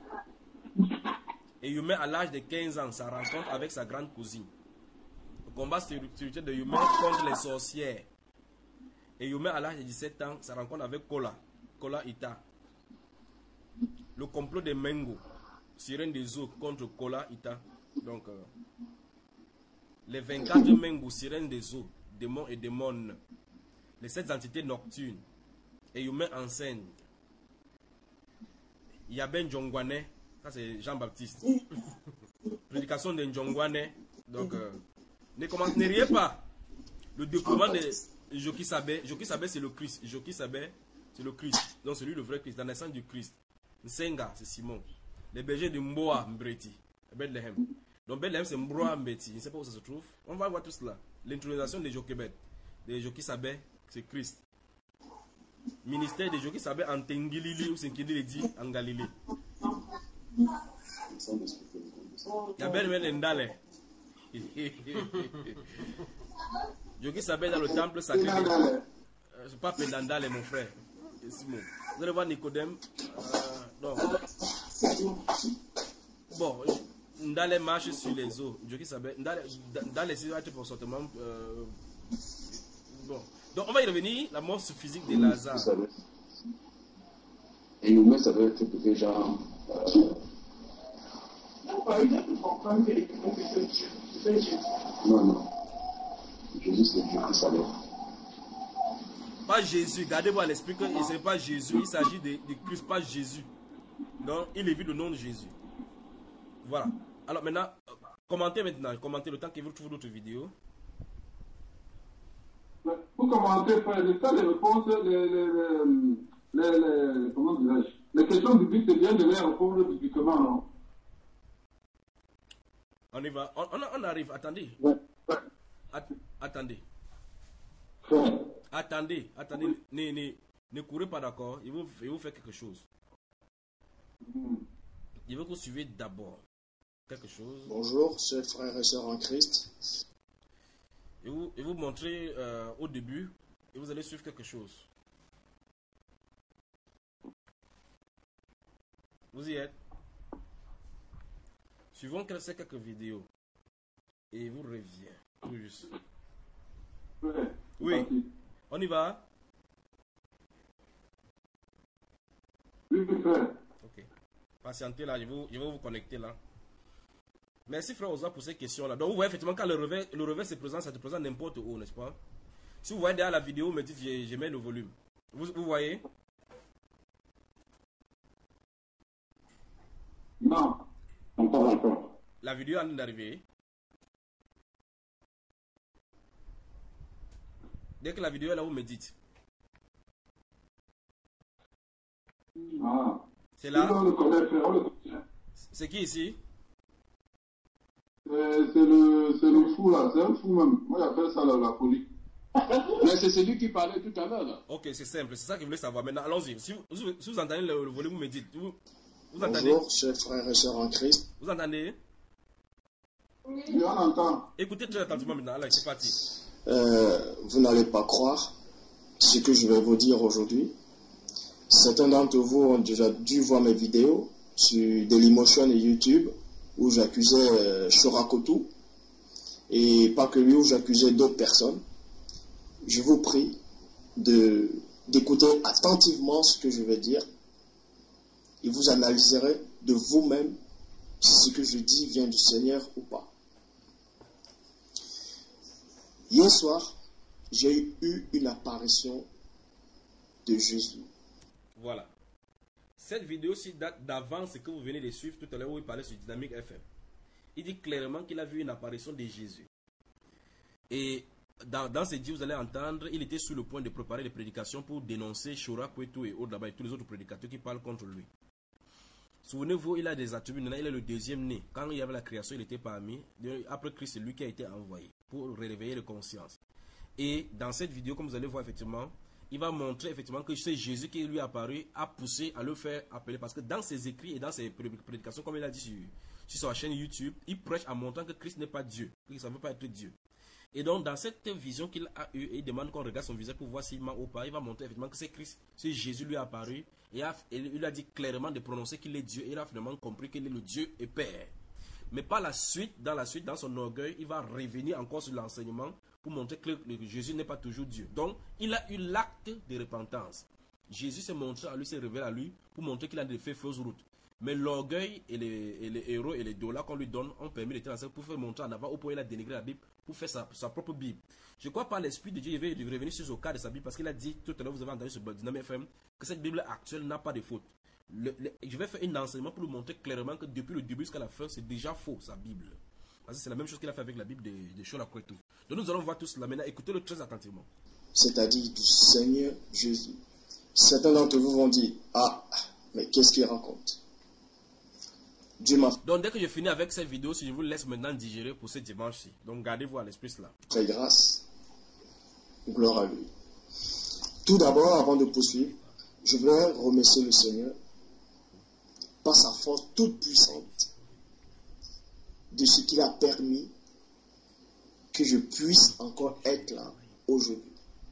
Et Youmé, à l'âge de quinze ans, sa rencontre avec sa grande cousine. Le combat spirituel de Youmé contre les sorcières. Et Youmé, à l'âge de dix-sept ans, sa rencontre avec Kola. Kola Ita. Le complot de Mengo. Sirène des eaux contre Kola Ita. Donc, euh, les vingt-quatre Mengo, sirènes des eaux, démons et démones. Les sept entités nocturnes. Et Youmé enseigne. Yaben Njongwane. Ça, c'est Jean-Baptiste. Prédication de Njongwane. Donc, euh, ne commentez riez pas. Le découvrement de Joki Sabé. Joki Sabé, c'est le Christ. Joki Sabé, c'est le Christ. Donc, c'est lui le vrai Christ. La naissance du Christ. Nsenga, c'est Simon. Les bergers de Mboa Mbreti. Bethlehem. Donc, Bethlehem, c'est Mboa Mbeti. Je ne sais pas où ça se trouve. On va voir tout cela. L'intronisation de Jokebet. De Joki Sabé, c'est Christ. Ministère de Joki Sabé en Tengilili ou Senkidili dit en Galilée. Il y a bien le Ndale. Joki Sabé dans le temple sacré. Euh, c'est pas Pendandale, mon frère. Simon. Vous allez voir Nicodème. Euh, non. Bon, Ndale marche sur les eaux. Joki Sabé. Ndale, Ndale, c'est un pour sortement. Euh, bon. Donc, on va y revenir. La mort physique de Lazare. Et nous, ça veut être que genre. Non, non. Jésus, c'est Dieu qui savait. Pas Jésus. Gardez-vous à l'esprit que ce n'est pas Jésus. Il s'agit de, de Christ, pas Jésus. Donc, il évite le nom de Jésus. Voilà. Alors, maintenant, commentez maintenant. Commentez le temps que vous trouvez d'autres vidéos. commenter, frère. C'est ça les réponses, les, les, les, les, les comment dirais-je, les questions bibliques, c'est bien de les répondre bibliquement, non? On y va, on, on, on arrive, attendez. Ouais. Ouais. At, attendez. Ouais. Attendez, attendez, oui. ne, ne, ne courez pas, d'accord? Il vous, il vous fait quelque chose. Mm. Il veut que vous suivez d'abord quelque chose. Bonjour, chers frères et sœurs en Christ. Et vous, et vous montrez euh, au début, et vous allez suivre quelque chose. Vous y êtes. Suivons ces quelques vidéos. Et vous revient. Tout juste. Ouais. Oui. On y va? Oui, frère. Ok. Patientez là, je vais, je vais vous connecter là. Merci frère Oza pour ces questions-là. Donc vous voyez effectivement quand le revers, le revers se présente, ça te présente n'importe où, n'est-ce pas? Si vous voyez derrière la vidéo, vous me dites je, je mets le volume. Vous, vous voyez? Non, encore encore. La vidéo est en train d'arriver. Dès que la vidéo est là, vous me dites. Ah. C'est là. On le connaît, frère, on le connaît. C'est qui ici? C'est le, c'est le fou là, c'est un fou même. Moi j'appelle ça la, la folie. Mais c'est celui qui parlait tout à l'heure là. Ok, c'est simple, c'est ça que je voulais savoir. Maintenant, allons-y. Si, si, si vous entendez le, le volume, vous me dites. Vous, vous entendez? Bonjour, chers frères et sœurs en Christ. Vous entendez? Oui, on entend. Écoutez très attentivement maintenant. Allez, c'est parti. Euh, vous n'allez pas croire ce que je vais vous dire aujourd'hui. Certains d'entre vous ont déjà dû voir mes vidéos sur Dailymotion et YouTube où j'accusais euh, Shorakotu et pas que lui, où j'accusais d'autres personnes. Je vous prie de d'écouter attentivement ce que je vais dire et vous analyserez de vous-même si ce que je dis vient du Seigneur ou pas. Hier soir, j'ai eu une apparition de Jésus. Voilà. Cette vidéo-ci date d'avant ce que vous venez de suivre tout à l'heure où il parlait sur Dynamique F M. Il dit clairement qu'il a vu une apparition de Jésus. Et dans, dans ces dits, vous allez entendre, il était sur le point de préparer les prédications pour dénoncer Shora, Kwetu et autres là-bas et tous les autres prédicateurs qui parlent contre lui. Souvenez-vous, il a des attributs. Maintenant, il est le deuxième né. Quand il y avait la création, il était parmi. Après Christ, c'est lui qui a été envoyé pour réveiller les consciences. Et dans cette vidéo, comme vous allez voir effectivement, il va montrer effectivement que c'est Jésus qui lui est apparu, a poussé à le faire appeler. Parce que dans ses écrits et dans ses prédications, comme il a dit sur, sur sa chaîne YouTube, il prêche en montrant que Christ n'est pas Dieu, que ça ne veut pas être Dieu. Et donc, dans cette vision qu'il a eue, il demande qu'on regarde son visage pour voir s'il ment ou pas. Il va montrer effectivement que c'est Christ, c'est Jésus lui est apparu. Et, a, et il a dit clairement de prononcer qu'il est Dieu. Et il a finalement compris qu'il est le Dieu et Père. Mais par la suite, dans la suite, dans son orgueil, il va revenir encore sur l'enseignement pour montrer que Jésus n'est pas toujours Dieu. Donc, il a eu l'acte de repentance. Jésus s'est montré à lui, s'est révélé à lui pour montrer qu'il a fait fausse route. Mais l'orgueil et les, et les héros et les dollars qu'on lui donne ont permis d'être enseigné pour faire montrer en avant au point où il a dénigré la Bible pour faire sa, sa propre Bible. Je crois par l'Esprit de Dieu, il va revenir sur ce cas de sa Bible parce qu'il a dit tout à l'heure, vous avez entendu sur Dynamique F M, que cette Bible actuelle n'a pas de faute. Le, le, je vais faire un enseignement pour lui montrer clairement que depuis le début jusqu'à la fin, c'est déjà faux sa Bible. Parce que c'est la même chose qu'il a fait avec la Bible de, de Shora Kwetu. Donc nous allons voir tout cela maintenant. Écoutez-le très attentivement. C'est-à-dire du Seigneur Jésus. Certains d'entre vous vont dire, ah, mais qu'est-ce qu'il raconte? Dieu m'a fait. Donc dès que je finis avec cette vidéo, si je vous laisse maintenant digérer pour ce dimanche-ci. Donc gardez-vous à l'esprit cela. Très grâce. Gloire à lui. Tout d'abord, avant de poursuivre, je voudrais remercier le Seigneur par sa force toute puissante de ce qu'il a permis que je puisse encore être là aujourd'hui.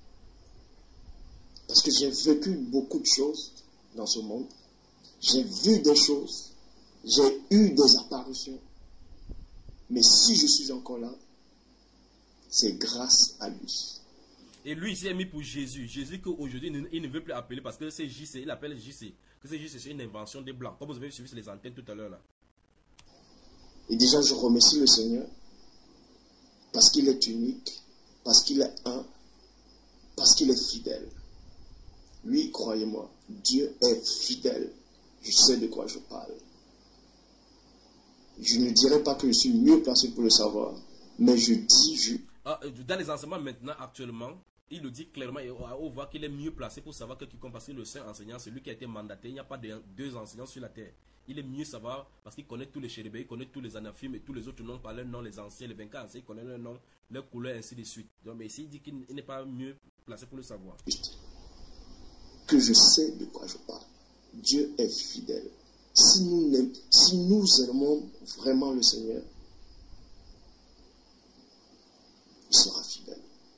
Parce que j'ai vécu beaucoup de choses dans ce monde. J'ai vu des choses. J'ai eu des apparitions. Mais si je suis encore là, c'est grâce à lui. Et lui, il s'est mis pour Jésus. Jésus qu'aujourd'hui, il ne veut plus appeler parce que c'est J C. Il appelle J C. Que c'est J C, c'est une invention des Blancs. Comme vous avez suivi sur les antennes tout à l'heure là. Et déjà, je remercie le Seigneur parce qu'il est unique, parce qu'il est un, parce qu'il est fidèle. Oui, croyez-moi, Dieu est fidèle. Je sais de quoi je parle. Je ne dirais pas que je suis mieux placé pour le savoir, mais je dis... Je... Ah, dans les enseignements maintenant, actuellement, il le dit clairement et on voit qu'il est mieux placé pour savoir que quiconque, parce que le saint enseignant, c'est lui qui a été mandaté. Il n'y a pas de deux enseignants sur la terre. Il est mieux savoir parce qu'il connaît tous les chérubins, il connaît tous les anaphimes et tous les autres noms par leur nom, les anciens, les vingt-quatre, il connaît leur nom, leur couleur, ainsi de suite. Donc, mais ici, il dit qu'il n'est pas mieux placé pour le savoir. Que je sais de quoi je parle. Dieu est fidèle. Si nous, si nous aimons vraiment le Seigneur, il sera fidèle.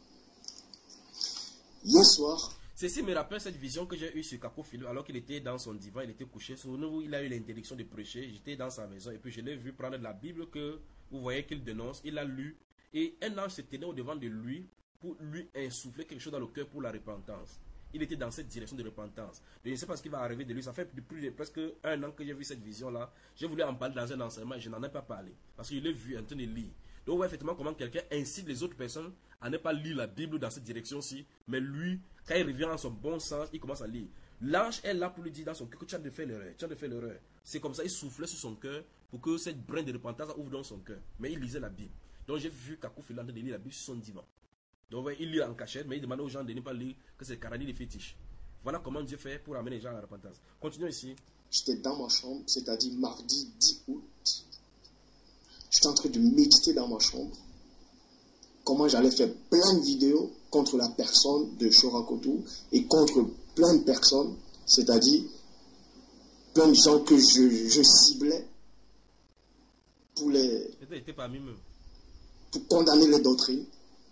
Hier soir, ceci me rappelle cette vision que j'ai eue sur Kako Philo alors qu'il était dans son divan, il était couché. Sur nous, il a eu l'interdiction de prêcher. J'étais dans sa maison et puis je l'ai vu prendre la Bible que vous voyez qu'il dénonce. Il a lu et un ange se tenait au devant de lui pour lui insuffler quelque chose dans le cœur pour la repentance. Il était dans cette direction de repentance. Je ne sais pas ce qui va arriver de lui. Ça fait plus de presque un an que j'ai vu cette vision-là. J'ai voulu en parler dans un enseignement et je n'en ai pas parlé. Parce que je l'ai vu en train de lire. Donc, on voit effectivement comment quelqu'un incite les autres personnes à ne pas lire la Bible dans cette direction-ci. Mais lui, quand il revient en son bon sens, il commence à lire. L'ange est là pour lui dire dans son cœur que tu as de faire l'erreur. Tu as de faire l'erreur. C'est comme ça, il soufflait sur son cœur pour que cette brin de repentance ouvre dans son cœur. Mais il lisait la Bible. Donc, j'ai vu Kako Philo en train de lire la Bible sur son divan. Donc, il lit en cachette, mais il demande aux gens de ne pas lire que c'est Karani les fétiches. Voilà comment Dieu fait pour amener les gens à la repentance. Continuons ici. J'étais dans ma chambre, c'est-à-dire mardi dix août. J'étais en train de méditer dans ma chambre. Comment j'allais faire plein de vidéos contre la personne de Chorakotou et contre plein de personnes, c'est-à-dire plein de gens que je, je ciblais pour les. C'était parmi eux. Pour condamner les doctrines.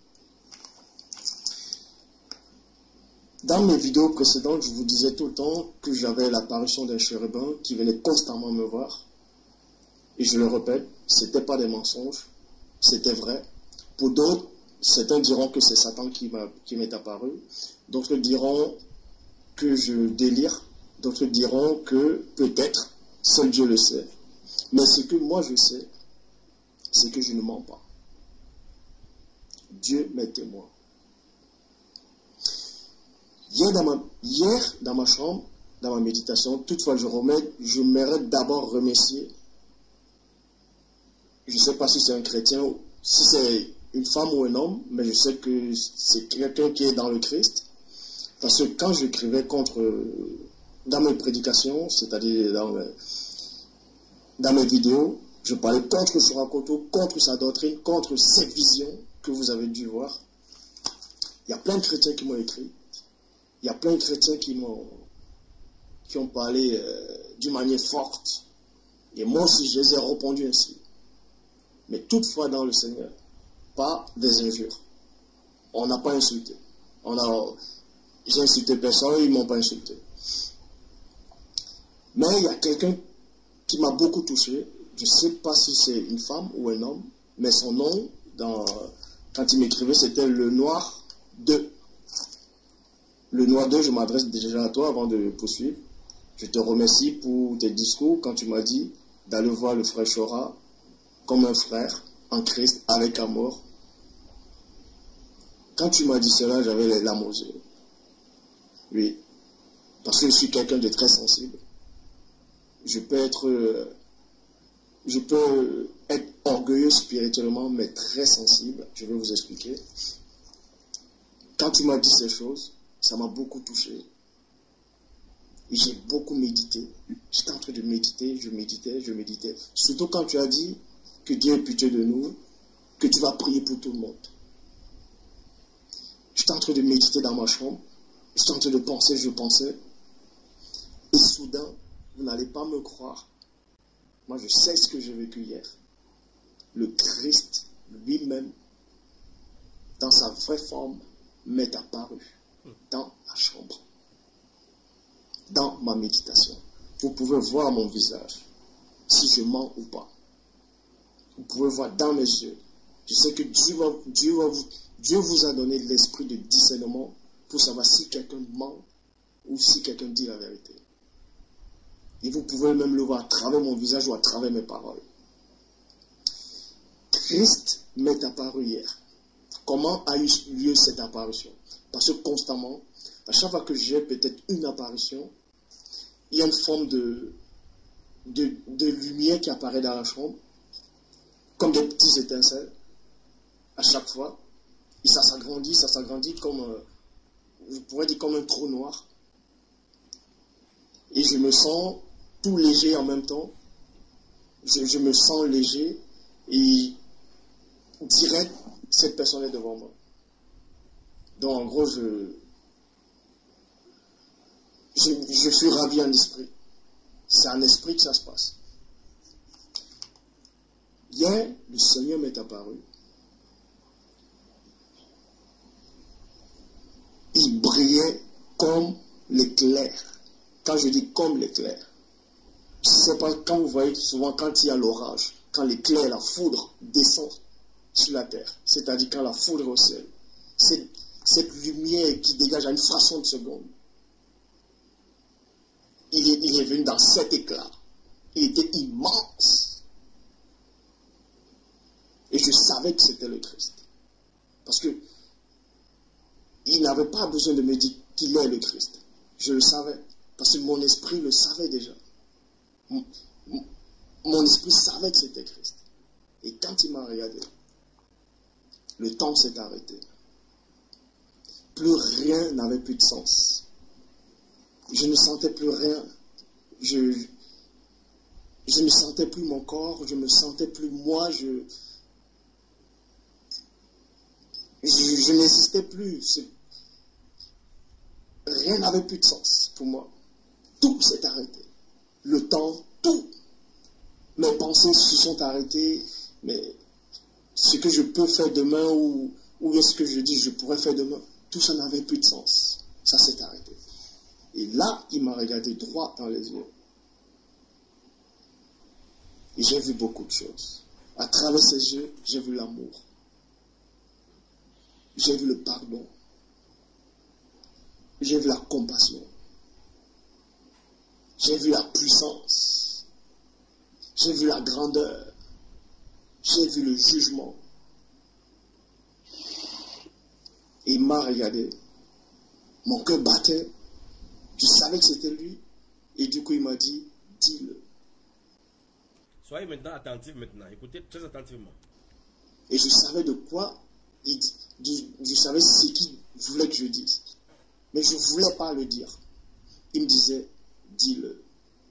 Dans mes vidéos précédentes, je vous disais tout le temps que j'avais l'apparition d'un chérubin qui venait constamment me voir. Et je le répète, ce n'était pas des mensonges, c'était vrai. Pour d'autres, certains diront que c'est Satan qui m'est apparu. D'autres diront que je délire. D'autres diront que peut-être, seul Dieu le sait. Mais ce que moi je sais, c'est que je ne mens pas. Dieu m'est témoin. Hier dans, ma, hier, dans ma chambre, dans ma méditation, toutefois je remets, je m'aimerais d'abord remercier. Je ne sais pas si c'est un chrétien, si c'est une femme ou un homme, mais je sais que c'est quelqu'un qui est dans le Christ. Parce que quand j'écrivais contre, dans mes prédications, c'est-à-dire dans, dans mes vidéos, je parlais contre Chorakotou, contre sa doctrine, contre cette vision que vous avez dû voir. Il y a plein de chrétiens qui m'ont écrit. Il y a plein de chrétiens qui m'ont qui ont parlé euh, d'une manière forte. Et moi aussi, je les ai répondu ainsi. Mais toutefois dans le Seigneur, pas des injures. On n'a pas insulté. On a, j'ai insulté personne, ils ne m'ont pas insulté. Mais il y a quelqu'un qui m'a beaucoup touché. Je ne sais pas si c'est une femme ou un homme, mais son nom, dans, quand il m'écrivait, c'était Le Noir deux. Le Noir deux, je m'adresse déjà à toi avant de poursuivre. Je te remercie pour tes discours quand tu m'as dit d'aller voir le frère Chora comme un frère en Christ avec amour. Quand tu m'as dit cela, j'avais les larmes aux yeux. Oui, parce que je suis quelqu'un de très sensible. Je peux être, je peux être orgueilleux spirituellement, mais très sensible. Je vais vous expliquer. Quand tu m'as dit ces choses, ça m'a beaucoup touché. Et j'ai beaucoup médité. J'étais en train de méditer, je méditais, je méditais. Surtout quand tu as dit que Dieu est pitié de nous, que tu vas prier pour tout le monde. J'étais en train de méditer dans ma chambre. J'étais en train de penser, je pensais. Et soudain, vous n'allez pas me croire. Moi, je sais ce que j'ai vécu hier. Le Christ lui-même, dans sa vraie forme, m'est apparu dans ma chambre, dans ma méditation. Vous pouvez voir mon visage, si je mens ou pas. Vous pouvez voir dans mes yeux. Je sais que Dieu, va, Dieu, va vous, Dieu vous a donné l'esprit de discernement pour savoir si quelqu'un ment ou si quelqu'un dit la vérité. Et vous pouvez même le voir à travers mon visage ou à travers mes paroles. Christ m'est apparu hier. Comment a eu lieu cette apparition? Parce que constamment, à chaque fois que j'ai peut-être une apparition, il y a une forme de, de, de lumière qui apparaît dans la chambre, comme des petits étincelles, à chaque fois. Et ça s'agrandit, ça s'agrandit comme, je pourrais dire comme un trou noir. Et je me sens tout léger en même temps. Je, je me sens léger et direct, cette personne est devant moi. Donc en gros, je, je, je suis ravi en esprit. C'est en esprit que ça se passe. Hier, le Seigneur m'est apparu. Il brillait comme l'éclair. Quand je dis comme l'éclair, je ne sais pas, quand vous voyez souvent quand il y a l'orage, quand l'éclair, la foudre descend sur la terre, c'est-à-dire quand la foudre est au ciel, cette, cette lumière qui dégage à une fraction de seconde, il est, il est venu dans cet éclat. Il était immense. Et je savais que c'était le Christ. Parce que il n'avait pas besoin de me dire qu'il est le Christ. Je le savais. Parce que mon esprit le savait déjà. Mon, mon esprit savait que c'était Christ. Et quand il m'a regardé, le temps s'est arrêté. Plus rien n'avait plus de sens. Je ne sentais plus rien. Je, je ne sentais plus mon corps. Je ne me sentais plus moi. Je, je, je n'existais plus. C'est, rien n'avait plus de sens pour moi. Tout s'est arrêté. Le temps, tout. Mes pensées se sont arrêtées. Mais ce que je peux faire demain ou, ou ce que je dis je pourrais faire demain, tout ça n'avait plus de sens. Ça s'est arrêté. Et là, il m'a regardé droit dans les yeux. Et j'ai vu beaucoup de choses. À travers ses yeux, j'ai vu l'amour. J'ai vu le pardon. J'ai vu la compassion. J'ai vu la puissance. J'ai vu la grandeur. J'ai vu le jugement. Et il m'a regardé. Mon cœur battait. Je savais que c'était lui. Et du coup, il m'a dit, dis-le. Soyez maintenant attentifs maintenant. Écoutez très attentivement. Et je savais de quoi il dit. Je, je savais ce qu'il voulait que je dise. Mais je ne voulais pas le dire. Il me disait, dis-le.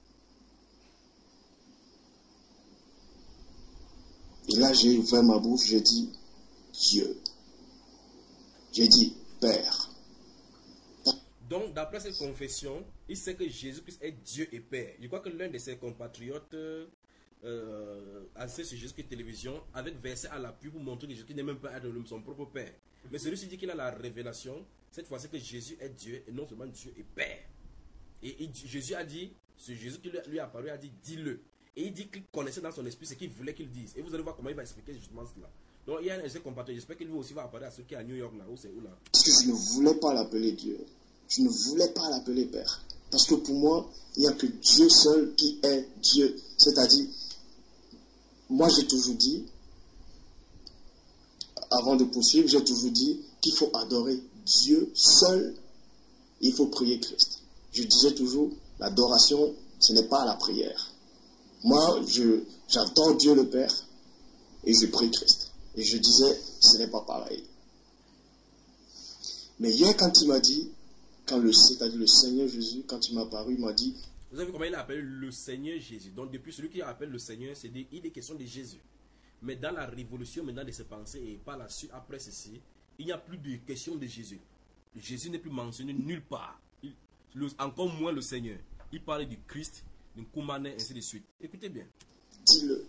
Et là, j'ai ouvert ma bouche, j'ai dit, Dieu. J'ai dit, Père. Donc, d'après cette confession, il sait que Jésus-Christ est Dieu et Père. Je crois que l'un de ses compatriotes euh, a fait sur Jésus-Christ télévision avec verset à l'appui pour montrer que Jésus n'est même pas son propre Père. Mais celui-ci dit qu'il a la révélation, cette fois-ci que Jésus est Dieu et non seulement Dieu et Père. Et il, Jésus a dit, ce Jésus qui lui est apparu a dit, dis-le. Et il dit qu'il connaissait dans son esprit ce qu'il voulait qu'il dise. Et vous allez voir comment il va expliquer justement cela. Donc il y a un de ses compatriotes, j'espère qu'il lui aussi va apparaître à ceux qui sont à New York là, où c'est où là. Parce que je ne voulais pas l'appeler Dieu. Je ne voulais pas l'appeler Père. Parce que pour moi, il n'y a que Dieu seul qui est Dieu. C'est-à-dire, moi j'ai toujours dit, avant de poursuivre, j'ai toujours dit qu'il faut adorer Dieu seul et il faut prier Christ. Je disais toujours, l'adoration, ce n'est pas la prière. Moi, je, j'adore Dieu le Père et je prie Christ. Et je disais, ce n'est pas pareil. Mais hier, quand il m'a dit, quand le, c'est-à-dire le Seigneur Jésus, quand il m'a apparu, il m'a dit... Vous avez vu comment il a appelé le Seigneur Jésus. Donc depuis celui qui appelle le Seigneur, c'est des, il est question de Jésus. Mais dans la révolution maintenant de ses pensées et par la suite, après ceci, il n'y a plus de question de Jésus. Jésus n'est plus mentionné nulle part. Il, le, encore moins le Seigneur. Il parle du Christ, du Koumané, ainsi de suite. Écoutez bien. Dis-le.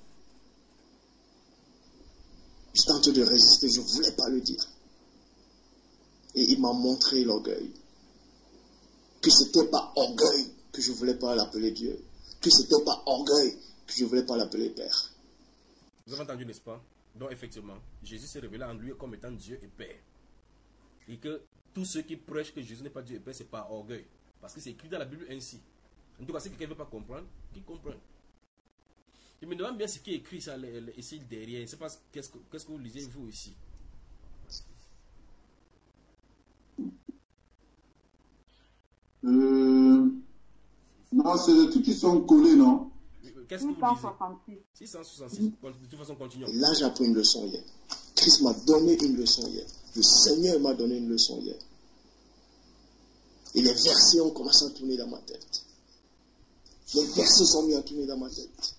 Je tente de résister, je ne voulais pas le dire. Et il m'a montré l'orgueil. Que ce n'était pas orgueil que je ne voulais pas l'appeler Dieu. Que ce n'était pas orgueil que je ne voulais pas l'appeler Père. Vous avez entendu, n'est-ce pas? Donc effectivement, Jésus s'est révélé en lui comme étant Dieu et Père. Et que tous ceux qui prêchent que Jésus n'est pas Dieu et Père, ce n'est pas orgueil. Parce que c'est écrit dans la Bible ainsi. En tout cas, si quelqu'un ne veut pas comprendre, qu'il comprenne. Je me demande bien ce qui est écrit ça, ici derrière. Je ne sais pas qu'est-ce que, qu'est-ce que vous lisez vous ici. Euh... Non, c'est des trucs qui sont collés, non? Qu'est-ce que vous lisez? six cent soixante-six. De toute façon, continuons. Et là, j'ai appris une leçon hier. Christ m'a donné une leçon hier. Le Seigneur m'a donné une leçon hier. Et les versets ont commencé à tourner dans ma tête. Les versets sont mis à tourner dans ma tête.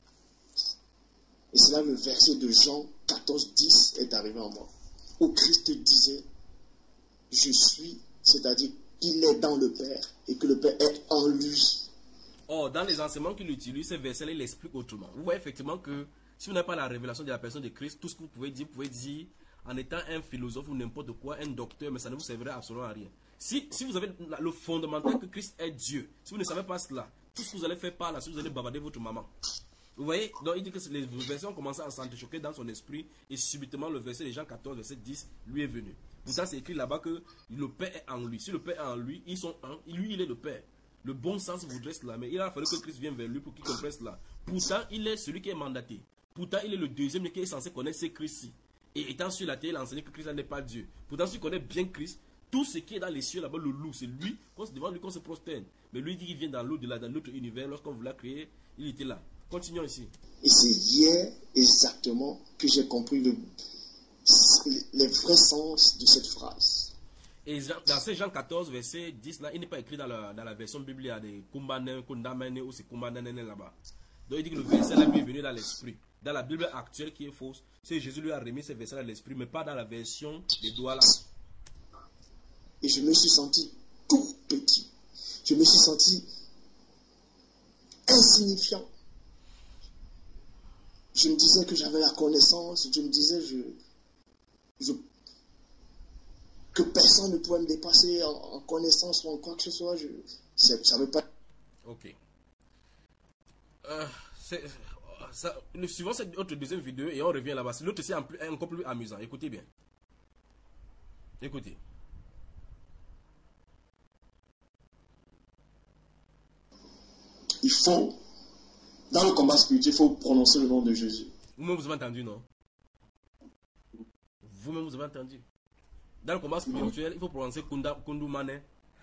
Et c'est là le verset de Jean quatorze, dix est arrivé en moi. Où Christ disait, je suis, c'est-à-dire qu'il est dans le Père et que le Père est en lui. Oh, dans les enseignements qu'il utilise, ces versets-là, il explique autrement. Vous voyez effectivement que si vous n'avez pas la révélation de la personne de Christ, tout ce que vous pouvez dire, vous pouvez dire en étant un philosophe ou n'importe quoi, un docteur, mais ça ne vous servirait absolument à rien. Si, si vous avez le fondamental que Christ est Dieu, si vous ne savez pas cela, tout ce que vous allez faire par là, si vous allez bavarder votre maman. Vous voyez, donc il dit que les versets ont commencé à s'entrechoquer dans son esprit et subitement le verset de Jean quatorze, verset dix, lui est venu. Pourtant, c'est écrit là-bas que le Père est en lui. Si le Père est en lui, ils sont un, lui, il est le Père. Le bon sens voudrait cela, mais il a fallu que Christ vienne vers lui pour qu'il comprenne cela. Pourtant, il est celui qui est mandaté. Pourtant, il est le deuxième qui est censé connaître ces Christ-ci. Et étant sur la terre, il a enseigné que Christ n'est pas Dieu. Pourtant, s'il connaît bien Christ, tout ce qui est dans les cieux là-bas, le loup, c'est lui, devant lui qu'on se prosterne. Mais lui dit qu'il vient dans l'au-delà, dans l'autre univers. Lorsqu'on voulait créer, il était là. Continuons ici. Et c'est hier exactement que j'ai compris le, les vrais sens de cette phrase. Et dans ce Jean quatorze, verset dix, là, il n'est pas écrit dans la, dans la version biblique, il y a des Kumbanen, Kundamene ou c'est Kumbanen là-bas. Donc il dit que le verset là lui est venu dans l'esprit. Dans la Bible actuelle qui est fausse, c'est Jésus lui a remis ce verset dans l'esprit, mais pas dans la version des doigts là. Et je me suis senti tout petit. Je me suis senti insignifiant. Je me disais que j'avais la connaissance, je me disais je, je, que personne ne pouvait me dépasser en, en connaissance ou en quoi que ce soit. Je ne savais pas. Ok. Euh, ça, le suivant, c'est notre deuxième vidéo et on revient là-bas. L'autre, c'est encore plus amusant. Écoutez bien. Écoutez. Il faut, dans le combat spirituel, il faut prononcer le nom de Jésus. Vous-même, vous avez entendu, non? Vous-même, vous avez entendu. Dans le combat spirituel, il faut prononcer Kunda, Kundumane.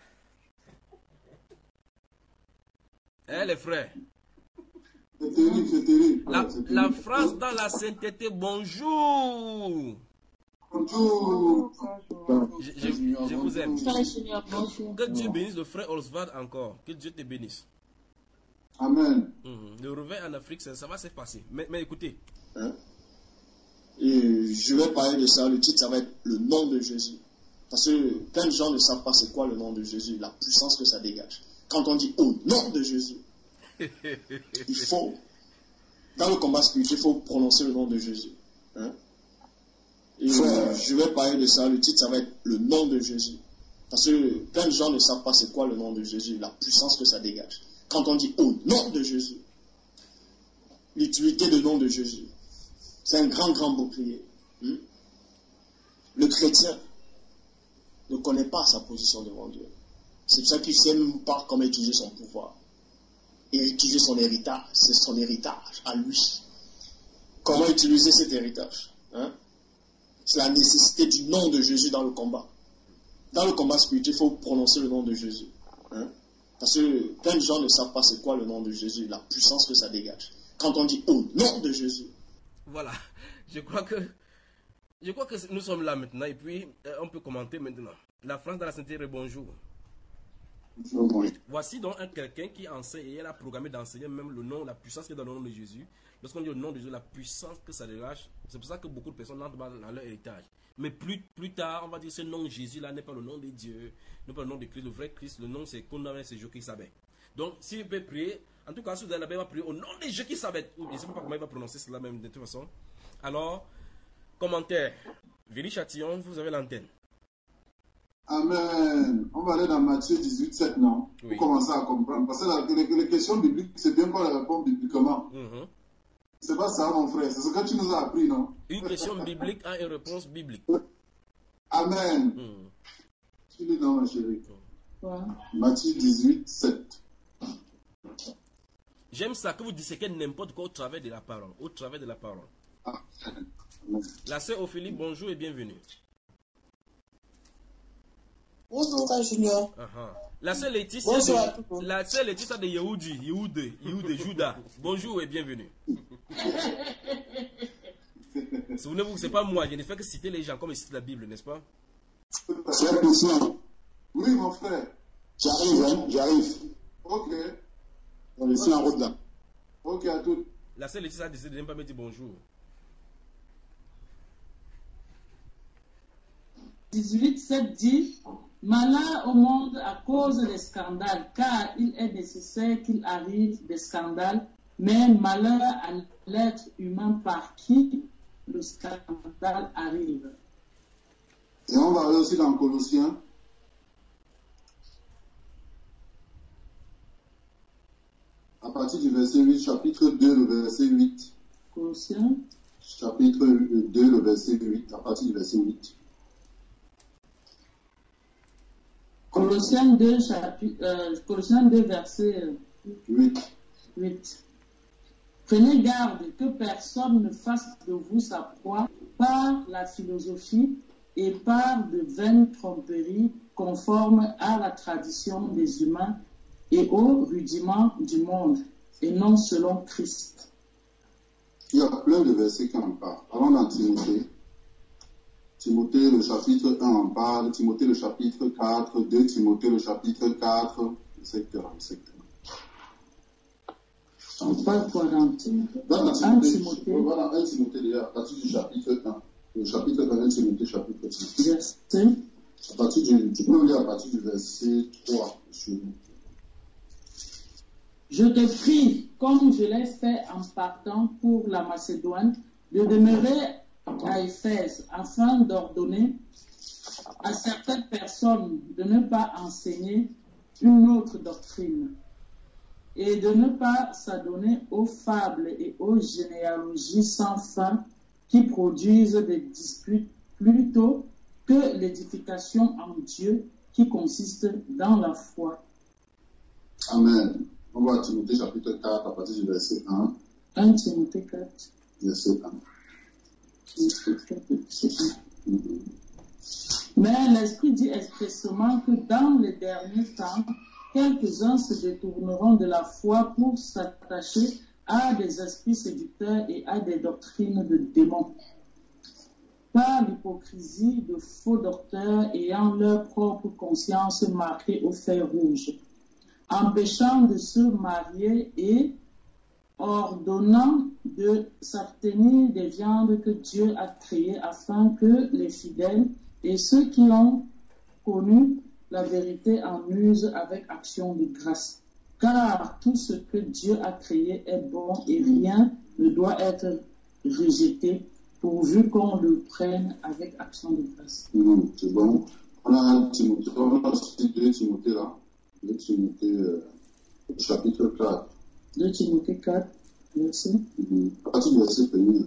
Eh, les frères. C'est terrible, c'est terrible. La, c'est la terrible. phrase dans la sainteté, bonjour. Bonjour. Je, je, je vous aime. bonjour. Que Dieu bénisse le frère Oswald encore. Que Dieu te bénisse. Amen. Mhm. Le réveil en Afrique, ça, ça va se passer. Mais, mais écoutez. Hein? Et je vais parler de ça. Le titre, ça va être le nom de Jésus. Parce que plein de gens ne savent pas c'est quoi le nom de Jésus, la puissance que ça dégage. Quand on dit au nom de Jésus, il faut, dans le combat spirituel, il faut prononcer le nom de Jésus. Hein? Et je, je vais parler de ça. Le titre, ça va être le nom de Jésus. Parce que plein de gens ne savent pas c'est quoi le nom de Jésus, la puissance que ça dégage. Quand on dit au nom de Jésus, l'utilité du nom de Jésus, c'est un grand, grand bouclier. Hmm? Le chrétien ne connaît pas sa position devant Dieu. C'est pour ça qu'il ne sait même pas comment utiliser son pouvoir. Et utiliser son héritage. C'est son héritage à lui. Comment utiliser cet héritage? Hein? C'est la nécessité du nom de Jésus dans le combat. Dans le combat spirituel, il faut prononcer le nom de Jésus. Hein? Parce que plein de gens ne savent pas c'est quoi le nom de Jésus, la puissance que ça dégage. Quand on dit au nom de Jésus. Voilà. Je crois que je crois que nous sommes là maintenant et puis euh, on peut commenter maintenant. La France dans la sainteté, bonjour. Voici donc un quelqu'un qui enseigne et elle a programmé d'enseigner même le nom, la puissance qui est dans le nom de Jésus. Lorsqu'on dit le nom de Jésus, la puissance que ça dégage, c'est pour ça que beaucoup de personnes n'entrent pas dans leur héritage. Mais plus, plus tard, on va dire ce nom de Jésus là n'est pas le nom de Dieu, n'est pas le nom de Christ, le vrai Christ, le nom c'est Kondamene, c'est Jésus qui savait. Donc si vous pouvez prier, en tout cas si vous avez la Bible, va prier au nom de Jésus qui savait. Je ne sais pas comment il va prononcer cela même de toute façon. Alors, commentaire. Vili Châtillon, vous avez l'antenne. Amen. On va aller dans Matthieu dix-huit, sept, non? Oui. Pour commencer à comprendre. Parce que la, les, les questions bibliques, c'est bien qu'on les répond bibliquement. Mm-hmm. C'est pas ça, mon frère. C'est ce que tu nous as appris, non? Une question biblique a une réponse biblique. Amen. Mm. Tu lis dans ma chérie. Ouais. Matthieu dix-huit, sept. J'aime ça que vous disséquez n'importe quoi au travers de la parole. Au travers de la parole. Ah. La sœur Ophélie, bonjour et bienvenue. Bonjour, Frère Junior. Uh-huh. La sœur Laetitia Bonjour à de, tous. la sœur Laetitia de Yehoudi, Yehoudi, Yehoudi, Judas. Bonjour et bienvenue. Souvenez-vous que ce n'est pas moi, je ne fais que citer les gens comme ils citent la Bible, n'est-ce pas? C'est question. Oui, mon frère. J'arrive, hein, j'arrive. Ok. On est ici en route là. Ok, à tout. La seule Laetitia a décidé de ne pas me dire bonjour. dix-huit sept dit malheur au monde à cause des scandales, car il est nécessaire qu'il arrive des scandales, mais malheur à l'être humain par qui le scandale arrive. Et on va aller aussi dans Colossiens. À partir du verset huit, chapitre deux, le verset huit. Colossiens. Chapitre deux, le verset huit, à partir du verset huit. Colossiens deux, chapitre, euh, Colossiens deux, verset huit. huit. Prenez garde que personne ne fasse de vous sa proie par la philosophie et par de vaines tromperies conformes à la tradition des humains et aux rudiments du monde, et non selon Christ. Il y a plein de versets qui en parlent. Allons dans Timothée. Timothée, le chapitre un en parle, Timothée, le chapitre quatre, deux Timothée, le chapitre quatre, et cetera, et cetera. On parle quoi dans Timothée? Dans un Timothée, Timothée. Voilà, un Timothée déjà, à partir du chapitre un. Le chapitre un, Timothée, chapitre six. Verset. À partir du, tu peux me lire à partir du verset trois. Je te prie, comme je l'ai fait en partant pour la Macédoine, de demeurer à Éphèse afin d'ordonner à certaines personnes de ne pas enseigner une autre doctrine et de ne pas s'adonner aux fables et aux généalogies sans fin qui produisent des disputes plutôt que l'édification en Dieu qui consiste dans la foi. Amen. On va à Timothée chapitre quatre à partir du verset un. un Timothée quatre. Verset un. Mais l'Esprit dit expressément que dans les derniers temps, quelques-uns se détourneront de la foi pour s'attacher à des esprits séducteurs et à des doctrines de démons. Par l'hypocrisie de faux docteurs ayant leur propre conscience marquée au fer rouge, empêchant de se marier et ordonnant de s'abstenir des viandes que Dieu a créées afin que les fidèles et ceux qui ont connu la vérité en usent avec action de grâce. Car tout ce que Dieu a créé est bon et rien ne doit être rejeté pourvu qu'on le prenne avec action de grâce. Mmh, c'est bon. On a un Timothée, on a aussi deux Timothée là. deux Timothée euh, chapitre quatre. deux Timothée quatre, verset. Mmh. À partir du verset premier.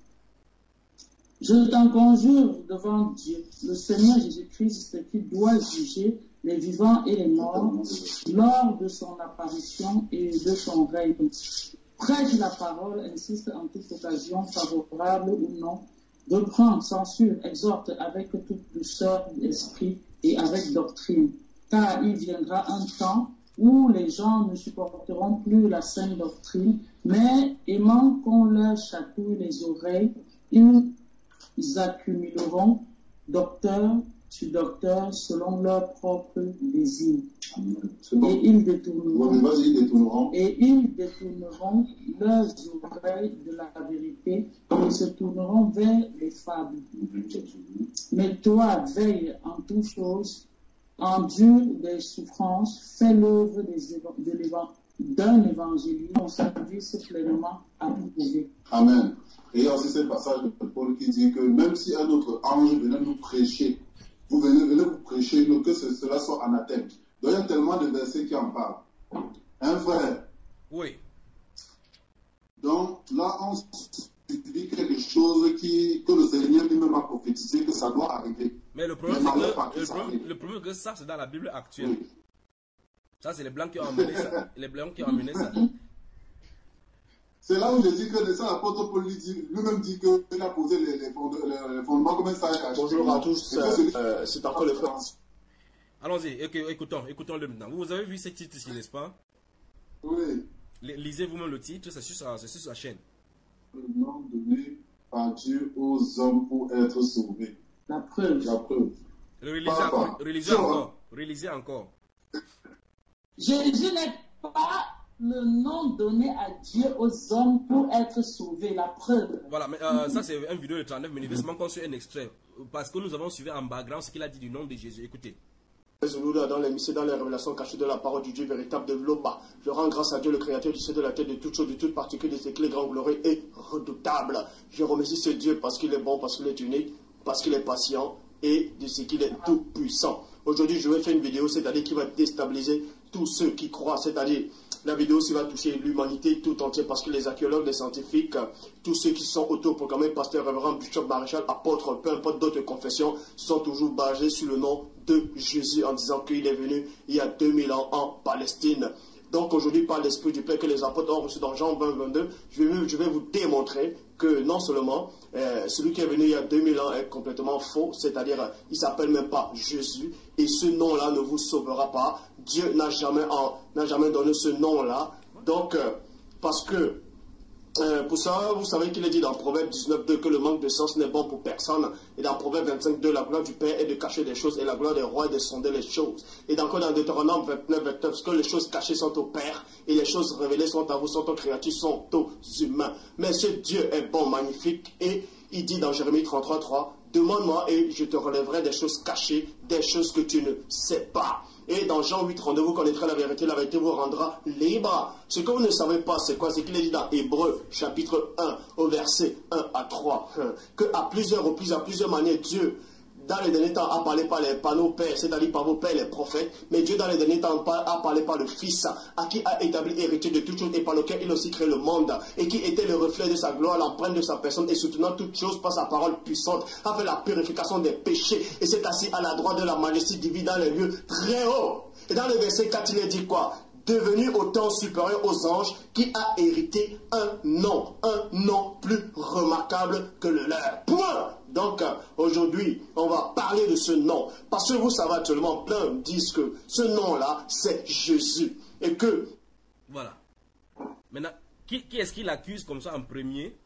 Je t'en conjure devant Dieu, le Seigneur Jésus-Christ, qui doit juger les vivants et les morts lors de son apparition et de son règne. Prêche la parole, insiste en toute occasion, favorable ou non, reprend, censure, exhorte avec toute douceur d'esprit et avec doctrine. Car il viendra un temps où les gens ne supporteront plus la saine doctrine, mais aimant qu'on leur chatouille les oreilles, ils accumuleront docteurs sur docteurs selon leur propre désir. Bon. Et ils détourneront, bon, ils détourneront. Et ils détourneront leurs oreilles de la vérité et se tourneront vers les fables. Mais toi, veille en toutes choses, endure des souffrances, fais l'œuvre d'un évangile, ton service pleinement approuvé. Amen. Et il y a aussi ce passage de Paul qui dit que même si un autre ange venait nous prêcher, vous venez, venez vous prêcher, que ce, cela soit anathème. Donc il y a tellement de versets qui en parlent. Hein, frère? Oui. Donc là, on dit quelque chose qui, que le Seigneur lui-même a prophétisé, que ça doit arriver. Mais le problème, c'est que, le problème, le problème que ça, c'est dans la Bible actuelle. Oui. Ça, c'est les Blancs qui ont amené ça. Les Blancs qui ont amené ça. C'est là où je dis que ça, l'apôtre Paul lui-même dit qu'il a posé les, les, fondements, les fondements comme ça. Bonjour à tous, euh, c'est encore le frère. Allons-y, écoutons, écoutons-le maintenant. Vous avez vu ce titre ici, n'est-ce pas? Oui. Lisez vous-même le titre, c'est sur, sur sa chaîne. Le nom donné par Dieu aux hommes pour être sauvés. La preuve. La preuve. Relisez encore. Relisez encore. Relisez encore. Jésus n'est pas le nom donné à Dieu aux hommes pour être sauvés. La preuve. Voilà, mais euh, ça c'est une vidéo de trente-neuf minutes. Laisse-moi qu'on suive un extrait. Parce que nous avons suivi en background ce qu'il a dit du nom de Jésus. Écoutez. Dans les mystères, dans les révélations cachées de la parole du Dieu véritable de Loba. Je rends grâce à Dieu, le Créateur du ciel de la terre, de toutes choses, de toutes particules, de ce qu'il est grand, glorieux et redoutable. Je remercie ce Dieu parce qu'il est bon, parce qu'il est unique, parce qu'il est patient et de ce qu'il est tout puissant. Aujourd'hui, je vais faire une vidéo, c'est-à-dire qui va déstabiliser tous ceux qui croient, c'est-à-dire la vidéo aussi va toucher l'humanité tout entière parce que les archéologues, les scientifiques, tous ceux qui sont autoproclamés pasteurs, révérends, bishop, maréchal, apôtres, peu importe d'autres confessions, sont toujours basés sur le nom de Jésus en disant qu'il est venu il y a deux mille ans en Palestine. Donc aujourd'hui, par l'Esprit du Père que les apôtres ont reçu dans Jean vingt, vingt-deux, je vais, je vais vous démontrer que non seulement euh, celui qui est venu il y a deux mille ans est complètement faux, c'est-à-dire euh, il ne s'appelle même pas Jésus, et ce nom-là ne vous sauvera pas. Dieu n'a jamais, en, n'a jamais donné ce nom-là. Donc, euh, parce que, euh, pour ça, vous savez qu'il est dit dans Proverbe dix-neuf deux que le manque de sens n'est bon pour personne. Et dans Proverbe vingt-cinq deux, la gloire du Père est de cacher des choses et la gloire des rois est de sonder les choses. Et encore dans Deutéronome vingt-neuf vingt-neuf, parce que les choses cachées sont au Père et les choses révélées sont à vous, sont aux créatures, sont aux humains. Mais ce Dieu est bon, magnifique, et il dit dans Jérémie trente-trois trois, demande-moi et je te relèverai des choses cachées, des choses que tu ne sais pas. Et dans Jean huit trente-deux, vous connaîtrez la vérité, la vérité vous rendra libre. Ce que vous ne savez pas, c'est quoi? C'est qu'il est dit dans Hébreux, chapitre un, au verset un à trois, que à plusieurs reprises, à plusieurs manières, Dieu, dans les derniers temps, a parlé par, les, par nos pères, c'est-à-dire par vos pères, les prophètes, mais Dieu, dans les derniers temps, a parlé par le Fils, à qui a établi héritier de toutes choses et par lequel il aussi crée le monde, et qui était le reflet de sa gloire, l'empreinte de sa personne, et soutenant toutes choses par sa parole puissante, a fait la purification des péchés, et s'est assis à la droite de la majesté divine dans les lieux très hauts. Et dans le verset quatre, il est dit quoi? Devenu autant supérieur aux anges, qui a hérité un nom, un nom plus remarquable que le leur. Point. Donc euh, aujourd'hui, on va parler de ce nom. Parce que vous savez actuellement, plein disent que ce nom-là, c'est Jésus. Et que... Voilà. Maintenant, qui, qui est-ce qui l'accuse comme ça en premier?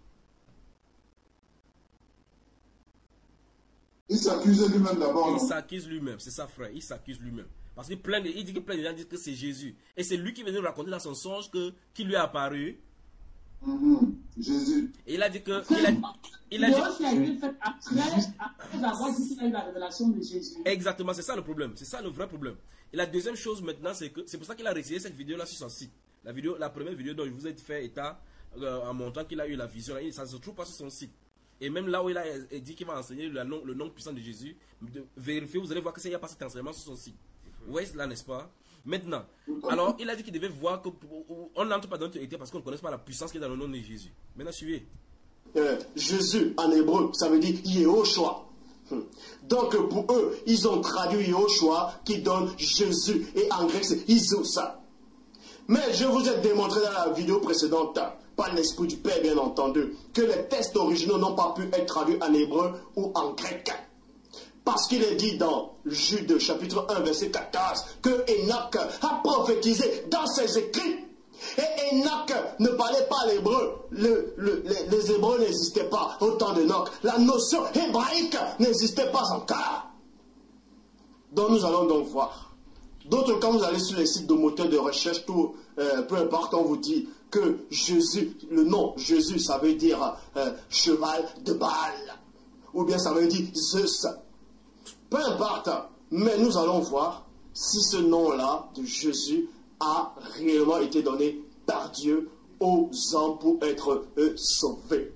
Il s'accuse lui-même d'abord. Il s'accuse lui-même, c'est ça frère, il s'accuse lui-même. Parce qu'il plein de, il dit que plein de gens disent que c'est Jésus. Et c'est lui qui venait nous raconter dans son songe que, qui lui est apparu. Mm-hmm. Jésus. Et il a dit que... Il a, il a dit, aussi a été fait après, après avoir dit qu'il a eu la révélation de Jésus. Exactement, c'est ça le problème. C'est ça le vrai problème. Et la deuxième chose maintenant, c'est que c'est pour ça qu'il a retiré cette vidéo-là sur son site. La, vidéo, la première vidéo dont je vous ai fait état euh, en montrant qu'il a eu la vision, là, ça ne se trouve pas sur son site. Et même là où il a dit qu'il va enseigner le nom, le nom puissant de Jésus, de vérifier, vous allez voir qu'il n'y a pas cet enseignement sur son site. Oui, là, n'est-ce pas? Maintenant, alors il a dit qu'il devait voir que on n'entre pas dans notre été parce qu'on ne connaît pas la puissance qui est dans le nom de Jésus. Maintenant, suivez. Euh, Jésus en hébreu, ça veut dire Yehoshua. Donc pour eux, ils ont traduit Yehoshua qui donne Jésus et en grec c'est Isousa. Mais je vous ai démontré dans la vidéo précédente, par l'Esprit du Père bien entendu, que les textes originaux n'ont pas pu être traduits en hébreu ou en grec. Parce qu'il est dit dans Jude chapitre un verset quatorze que Enoch a prophétisé dans ses écrits. Et Enoch ne parlait pas l'hébreu. Le, le, les, les hébreux n'existaient pas au temps d'Enoch. La notion hébraïque n'existait pas encore. Donc nous allons donc voir. D'autres, quand vous allez sur les sites de moteurs de recherche, tout, euh, peu importe, on vous dit que Jésus, le nom Jésus, ça veut dire euh, cheval de Baal. Ou bien ça veut dire Zeus. Peu importe, mais nous allons voir si ce nom-là de Jésus a réellement été donné par Dieu aux hommes pour être eux, sauvés.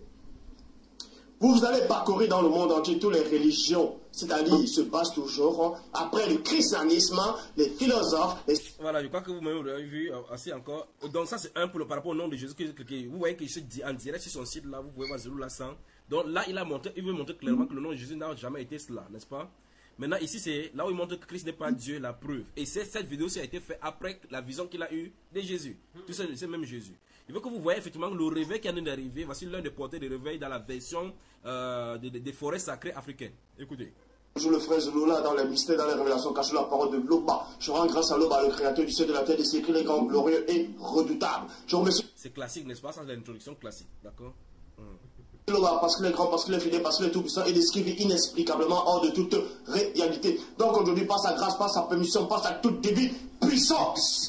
Vous allez parcourir dans le monde entier toutes les religions, c'est-à-dire ils se basent toujours après le christianisme, les philosophes. Les... Voilà, je crois que vous-même avez vu assez encore. Donc ça c'est un pour le, par rapport au nom de Jésus. Que, que, que, vous voyez qu'il se dit en direct sur son site là, vous pouvez voir Zelou Lassan. Donc là il a montré, il veut montrer clairement que le nom de Jésus n'a jamais été cela, n'est-ce pas? Maintenant, ici, c'est là où il montre que Christ n'est pas Dieu, la preuve. Et cette vidéo a été faite après la vision qu'il a eue de Jésus. Tout ça, c'est même Jésus. Il veut que vous voyez effectivement le réveil qui est en train d'arriver. Voici l'un des porteurs de réveil dans la version euh, des, des forêts sacrées africaines. Écoutez. Je le frère Zeloula dans les mystères, dans les révélations cachées la parole de Loba. Je rends grâce à Loba, le créateur du ciel de la terre, de ses écrits, les grands, glorieux et redoutables. Je remercie. C'est classique, n'est-ce pas? Ça, c'est l'introduction classique. D'accord? Hum. Parce qu'il est grand, parce qu'il est fidèle, parce qu'il est tout puissant et décrive inexplicablement hors de toute réalité. Donc aujourd'hui, par sa grâce, par sa permission, par sa toute divine puissance,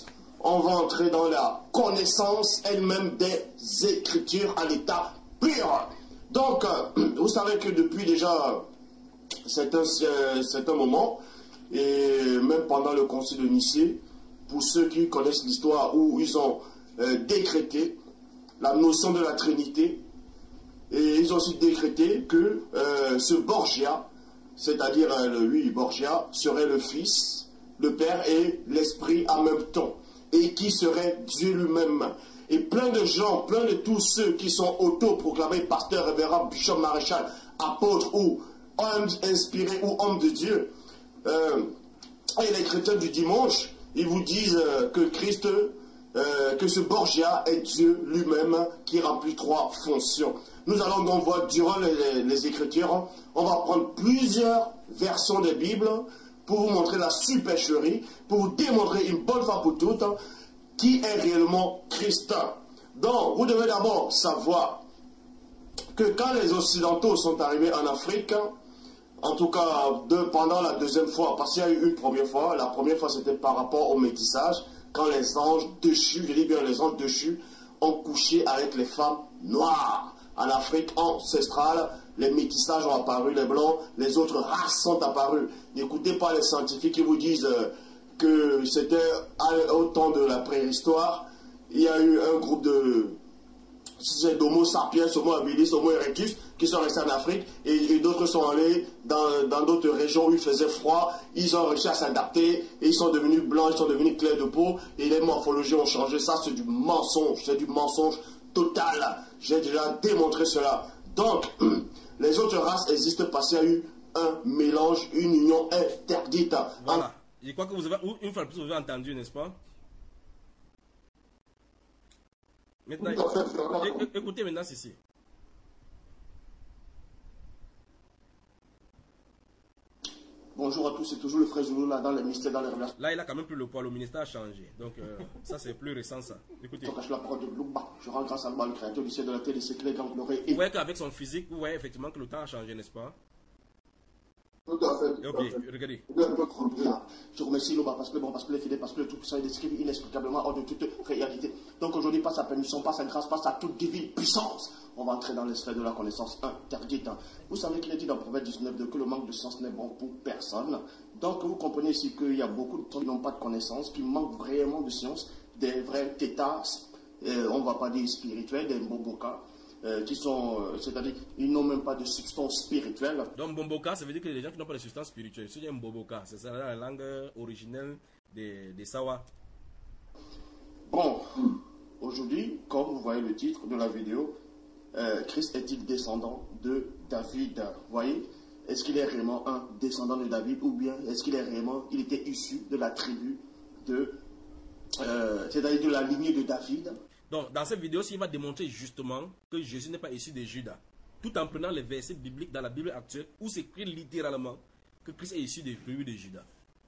on va entrer dans la connaissance elle-même des Écritures à l'état pur. Donc, euh, vous savez que depuis déjà c'est un, c'est un moment, et même pendant le concile de Nicée, pour ceux qui connaissent l'histoire où ils ont euh, décrété la notion de la Trinité, et ils ont aussi décrété que euh, ce Borgia, c'est-à-dire euh, lui, Borgia, serait le Fils, le Père et l'Esprit en même temps, et qui serait Dieu lui-même. Et plein de gens, plein de tous ceux qui sont auto-proclamés pasteurs, révérends, bishop, maréchal, apôtres ou hommes inspirés ou hommes de Dieu, euh, et les chrétiens du dimanche, ils vous disent euh, que Christ, euh, que ce Borgia est Dieu lui-même qui remplit trois fonctions. Nous allons donc voir durant les, les, les Écritures, on va prendre plusieurs versions des Bibles pour vous montrer la supercherie, pour vous démontrer une bonne fois pour toutes qui est réellement Christ. Donc, vous devez d'abord savoir que quand les Occidentaux sont arrivés en Afrique, en tout cas de, pendant la deuxième fois, parce qu'il y a eu une première fois, la première fois c'était par rapport au métissage, quand les anges déchus, je dis bien les anges déchus, ont couché avec les femmes noires. En Afrique ancestrale, les métissages ont apparu, les blancs, les autres races sont apparues. N'écoutez pas les scientifiques qui vous disent euh, que c'était au temps de la préhistoire, il y a eu un groupe de d'Homo sapiens, Homo habilis, Homo erectus, qui sont restés en Afrique, et, et d'autres sont allés dans d'autres régions où il faisait froid, ils ont réussi à s'adapter, et ils sont devenus blancs, ils sont devenus clairs de peau, et les morphologies ont changé. Ça, c'est du mensonge, c'est du mensonge total. J'ai déjà démontré cela. Donc, les autres races existent parce qu'il y a eu un mélange, une union interdite. Voilà. Je crois que vous avez, une fois de plus, vous avez entendu, n'est-ce pas? Maintenant, écoutez maintenant ceci. Bonjour à tous, c'est toujours le frère Zoulou là dans les mystères, dans les révélations. Là, il a quand même plus le poids, le ministère a changé. Donc, euh, ça c'est plus récent ça. Écoutez. Je rends grâce à Allah, le créateur du ciel, de la terre, des siècles, des grands glorieux. Vous voyez qu'avec son physique, vous voyez effectivement que le temps a changé, n'est-ce pas? Tout à fait. Ok, regardez. Je remercie Loba parce que bon, parce que les fidèles, parce que le Tout-Puissant est décrit inexplicablement hors de toute réalité. Donc aujourd'hui, par sa permission, par sa grâce, par sa toute divine puissance, on va entrer dans les sphères de la connaissance interdite. Vous savez qu'il est dit dans Proverbe dix-neuf que le manque de sens n'est bon pour personne. Donc vous comprenez ici qu'il y a beaucoup de gens qui n'ont pas de connaissances, qui manquent vraiment de science, des vrais tétas, euh, on ne va pas dire spirituels, des mbobokas. Euh, qui sont, euh, c'est-à-dire, ils n'ont même pas de substance spirituelle. Donc, Mboboka, ça veut dire que les gens qui n'ont pas de substance spirituelle, c'est un Mboboka, c'est ça la langue originelle des, des Sawa. Bon, aujourd'hui, comme vous voyez le titre de la vidéo, euh, Christ est-il descendant de David? Vous voyez, est-ce qu'il est réellement un descendant de David ou bien est-ce qu'il est réellement, il était issu de la tribu de, euh, c'est-à-dire de la lignée de David? Donc, dans cette vidéo, il va démontrer justement que Jésus n'est pas issu de Judas, tout en prenant les versets bibliques dans la Bible actuelle où c'est écrit littéralement que Christ est issu des tribus de Judas.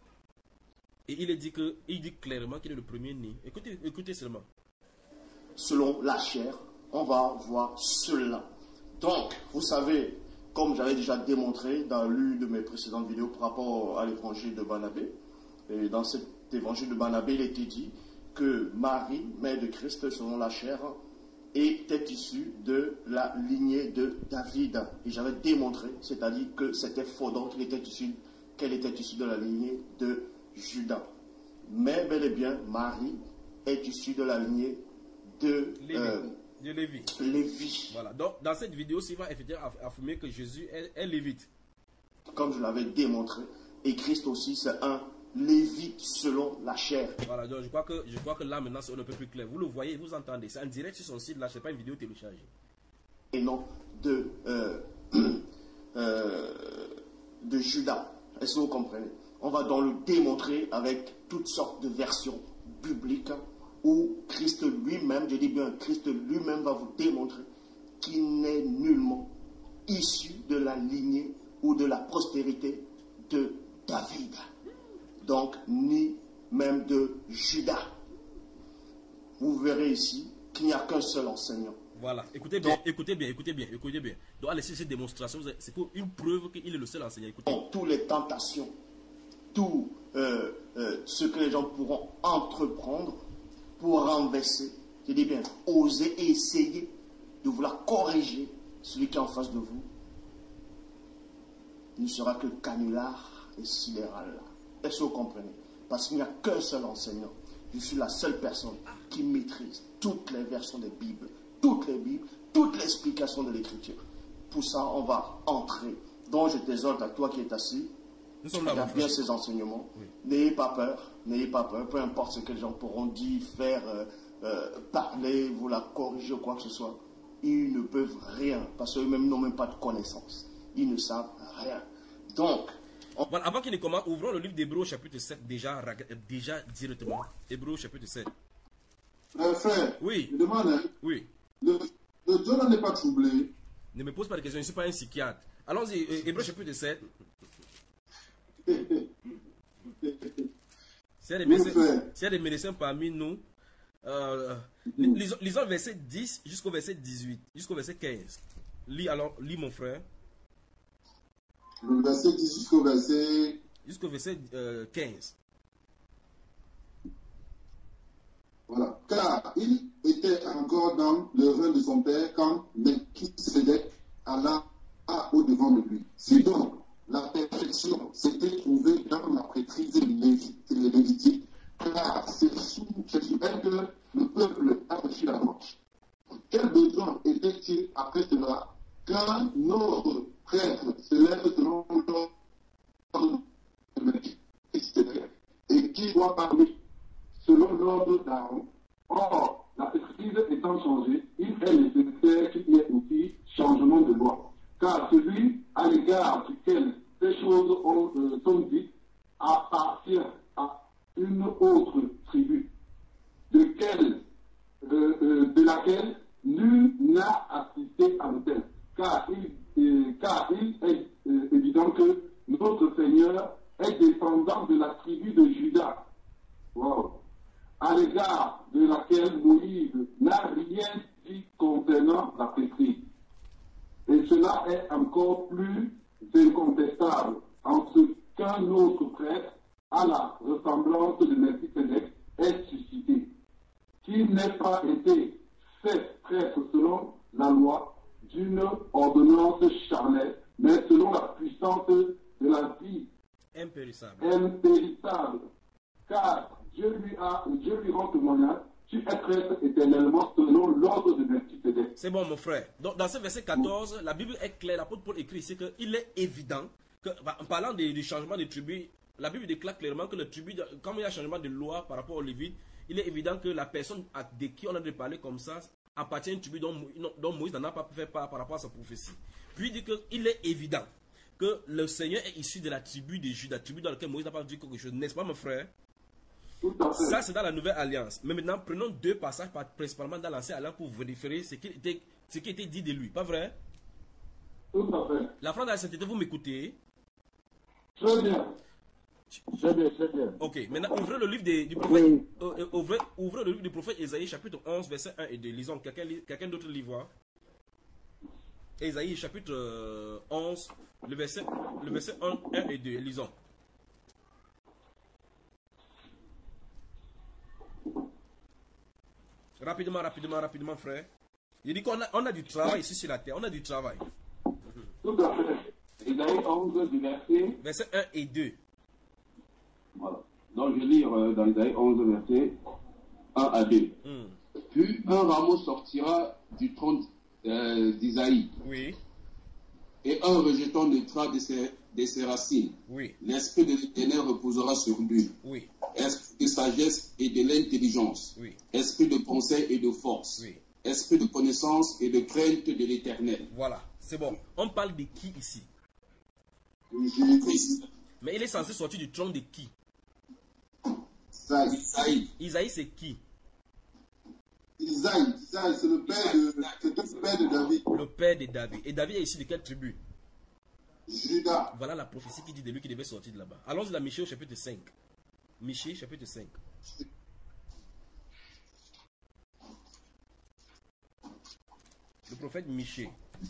Et il est dit que, il dit clairement qu'il est le premier-né. Écoutez, écoutez seulement. Selon la chair, on va voir cela. Donc, vous savez, comme j'avais déjà démontré dans l'une de mes précédentes vidéos par rapport à l'évangile de Barnabé, et dans cet évangile de Barnabé, il était dit que Marie, mère de Christ, selon la chair, était issue de la lignée de David. Et j'avais démontré, c'est-à-dire que c'était faux, donc qu'elle était issue, qu'elle était issue de la lignée de Judas. Mais bel et bien, Marie est issue de la lignée de Lévi. Euh, de Lévi. Lévi. Voilà. Donc, dans cette vidéo, il va effectivement affirmer que Jésus est, est lévite. Comme je l'avais démontré, et Christ aussi, c'est un Lévite selon la chair. Voilà, donc je crois que, je crois que là maintenant c'est un peu plus clair. Vous le voyez, vous entendez. C'est en direct sur son site, là, ce n'est pas une vidéo téléchargée. Et non de, euh, euh, de Judas. Est-ce que vous comprenez? On va donc le démontrer avec toutes sortes de versions bibliques où Christ lui-même, je dis bien Christ lui-même va vous démontrer qu'il n'est nullement issu de la lignée ou de la postérité de David. Donc, ni même de Judas. Vous verrez ici qu'il n'y a qu'un seul enseignant. Voilà, écoutez bien, donc, écoutez bien, écoutez bien, écoutez bien. Donc, allez laisser cette démonstration, c'est pour une preuve qu'il est le seul enseignant. Écoutez. Donc, toutes les tentations, tout euh, euh, ce que les gens pourront entreprendre, pour renverser, je dis bien, oser et essayer de vouloir corriger celui qui est en face de vous, ne sera que canular et sidéral. Est-ce que vous comprenez? Parce qu'il n'y a qu'un seul enseignant. Je suis la seule personne qui maîtrise toutes les versions des Bibles, toutes les Bibles, toutes les explications de l'Écriture. Pour ça, on va entrer. Donc, je t'exhorte à toi qui es assis, regarde bien ces enseignements. Oui. N'ayez pas peur, n'ayez pas peur, peu importe ce que les gens pourront dire, faire, euh, euh, parler, vous la corriger ou quoi que ce soit. Ils ne peuvent rien, parce qu'eux-mêmes n'ont même pas de connaissances. Ils ne savent rien. Donc, on... voilà, avant qu'il ne commence, ouvrons le livre d'Hébreux chapitre sept, déjà, déjà directement. Hébreux chapitre sept. Euh, frère, oui. je demande, hein, oui. le, le Dieu n'est pas troublé. Ne me pose pas de questions, je ne suis pas un psychiatre. Allons-y, Hébreux chapitre sept. S'il y a des médecins, s'il y a des médecins parmi nous, euh, lisons, lisons le verset dix jusqu'au verset dix-huit, jusqu'au verset quinze. Lis alors, lis mon frère. Le verset dix jusqu'au verset... Jusqu'au verset euh, quinze. Voilà. Car il était encore dans le rein de son père quand Melchisédek alla au-devant de lui. C'est donc la perfection s'était trouvée dans la prêtrise lévitique, car c'est sous, sous elle que le peuple a reçu la marche. Quel besoin était-il après cela qu'un autre prêtre se lève selon l'ordre de Melchisédek et qui doit parler selon l'ordre d'Aaron? Or, la prêtrise étant changée, il est nécessaire qu'il y ait aussi changement de loi. Car celui à l'égard duquel ces choses ont, euh, sont dites appartient à une autre tribu, de, quelle, euh, euh, de laquelle nul n'a assisté à l'autel. Car il, euh, car il est euh, évident que notre Seigneur est descendant de la tribu de Juda, wow, à l'égard de laquelle Moïse n'a rien dit concernant la prêtrise. Et cela est encore plus incontestable en ce qu'un autre prêtre, à la ressemblance de Melchisédek, est suscité, qui n'ait pas été fait prêtre selon la loi d'une ordonnance charnelle, mais selon la puissance de la vie impérissable. impérissable. Car Dieu lui, a, Dieu lui rend témoignage. Tu es prêtre éternellement selon l'ordre de Melchisédek. C'est bon, mon frère. Donc, dans ce verset quatorze, la Bible est claire. L'apôtre Paul écrit ici qu'il est évident que, en parlant du changement de tribu, la Bible déclare clairement que le tribu, comme il y a un changement de loi par rapport au Lévite, il est évident que la personne de qui on a de parler comme ça appartient à une tribu dont, dont Moïse n'en a pas fait part par rapport à sa prophétie. Puis il dit qu'il est évident que le Seigneur est issu de la tribu de Juda, la tribu dans laquelle Moïse n'a pas dit quelque chose. N'est-ce pas, mon frère? Ça, c'est dans la nouvelle alliance. Mais maintenant, prenons deux passages, principalement dans l'ancienne alliance, pour vérifier ce qui était, ce qui était dit de lui. Pas vrai? Tout à fait. La France de la sainteté, vous m'écoutez? Très bien. Très bien, très bien. Ok, maintenant, ouvrez le livre de, du prophète. Oui. Euh, ouvrez, ouvrez le livre du prophète Ésaïe, chapitre onze, versets un et deux. Lisons, quelqu'un quelqu'un d'autre lit voir. Ésaïe, chapitre euh, onze, le verset, le verset un, un et deux. Lisons. Rapidement, rapidement, rapidement, frère. Il dit qu'on a, on a du travail ici sur la terre. On a du travail. Tout à fait. Ésaïe onze, du verset... Verset un et deux. Voilà. Donc, je vais lire euh, dans Ésaïe onze, verset un à deux. Mm. Puis un rameau sortira du tronc euh, d'Isaïe. Oui. Et un rejeton de trait de ses, de ses racines. Oui. L'esprit de l'Éternel reposera sur lui. Oui. Esprit de sagesse et de l'intelligence. Oui. Esprit de conseil et de force. Oui. Esprit de connaissance et de crainte de l'Éternel. Voilà, c'est bon. On parle de qui ici? Christ. Mais il est censé sortir du tronc de qui? Isaïe. Isaïe, c'est qui? Isaïe, Isaïe c'est le père de, c'est le père de David. Le père de David. Et David est ici de quelle tribu? Juda. Voilà la prophétie qui dit de lui qu'il devait sortir de là-bas. Allons-y à Michée au chapitre cinq. Michée, chapitre cinq. Le prophète Michée.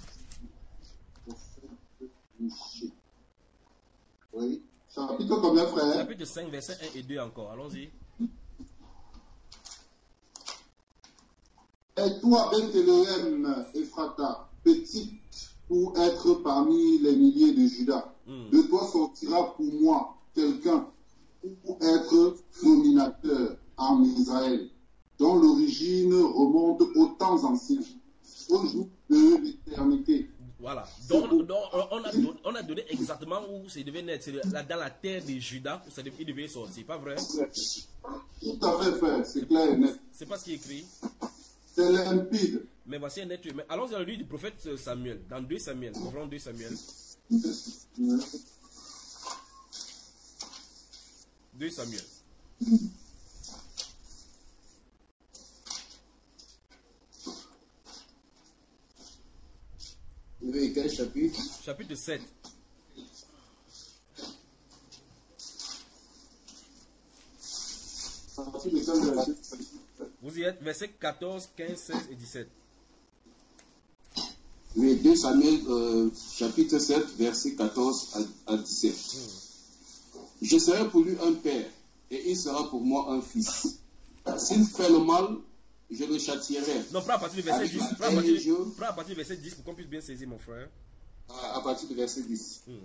Michée. Oui. Chapitre combien, frère? Chapitre cinq, versets un et deux encore. Allons-y. Et toi, Bethléem, Ephrata, petite pour être parmi les milliers de Juda, mm. de toi sortira pour moi quelqu'un pour être dominateur en Israël, dont l'origine remonte aux temps anciens, au jour de l'éternité. Voilà. Donc, donc on, a donné, on a donné exactement où ça devait naître. C'est dans la terre de Juda où ça devait, il devait sortir, pas vrai? Tout à fait, frère. C'est clair et net. C'est pas ce qui est écrit. C'est limpide. Mais voici un être humain. Allons dans le livre du prophète Samuel, dans deux Samuel. Nous prenons deux Samuel. deux Samuel. Oui, quel chapitre? Chapitre sept. Vous y êtes, versets quatorze, quinze, seize et dix-sept. Oui, deux Samuel, euh, chapitre sept, versets quatorze à dix-sept. Mm. Je serai pour lui un père, et il sera pour moi un fils. S'il fait le mal, je le châtierai. Non, prends à partir du verset dix. Prends à partir, prends à partir du verset dix pour qu'on puisse bien saisir, mon frère. À, à partir du verset dix. Mm.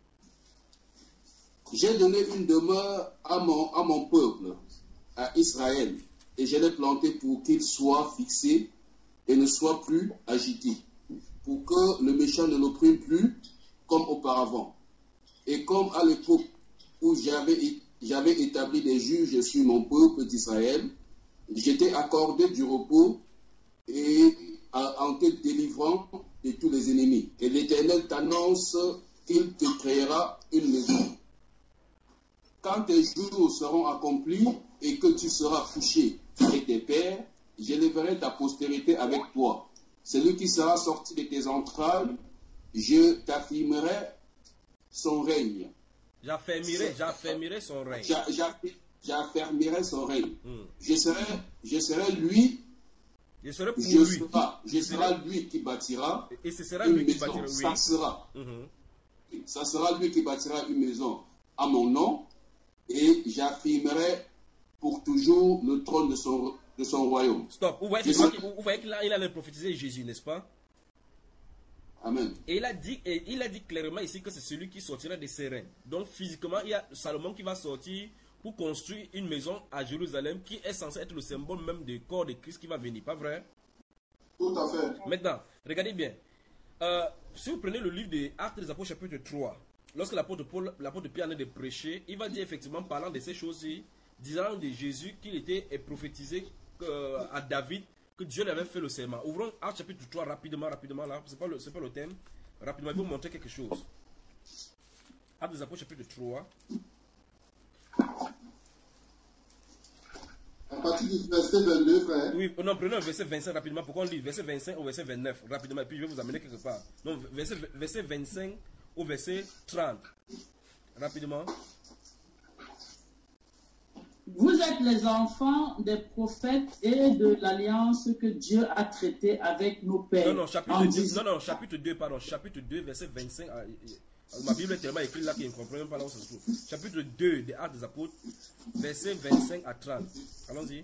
J'ai donné une demeure à mon, à mon peuple, à Israël, et je l'ai planté pour qu'il soit fixé et ne soit plus agité, pour que le méchant ne l'opprime plus comme auparavant. Et comme à l'époque où j'avais, j'avais établi des juges sur mon peuple d'Israël, j'étais accordé du repos et en te délivrant de tous les ennemis. Et l'Éternel t'annonce qu'il te créera une maison. Quand tes jours seront accomplis et que tu seras couché avec tes pères, j'élèverai ta postérité avec toi. Celui qui sera sorti de tes entrailles, je t'affirmerai son règne. J'affermirai, j'affermirai son règne. J'affermirai son règne. Hmm. Je serai, je serai lui. Je serai pour je lui. Sera, je serai lui qui bâtira. Et ce sera une lui maison. qui bâtira. Ça oui. sera. Mm-hmm. Ça sera lui qui bâtira une maison à mon nom. Et j'affirmerai pour toujours le trône de son, de son royaume. Stop. Vous voyez, sais... vous voyez qu'il allait prophétiser Jésus, n'est-ce pas? Amen. Et il a dit, et il a dit clairement ici que c'est celui qui sortira des Séréens. Donc physiquement, il y a Salomon qui va sortir pour construire une maison à Jérusalem qui est censée être le symbole même du corps de Christ qui va venir, pas vrai? Tout à fait. Maintenant, regardez bien. Euh, si vous prenez le livre des Actes des Apôtres chapitre trois, lorsque l'apôtre Paul, l'apôtre Pierre allait de prêcher, il va dire effectivement, parlant de ces choses-ci, disant de Jésus qu'il était prophétisé euh, à David, que Dieu lui avait fait le serment. Ouvrons Actes chapitre trois rapidement, rapidement là, c'est pas le, c'est pas le thème. Rapidement, je vais vous montrer quelque chose. Actes des Apôtres chapitre trois. À partir du verset vingt-deux, frère. Oui, non, prenons le verset vingt-cinq rapidement pour qu'on lise verset vingt-cinq au verset vingt-neuf rapidement, et puis je vais vous amener quelque part. Donc, verset, verset vingt-cinq au verset trente. Rapidement. Vous êtes les enfants des prophètes et de l'alliance que Dieu a traitée avec nos pères. Non, non, chapitre deux, non, non, chapitre deux, pardon, chapitre deux, verset vingt-cinq. À, ma Bible est tellement écrite là qu'il ne comprend même pas là où ça se trouve. Chapitre deux des Actes des Apôtres, verset vingt-cinq à trente. Allons-y.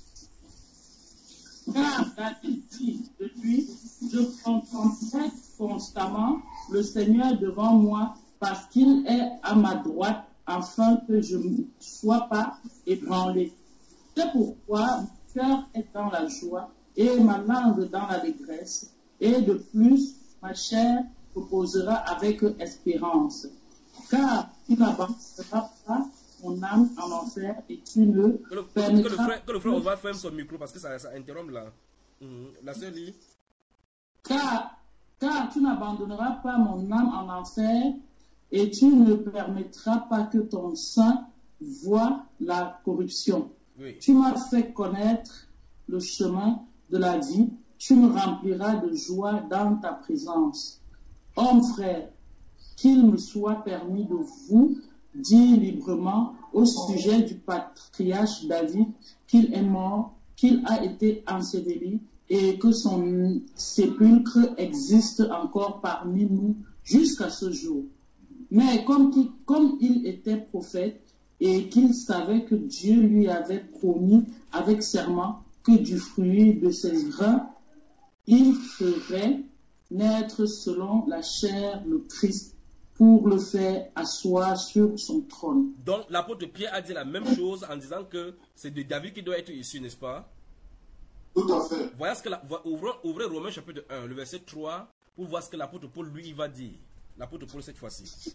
Car David dit de lui, je contemplerai constamment le Seigneur devant moi parce qu'il est à ma droite afin que je ne sois pas ébranlé. C'est pourquoi mon cœur est dans la joie et ma langue dans la détresse. Et de plus, ma chair reposera avec espérance. Car tu n'abandonneras pas mon âme en enfer et tu ne que le, permettras... Que le frère, que le frère on va fermer son micro parce que ça, ça interrompt là. Mmh. La sœur lit. Car, car tu n'abandonneras pas mon âme en enfer et tu ne permettras pas que ton sein voie la corruption. Oui. Tu m'as fait connaître le chemin de la vie. Tu me rempliras de joie dans ta présence. Homme frère, qu'il me soit permis de vous dire librement au sujet du patriarche David qu'il est mort, qu'il a été enseveli et que son sépulcre existe encore parmi nous jusqu'à ce jour. Mais comme il, comme il était prophète et qu'il savait que Dieu lui avait promis avec serment que du fruit de ses grains, il ferait naître selon la chair le Christ pour le faire asseoir sur son trône. Donc l'apôtre Pierre a dit la même chose en disant que c'est de David qui doit être issu, n'est-ce pas? Tout à fait. Voilà ce que la, ouvrez, ouvrez Romains chapitre un, le verset trois, pour voir ce que l'apôtre Paul lui il va dire. L'apôtre Paul cette fois-ci.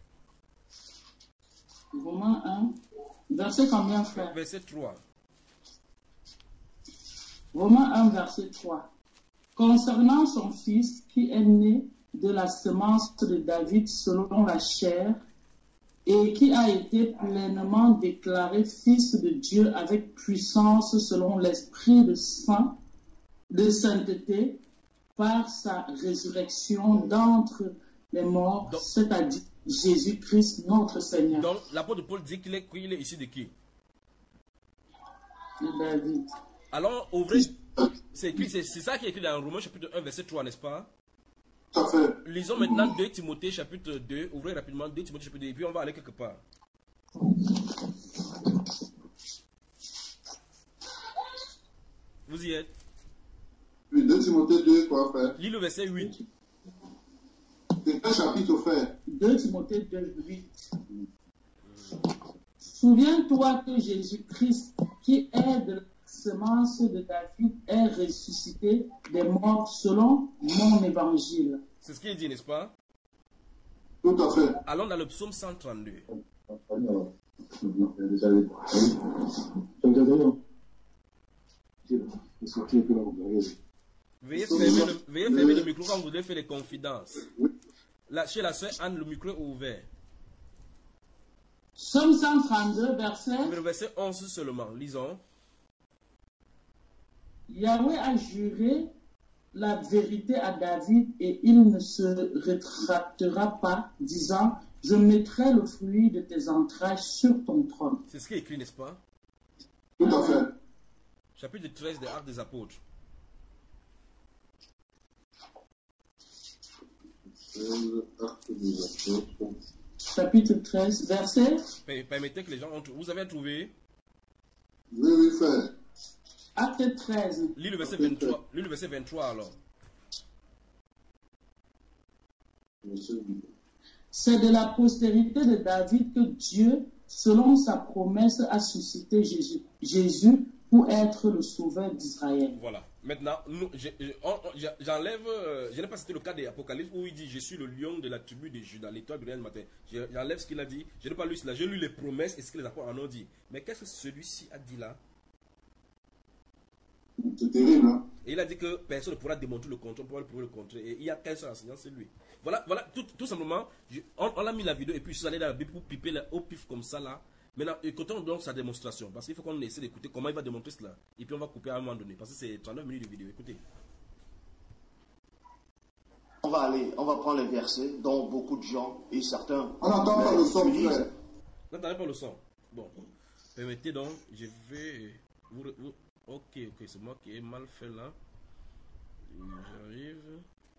Romains un, verset combien, frère? Verset trois. Romains un, verset trois. Concernant son fils qui est né de la semence de David selon la chair et qui a été pleinement déclaré fils de Dieu avec puissance selon l'esprit de saint, de sainteté par sa résurrection d'entre les morts, c'est-à-dire Jésus-Christ notre Seigneur. Donc l'apôtre Paul dit qu'il est, qu'il est issu de qui? De David. Alors ouvrez, c'est, c'est, c'est ça qui est écrit dans Romains chapitre un verset trois, n'est-ce pas? Tout à fait. Lisons maintenant deux Timothée chapitre deux, ouvrez rapidement deux Timothée chapitre deux, et puis on va aller quelque part. Vous y êtes? Oui, deux Timothée deux, quoi, frère? Lis le verset huit. C'est quel chapitre, frère? deux Timothée deux, huit. Souviens-toi que Jésus-Christ, qui est de la semence de David, est ressuscité des morts selon mon évangile. C'est ce qu'il dit, n'est-ce pas? Tout à fait. Allons dans le psaume cent trente-deux. Veuillez fermer le, veuillez fermer le micro quand vous voulez faire les confidences. Là, chez la sœur Anne, le micro est ouvert. Psaume cent trente-deux, verset... Le verset onze seulement, lisons. Yahweh a juré la vérité à David et il ne se rétractera pas, disant, je mettrai le fruit de tes entrailles sur ton trône. C'est ce qui est écrit, n'est-ce pas? Tout à fait. Chapitre treize des Actes des Apôtres. Chapitre treize, verset... Permettez que les gens ont... Vous avez trouvé? Oui, oui, frère. Acte treize. Lis le verset vingt-trois. Lis le verset vingt-trois alors. C'est de la postérité de David que Dieu, selon sa promesse, a suscité Jésus, Jésus pour être le sauveur d'Israël. Voilà. Maintenant, nous, je, je, on, on, j'enlève, euh, je n'ai pas cité le cas de l'Apocalypse où il dit je suis le lion de la tribu de Judas, l'étoile brillante du matin. Je, j'enlève ce qu'il a dit. Je n'ai pas lu cela. J'ai lu les promesses et ce que les apôtres en ont dit. Mais qu'est-ce que celui-ci a dit là? C'est terrible, hein? Et il a dit que personne ne pourra démontrer le contraire, on pourra le prouver le contraire. Et il y a qu'un seul enseignant, c'est lui. Voilà, voilà, tout, tout simplement, je, on, on a mis la vidéo et puis je suis allé dans la Bible pour piper là, au pif comme ça là. Maintenant, écoutons donc sa démonstration. Parce qu'il faut qu'on essaie d'écouter comment il va démontrer cela. Et puis on va couper à un moment donné. Parce que c'est trente-neuf minutes de vidéo. Écoutez. On va aller, on va prendre les versets dont beaucoup de gens et certains. On n'entend pas le son, frère. N'entendez pas le son. Bon. Permettez donc, je vais. Vous, vous, ok, ok, c'est moi qui ai mal fait là. J'arrive.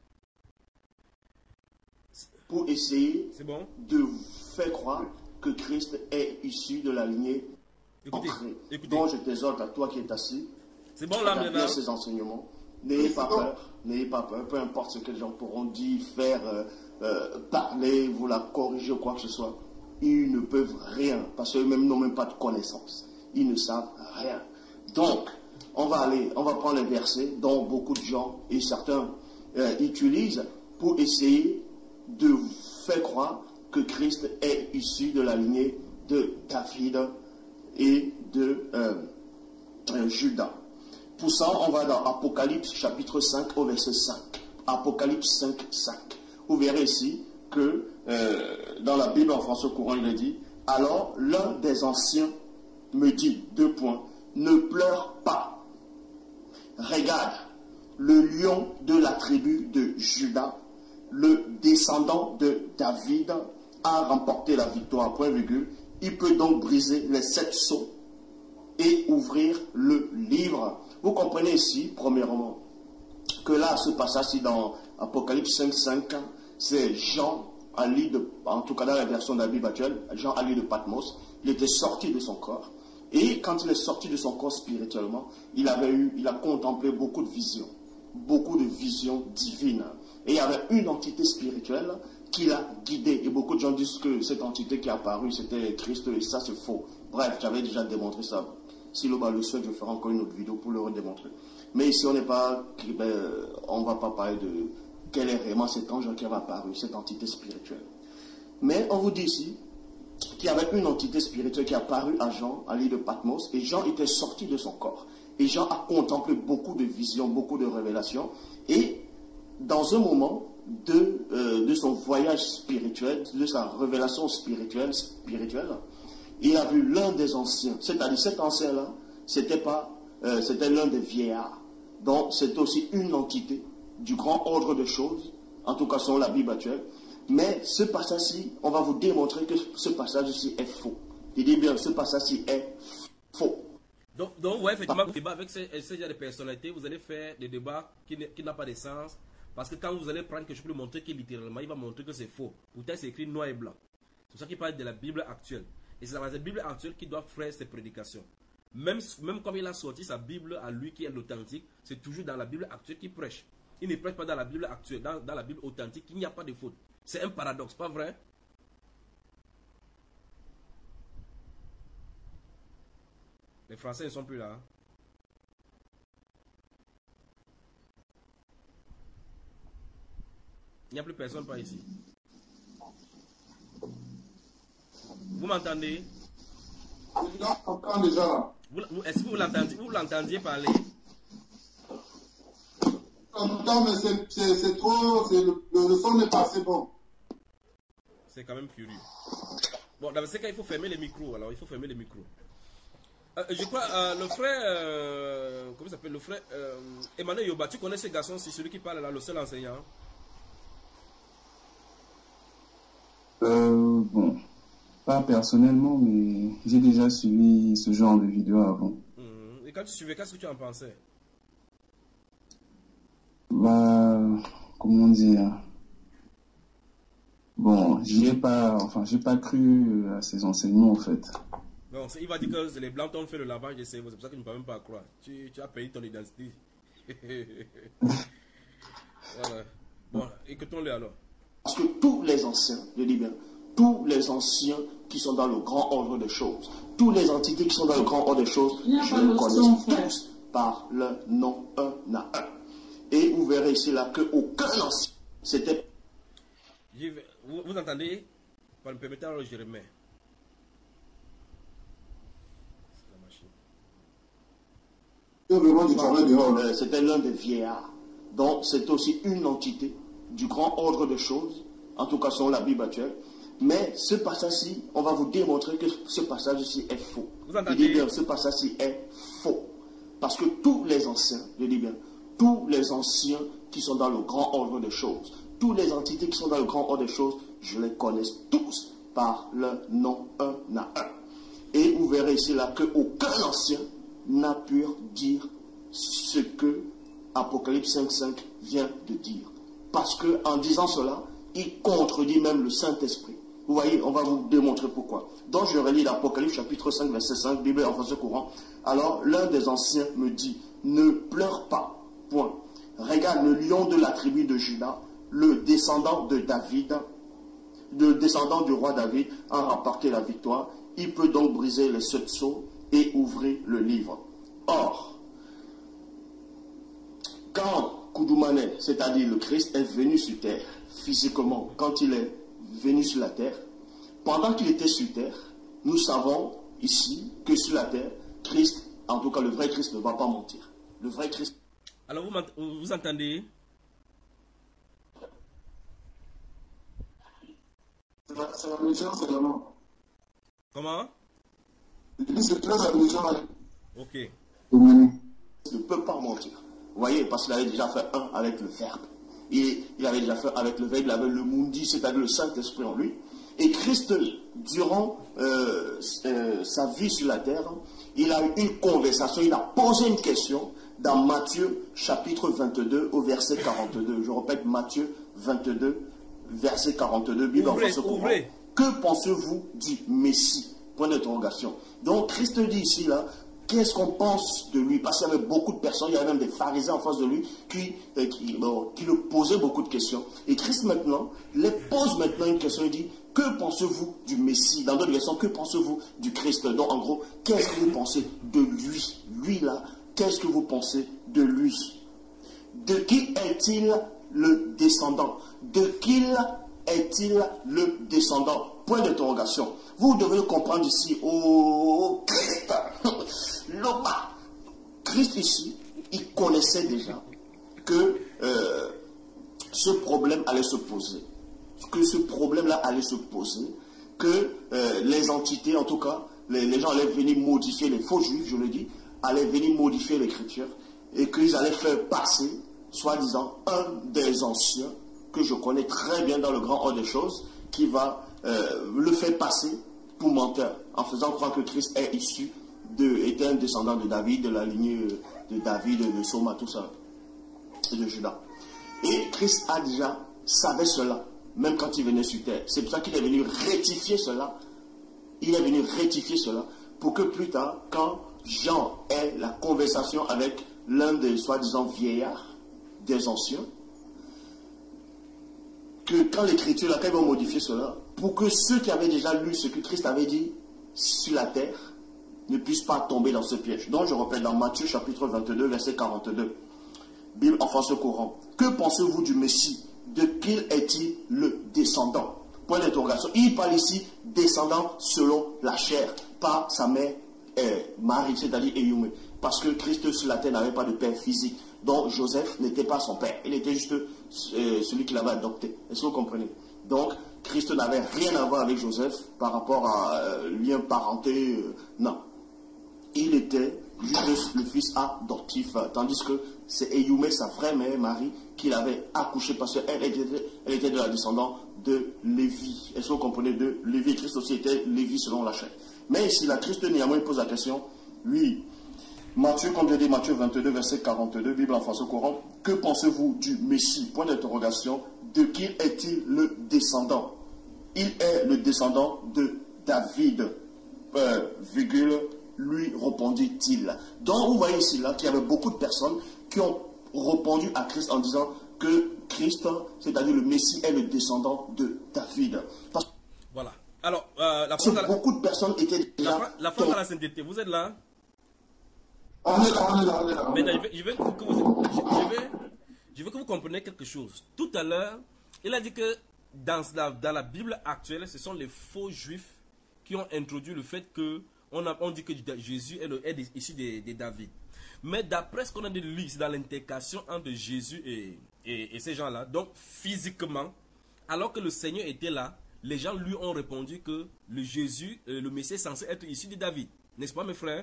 Pour essayer c'est bon? de faire croire que Christ est issu de la lignée écoutez, écoutez. dont je t'exhorte à toi qui es assis. C'est bon là maintenant. Ces enseignements. N'ayez pas peur, n'ayez pas peur, peu importe ce que les gens pourront dire, faire, euh, euh, parler, vous la corriger ou quoi que ce soit. Ils ne peuvent rien, parce qu'eux-mêmes n'ont même pas de connaissance. Ils ne savent rien. Donc, on va aller, on va prendre les versets dont beaucoup de gens et certains euh, utilisent pour essayer de faire croire que Christ est issu de la lignée de David et de euh, euh, Judas. Pour ça, on va dans Apocalypse chapitre cinq au verset cinq. Apocalypse cinq, cinq. Vous verrez ici que euh, dans la Bible en français courant, il est dit, alors l'un des anciens me dit, deux points, ne pleure pas. Regarde, le lion de la tribu de Judas, le descendant de David, a remporté la victoire, point virgule. Il peut donc briser les sept sceaux et ouvrir le livre. Vous comprenez ici, premièrement, que là, ce passage-ci dans Apocalypse cinq, cinq, c'est Jean, à l'île de, en tout cas dans la version de la Bible actuelle, Jean à l'île de Patmos, il était sorti de son corps. Et quand il est sorti de son corps spirituellement, il, avait eu, il a contemplé beaucoup de visions, beaucoup de visions divines. Et il y avait une entité spirituelle qui l'a guidé. Et beaucoup de gens disent que cette entité qui est apparue, c'était Christ, et ça c'est faux. Bref, j'avais déjà démontré ça. Si l'Oba le souhaite, je ferai encore une autre vidéo pour le redémontrer. Mais ici, on n'est pas, ben, on ne va pas parler de quel est réellement cet ange qui avait apparu, cette entité spirituelle. Mais on vous dit ici qu'il y avait une entité spirituelle qui est apparue à Jean, à l'île de Patmos, et Jean était sorti de son corps. Et Jean a contemplé beaucoup de visions, beaucoup de révélations, et dans un moment de, euh, de son voyage spirituel, de sa révélation spirituelle, spirituelle, il a vu l'un des anciens, c'est-à-dire cet ancien-là, c'était pas, euh, c'était l'un des vieillards. Donc c'est aussi une entité du grand ordre de choses, en tout cas selon la Bible actuelle. Mais ce passage-ci, on va vous démontrer que ce passage-ci est faux. Il dit bien, ce passage-ci est faux. Donc, donc ouais, effectivement, le débat avec ce, ce genre de personnalité, vous allez faire des débats qui, qui n'ont pas de sens. Parce que quand vous allez prendre quelque chose pour le montrer que littéralement, il va montrer que c'est faux. Pourtant, c'est écrit noir et blanc. C'est pour ça qu'il parle de la Bible actuelle. Et c'est la Bible actuelle qui doit faire ses prédications. Même, même comme il a sorti sa Bible à lui qui est l'authentique, c'est toujours dans la Bible actuelle qu'il prêche. Il ne prêche pas dans la Bible actuelle, dans, dans la Bible authentique, il n'y a pas de faute. C'est un paradoxe, pas vrai? Les Français ne sont plus là. Il n'y a plus personne par ici. Vous m'entendez? déjà. Est-ce que vous l'entendiez, vous l'entendiez parler? Non, mais c'est trop, le, le son n'est pas assez bon. C'est quand même curieux. Bon, dans ce cas, il faut fermer les micros. Alors, il faut fermer les micros. Euh, je crois, euh, le frère, euh, comment il s'appelle, le frère euh, Emmanuel Yoba, tu connais ce garçon, c'est celui qui parle là, le seul enseignant? Euh, bon, pas personnellement, mais j'ai déjà suivi ce genre de vidéos avant. Mmh. Et quand tu suivais, qu'est-ce que tu en pensais? Bah, comment dire? Bon, j'ai pas, enfin, j'ai pas cru à ces enseignements en fait. Bon, il va dire que les blancs t'ont fait le lavage de cerveau, c'est pour ça que je ne peux même pas croire. Tu, tu as payé ton identité. Voilà. Bon, écoutons-les alors. Parce que tous les anciens, je dis bien, tous les anciens qui sont dans le grand ordre des choses, tous les entités qui sont dans le grand ordre des choses, je les connais tous par leur nom un à un. Et vous verrez ici là qu'aucun ancien, c'était... Vous, vous entendez? Par me permettre, alors je remets. C'était l'un des vieillards. Donc c'est aussi une entité du grand ordre de choses, en tout cas selon la Bible actuelle. Mais ce passage-ci, on va vous démontrer que ce passage-ci est faux. Vous entendez? Je dis bien, ce passage-ci est faux. Parce que tous les anciens, je dis bien, tous les anciens qui sont dans le grand ordre de choses, toutes les entités qui sont dans le grand ordre de choses, je les connais tous par leur nom un à un. Et vous verrez ici là qu'aucun ancien n'a pu dire ce que Apocalypse cinq cinq vient de dire. Parce qu'en disant cela, il contredit même le Saint-Esprit. Vous voyez, on va vous démontrer pourquoi. Donc je relis l'Apocalypse chapitre cinq, verset cinq, Bible en français courant. Alors l'un des anciens me dit, ne pleure pas, point. Regarde le lion de la tribu de Juda, le descendant de David, le descendant du roi David, a remporté la victoire. Il peut donc briser les sept sceaux et ouvrir le livre. Or, quand Koudoumane, c'est-à-dire le Christ, est venu sur terre, physiquement, quand il est venu sur la terre, pendant qu'il était sur terre, nous savons ici que sur la terre, Christ, en tout cas le vrai Christ ne va pas mentir. Le vrai Christ... Alors vous, vous entendez? C'est la mission, c'est le nom. Comment? C'est très amusant. Ok. Il ne peut pas mentir. Vous voyez, parce qu'il avait déjà fait un avec le Verbe. Et il avait déjà fait avec le Verbe, il avait le Mundi, c'est-à-dire le Saint-Esprit en lui. Et Christ, durant euh, euh, sa vie sur la terre, il a eu une conversation, il a posé une question dans Matthieu chapitre vingt-deux au verset quarante-deux. Je répète, Matthieu vingt-deux, verset quarante-deux, Bible en français courant. Que pensez-vous du Messie? Point d'interrogation. Donc Christ dit ici, là, qu'est-ce qu'on pense de lui? Parce qu'il y avait beaucoup de personnes, il y avait même des pharisiens en face de lui qui, euh, qui, bon, qui lui posaient beaucoup de questions. Et Christ maintenant les pose maintenant une question, il dit, que pensez-vous du Messie? Dans d'autres versions, que pensez-vous du Christ? Donc en gros, qu'est-ce que vous pensez de lui? Lui là, qu'est-ce que vous pensez de lui? De qui est-il le descendant? De qui est-il le descendant? Point d'interrogation. Vous devez comprendre ici, oh Christ, l'Oba. Christ ici, il connaissait déjà que euh, ce problème allait se poser. Que ce problème-là allait se poser. Que euh, les entités, en tout cas, les, les gens allaient venir modifier, les faux juifs, je le dis, allaient venir modifier l'écriture. Et qu'ils allaient faire passer, soi-disant, un des anciens, que je connais très bien dans le grand ordre des choses, qui va euh, le faire passer pour menteur, en faisant croire que Christ est issu de, était un descendant de David, de la lignée de David, de Soma, tout ça, et de Judas. Et Christ a déjà savait cela, même quand il venait sur terre. C'est pour ça qu'il est venu rectifier cela. Il est venu rectifier cela pour que plus tard, quand Jean ait la conversation avec l'un des soi-disant vieillards, des anciens, que quand l'écriture, là, quand ils vont modifier cela, pour que ceux qui avaient déjà lu ce que Christ avait dit sur la terre ne puissent pas tomber dans ce piège. Donc je rappelle dans Matthieu chapitre vingt-deux, verset quarante-deux, Bible en français courant. Que pensez-vous du Messie? De qui est-il le descendant? Point d'interrogation. Il parle ici descendant selon la chair, pas sa mère euh, Marie, c'est-à-dire Eyumé. Parce que Christ sur la terre n'avait pas de père physique. Donc Joseph n'était pas son père. Il était juste euh, celui qui l'avait adopté. Est-ce que vous comprenez? Donc Christ n'avait rien à voir avec Joseph par rapport à euh, lien parenté. Euh, non. Il était juste le fils adoptif. Tandis que c'est Eyumé, sa vraie mère Marie, qui l'avait accouché parce qu'elle était, elle était de la descendance de Lévi. Est-ce que vous comprenez? De Lévi. Christ aussi était Lévi selon la chair. Mais ici, la Christ néanmoins il pose la question. Oui. Matthieu, comme je dis, Matthieu vingt-deux, verset quarante-deux, Bible en français courant. Que pensez-vous du Messie? Point d'interrogation. De qui est-il le descendant? Il est le descendant de David. Euh, virgule, lui répondit-il. Donc vous voyez ici là qu'il y avait beaucoup de personnes qui ont répondu à Christ en disant que Christ, c'est-à-dire le Messie, est le descendant de David. Parce voilà. Alors, euh, la que la... beaucoup de personnes étaient déjà... La, la foi dans la sainteté, vous êtes là? On est là, on est là, on est là. Maintenant, je veux, je veux que vous, je, je veux, je veux que vous compreniez quelque chose. Tout à l'heure, il a dit que dans la, dans la Bible actuelle, ce sont les faux juifs qui ont introduit le fait que on, a, on dit que Jésus est, le, est issu de, de David. Mais d'après ce qu'on a dit lu, c'est dans l'intercation entre Jésus et, et, et ces gens-là. Donc, physiquement, alors que le Seigneur était là, les gens lui ont répondu que le Jésus, euh, le Messie est censé être issu de David. N'est-ce pas, mes frères?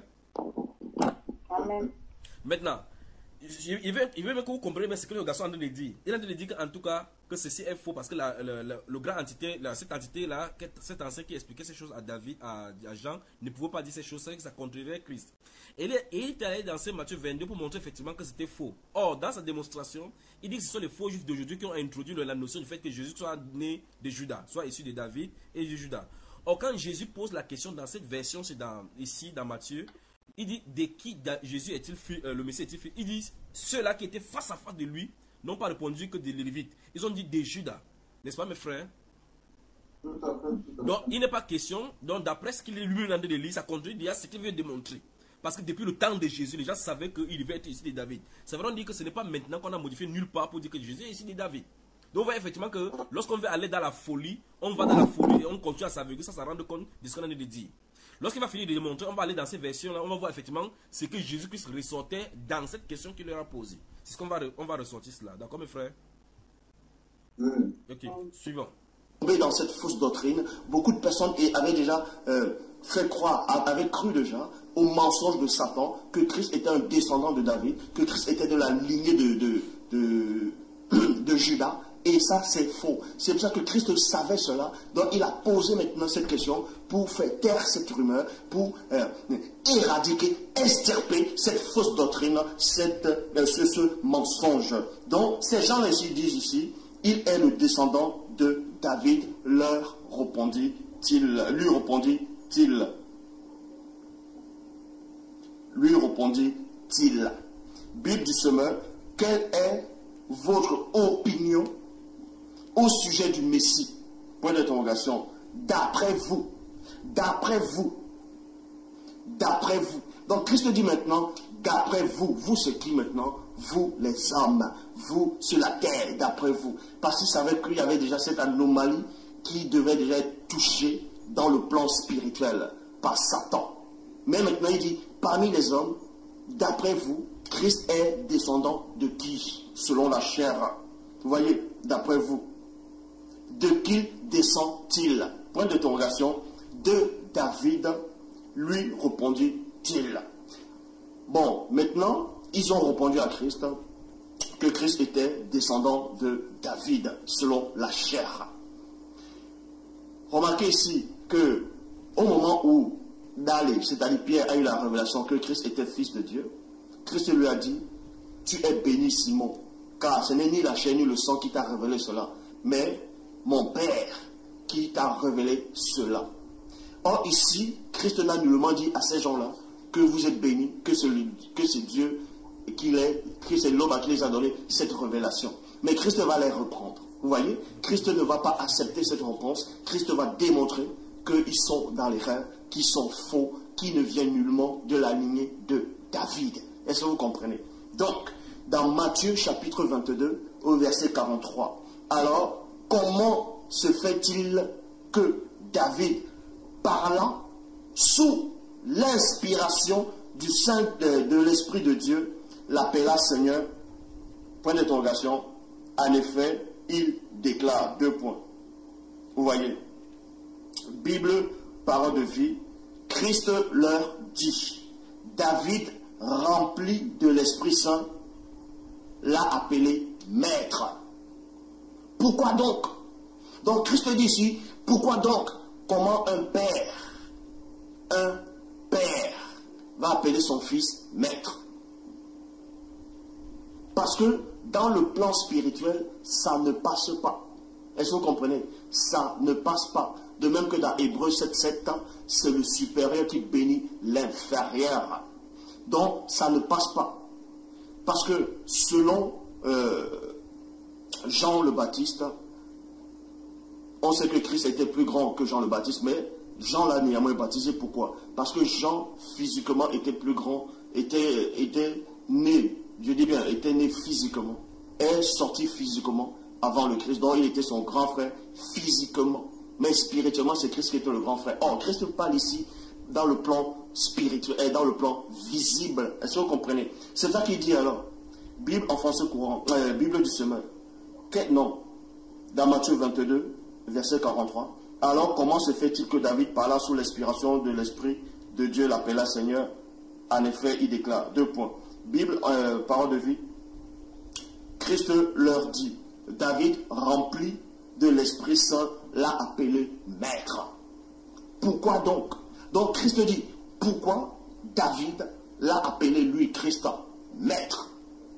Amen. Maintenant, il veut, il veut même que vous compreniez ce que le garçon est en train de dire. Il est en train de dire qu'en tout cas, que ceci est faux parce que la, la, la, le grand entité, la, cette entité-là, cet ancien qui expliquait ces choses à David, à, à Jean, ne pouvait pas dire ces choses, c'est que ça contrerait Christ. Et il, et il est allé dans ce Matthieu vingt-deux pour montrer effectivement que c'était faux. Or, dans sa démonstration, il dit que ce sont les faux juifs d'aujourd'hui qui ont introduit la notion du fait que Jésus soit né de Judas, soit issu de David et de Judas. Or, quand Jésus pose la question dans cette version, c'est dans, ici dans Matthieu, il dit de qui Jésus est-il fils, euh, le Messie est-il fils? Il dit ceux-là qui étaient face à face de lui n'ont pas répondu que des Lévites. Ils ont dit des Judas. N'est-ce pas, mes frères? Tout à fait, tout à fait. Donc, il n'est pas question. Donc, d'après ce qu'il est lui en train de lire, ça contredit ce qu'il veut démontrer. Parce que depuis le temps de Jésus, les gens savaient qu'il devait être ici de David. Ça veut dire que ce n'est pas maintenant qu'on a modifié nulle part pour dire que Jésus est ici de David. Donc, on voit effectivement que lorsqu'on veut aller dans la folie, on va dans la folie et on continue à s'aveugler, ça, ça rend compte de ce qu'on a dit de dire. Lorsqu'il va finir de démontrer, on va aller dans ces versions-là, on va voir effectivement ce que Jésus-Christ ressortait dans cette question qu'il leur a posée. C'est ce qu'on va, on va ressortir cela. D'accord, mes frères? Oui. Ok, suivant. Dans cette fausse doctrine, beaucoup de personnes avaient déjà euh, fait croire, avaient cru déjà au mensonge de Satan, que Christ était un descendant de David, que Christ était de la lignée de, de, de, de Judas. Et ça, c'est faux. C'est pour ça que Christ savait cela. Donc, il a posé maintenant cette question pour faire taire cette rumeur, pour euh, éradiquer, extirper cette fausse doctrine, cette, euh, ce, ce mensonge. Donc, ces gens-là ici disent ici, il est le descendant de David, leur répondit-il, lui répondit-il. lui répondit-il. Bible du semeur, quelle est votre opinion au sujet du Messie? Point d'interrogation. D'après vous. D'après vous. D'après vous. Donc Christ dit maintenant, d'après vous. Vous c'est qui maintenant? Vous les hommes. Vous sur la terre, d'après vous. Parce qu'il savait qu'il y avait déjà cette anomalie qui devait déjà être touchée dans le plan spirituel par Satan. Mais maintenant il dit, parmi les hommes, d'après vous, Christ est descendant de qui? Selon la chair. Vous voyez, d'après vous. De qui descend-il? Point d'interrogation. De David, lui répondit-il. Bon, maintenant, ils ont répondu à Christ que Christ était descendant de David, selon la chair. Remarquez ici que au moment où Dalé, c'est-à-dire Pierre, a eu la révélation que Christ était fils de Dieu, Christ lui a dit, tu es béni Simon, car ce n'est ni la chair ni le sang qui t'a révélé cela, mais mon Père qui t'a révélé cela. Or ici, Christ n'a nullement dit à ces gens-là que vous êtes bénis, que c'est, que c'est Dieu qu'il est, que c'est l'homme à qui les a donné cette révélation. Mais Christ va les reprendre. Vous voyez, Christ ne va pas accepter cette réponse. Christ va démontrer qu'ils sont dans l'erreur, qu'ils sont faux, qui ne viennent nullement de la lignée de David. Est-ce que vous comprenez? Donc, dans Matthieu chapitre vingt-deux, au verset quarante-trois, alors, comment se fait-il que David, parlant sous l'inspiration du Saint de, de l'Esprit de Dieu, l'appela Seigneur? Point d'interrogation. En effet, il déclare deux points. Vous voyez, Bible, parole de vie, Christ leur dit, David, rempli de l'Esprit Saint, l'a appelé maître. Pourquoi donc? Donc Christ dit ici, pourquoi donc? Comment un père, un père, va appeler son fils maître? Parce que dans le plan spirituel, ça ne passe pas. Est-ce que vous comprenez? Ça ne passe pas. De même que dans Hébreux sept sept, c'est le supérieur qui bénit l'inférieur. Donc, ça ne passe pas. Parce que selon euh, Jean le Baptiste, on sait que Christ était plus grand que Jean le Baptiste, mais Jean l'a néanmoins baptisé. Pourquoi? Parce que Jean, physiquement, était plus grand, était, était né, je dis bien, était né physiquement, est sorti physiquement avant le Christ. Donc, il était son grand frère physiquement. Mais spirituellement, c'est Christ qui était le grand frère. Or, Christ parle ici dans le plan spirituel et dans le plan visible. Est-ce que vous comprenez? C'est ça qu'il dit alors. Bible en français courant, euh, Bible du semeur. Quel nom? Dans Matthieu vingt-deux, verset quarante-trois. Alors, comment se fait-il que David parla sous l'inspiration de l'Esprit de Dieu, l'appela Seigneur? En effet, il déclare, deux points. Bible, euh, parole de vie. Christ leur dit, David, rempli de l'Esprit Saint, l'a appelé maître. Pourquoi donc? Donc Christ dit, pourquoi David l'a appelé lui, Christ, maître?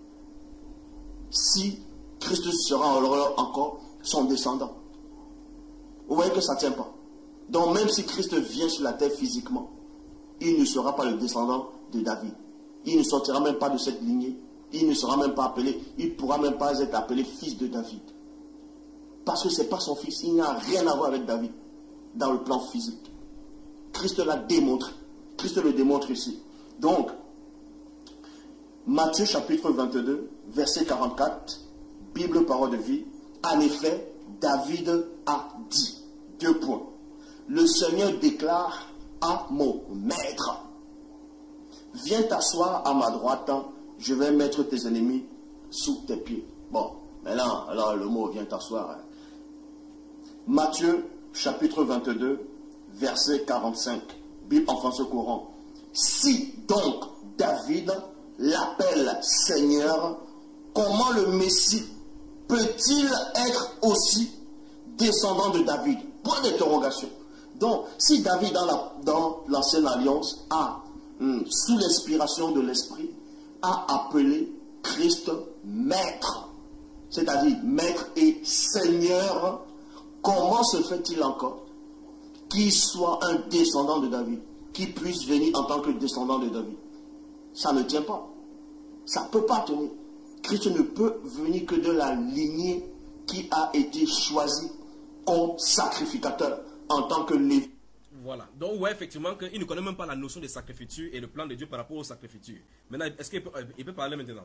Si Christ sera alors encore son descendant. Vous voyez que ça ne tient pas. Donc même si Christ vient sur la terre physiquement, il ne sera pas le descendant de David. Il ne sortira même pas de cette lignée. Il ne sera même pas appelé, il ne pourra même pas être appelé fils de David. Parce que ce n'est pas son fils, il n'y a rien à voir avec David dans le plan physique. Christ l'a démontré. Christ le démontre ici. Donc, Matthieu chapitre vingt-deux, verset quarante-quatre, Bible parole de vie. En effet, David a dit, deux points. Le Seigneur déclare à mon maître, viens t'asseoir à ma droite, je vais mettre tes ennemis sous tes pieds. Bon, maintenant, alors le mot viens t'asseoir. Hein. Matthieu chapitre vingt-deux, verset quarante-cinq, Bible en français courant. Si donc David l'appelle Seigneur, comment le Messie peut-il être aussi descendant de David? Point d'interrogation. Donc, si David dans, la, dans l'ancienne alliance a, hum, sous l'inspiration de l'Esprit, a appelé Christ maître, c'est-à-dire maître et Seigneur, comment se fait-il encore qu'il soit un descendant de David, qu'il puisse venir en tant que descendant de David? Ça ne tient pas. Ça ne peut pas tenir. Christ ne peut venir que de la lignée qui a été choisie comme sacrificateur en tant que Lévi. Voilà. Donc, ouais, effectivement, qu'il ne connaît même pas la notion de sacrificature et le plan de Dieu par rapport aux sacrificatures. Maintenant, est-ce qu'il peut, il peut parler maintenant?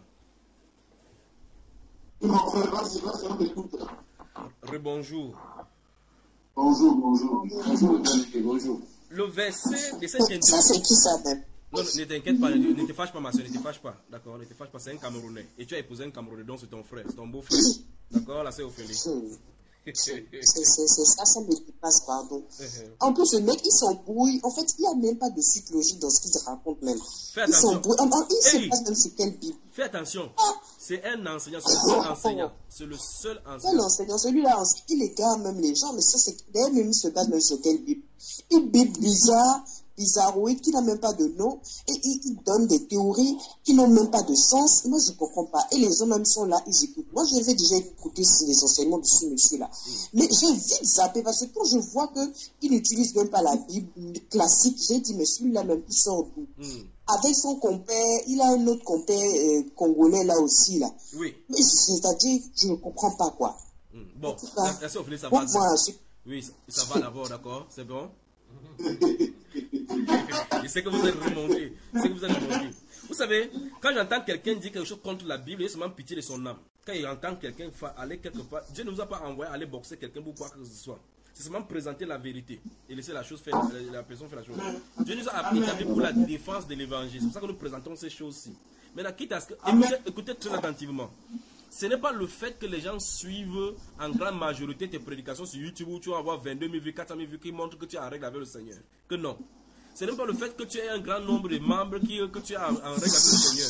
Rebonjour. Bonjour, bonjour. Bonjour, bonjour. Le verset de cette Ça, c'est qui ça même? Non, ne t'inquiète pas, ne, ne te fâche pas, ma soeur, ne te fâche pas. D'accord, ne te fâche pas, c'est un Camerounais. Et tu as épousé un Camerounais, donc c'est ton frère, c'est ton beau-frère. D'accord, là, c'est Ophélie. C'est ça, ça me dépasse, pardon. En plus, le mec, il s'embrouille. En fait, il n'y a même pas de suite logique dans ce qu'il raconte même. Fais Il attention. s'embrouille. Il se Hey. passe même sur quelle Bible. Fais attention, c'est un enseignant, c'est le seul enseignant. C'est le seul Un enseignant. enseignant, celui-là, il égare même les gens, mais ça, c'est d'ailleurs, même il se base même sur quelle Bible. Une Bible bizarre, bizarroïde, qui n'a même pas de nom, et il, il donne des théories qui n'ont même pas de sens. Moi, je ne comprends pas. Et les gens même sont là, ils écoutent. Moi, j'avais déjà écouté les enseignements de ce monsieur-là. Mais j'ai vite zappé, parce que quand je vois qu'il n'utilise même pas la Bible classique, j'ai dit, mais celui-là même, il sort d'où? Avec son compère, il a un autre compère euh, congolais là aussi, là. Oui. Mais c'est-à-dire, je ne comprends pas, quoi. Mm. Bon, Bah, la ça, Ophélie, ça bon, va. voilà, ça- je- Oui, ça, ça va d'abord, d'accord? C'est bon? Je sais que vous êtes remonté. Je sais que vous êtes remonté. Vous savez, quand j'entends quelqu'un dire quelque chose contre la Bible, il a seulement pitié de son âme. Quand il entend quelqu'un fa- aller quelque part, Dieu ne vous a pas envoyé aller boxer quelqu'un pour quoi que ce soit. C'est seulement présenter la vérité et laisser la chose faire, la, la personne faire la chose. Dieu nous a établis pour la défense de l'évangile. C'est pour ça que nous présentons ces choses-ci. Maintenant, quitte à ce que. Écoutez, écoutez très attentivement. Ce n'est pas le fait que les gens suivent en grande majorité tes prédications sur YouTube où tu vas avoir vingt-deux mille vues, quatre cent mille vues qui montrent que tu es en règle avec le Seigneur. Que non. Ce n'est pas le fait que tu aies un grand nombre de membres qui, que tu es en, en règle avec le Seigneur.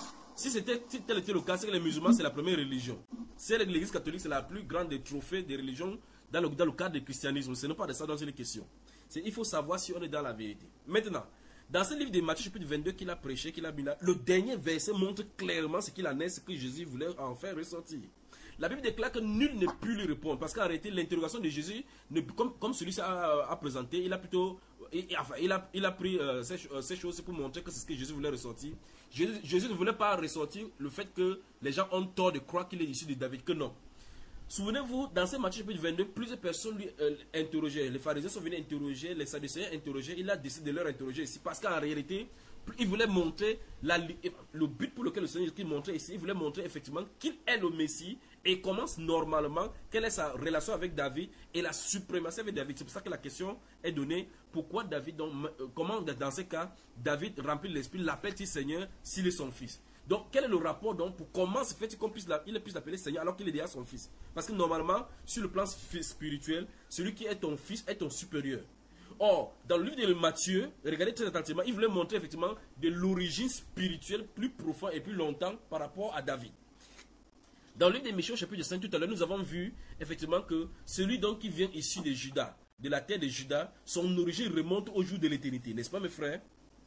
Si c'était si tel était le cas, c'est que les musulmans, c'est la première religion. C'est l'église catholique, c'est la plus grande des trophées des religions dans le, dans le cadre du christianisme. Ce n'est pas de ça dont c'est une question. C'est, il faut savoir si on est dans la vérité. Maintenant, dans ce livre de Matthieu, chapitre vingt-deux, qu'il a prêché, qu'il a mis là, le dernier verset montre clairement ce qu'il en est, ce que Jésus voulait en faire ressortir. La Bible déclare que nul ne peut lui répondre, parce qu'en réalité, l'interrogation de Jésus, ne, comme, comme celui-ci a, a présenté, il a plutôt, il, enfin, il a, il a pris euh, ces, euh, ces choses pour montrer que c'est ce que Jésus voulait ressortir. Jésus, Jésus ne voulait pas ressortir le fait que les gens ont tort de croire qu'il est issu de David, que non. Souvenez-vous, dans ce Matthieu chapitre vingt-deux, plusieurs personnes lui euh, interrogeaient. Les pharisiens sont venus interroger, les sadducéens interroger. Il a décidé de leur interroger ici parce qu'en réalité, il voulait montrer la, le but pour lequel le Seigneur qu'il montrait ici. Il voulait montrer effectivement qu'il est le Messie et commence normalement, quelle est sa relation avec David et la suprématie avec David. C'est pour ça que la question est donnée. Pourquoi David, donc, euh, comment dans ce cas, David remplit l'esprit, l'appelle-t-il Seigneur s'il est son fils? Donc, quel est le rapport donc pour comment se fait-il qu'on puisse l'appeler Seigneur alors qu'il est déjà son fils? Parce que normalement, sur le plan spirituel, celui qui est ton fils est ton supérieur. Or, dans le livre de Matthieu, regardez très attentivement, il voulait montrer effectivement de l'origine spirituelle plus profonde et plus longtemps par rapport à David. Dans le livre de Michée, chapitre cinq, tout à l'heure, nous avons vu effectivement que celui donc qui vient issu de Juda, de la terre de Juda, son origine remonte au jour de l'éternité, n'est-ce pas mes frères?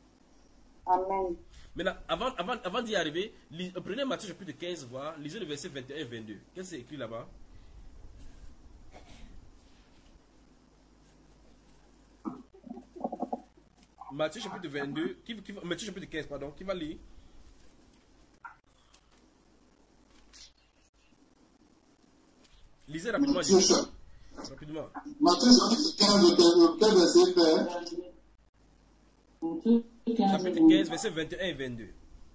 Amen. Maintenant, avant, avant, avant d'y arriver, lis, prenez Matthieu chapitre quinze, voir, lisez le verset vingt et un et vingt-deux. Qu'est-ce que c'est écrit là-bas? Matthieu chapitre vingt-deux, qui, qui, Matthieu chapitre quinze, pardon, qui va lire? Lisez rapidement. Matthieu, rapidement. Matthieu chapitre quinze, quel verset fait? Chapitre quinze, verset vingt et un et vingt-deux.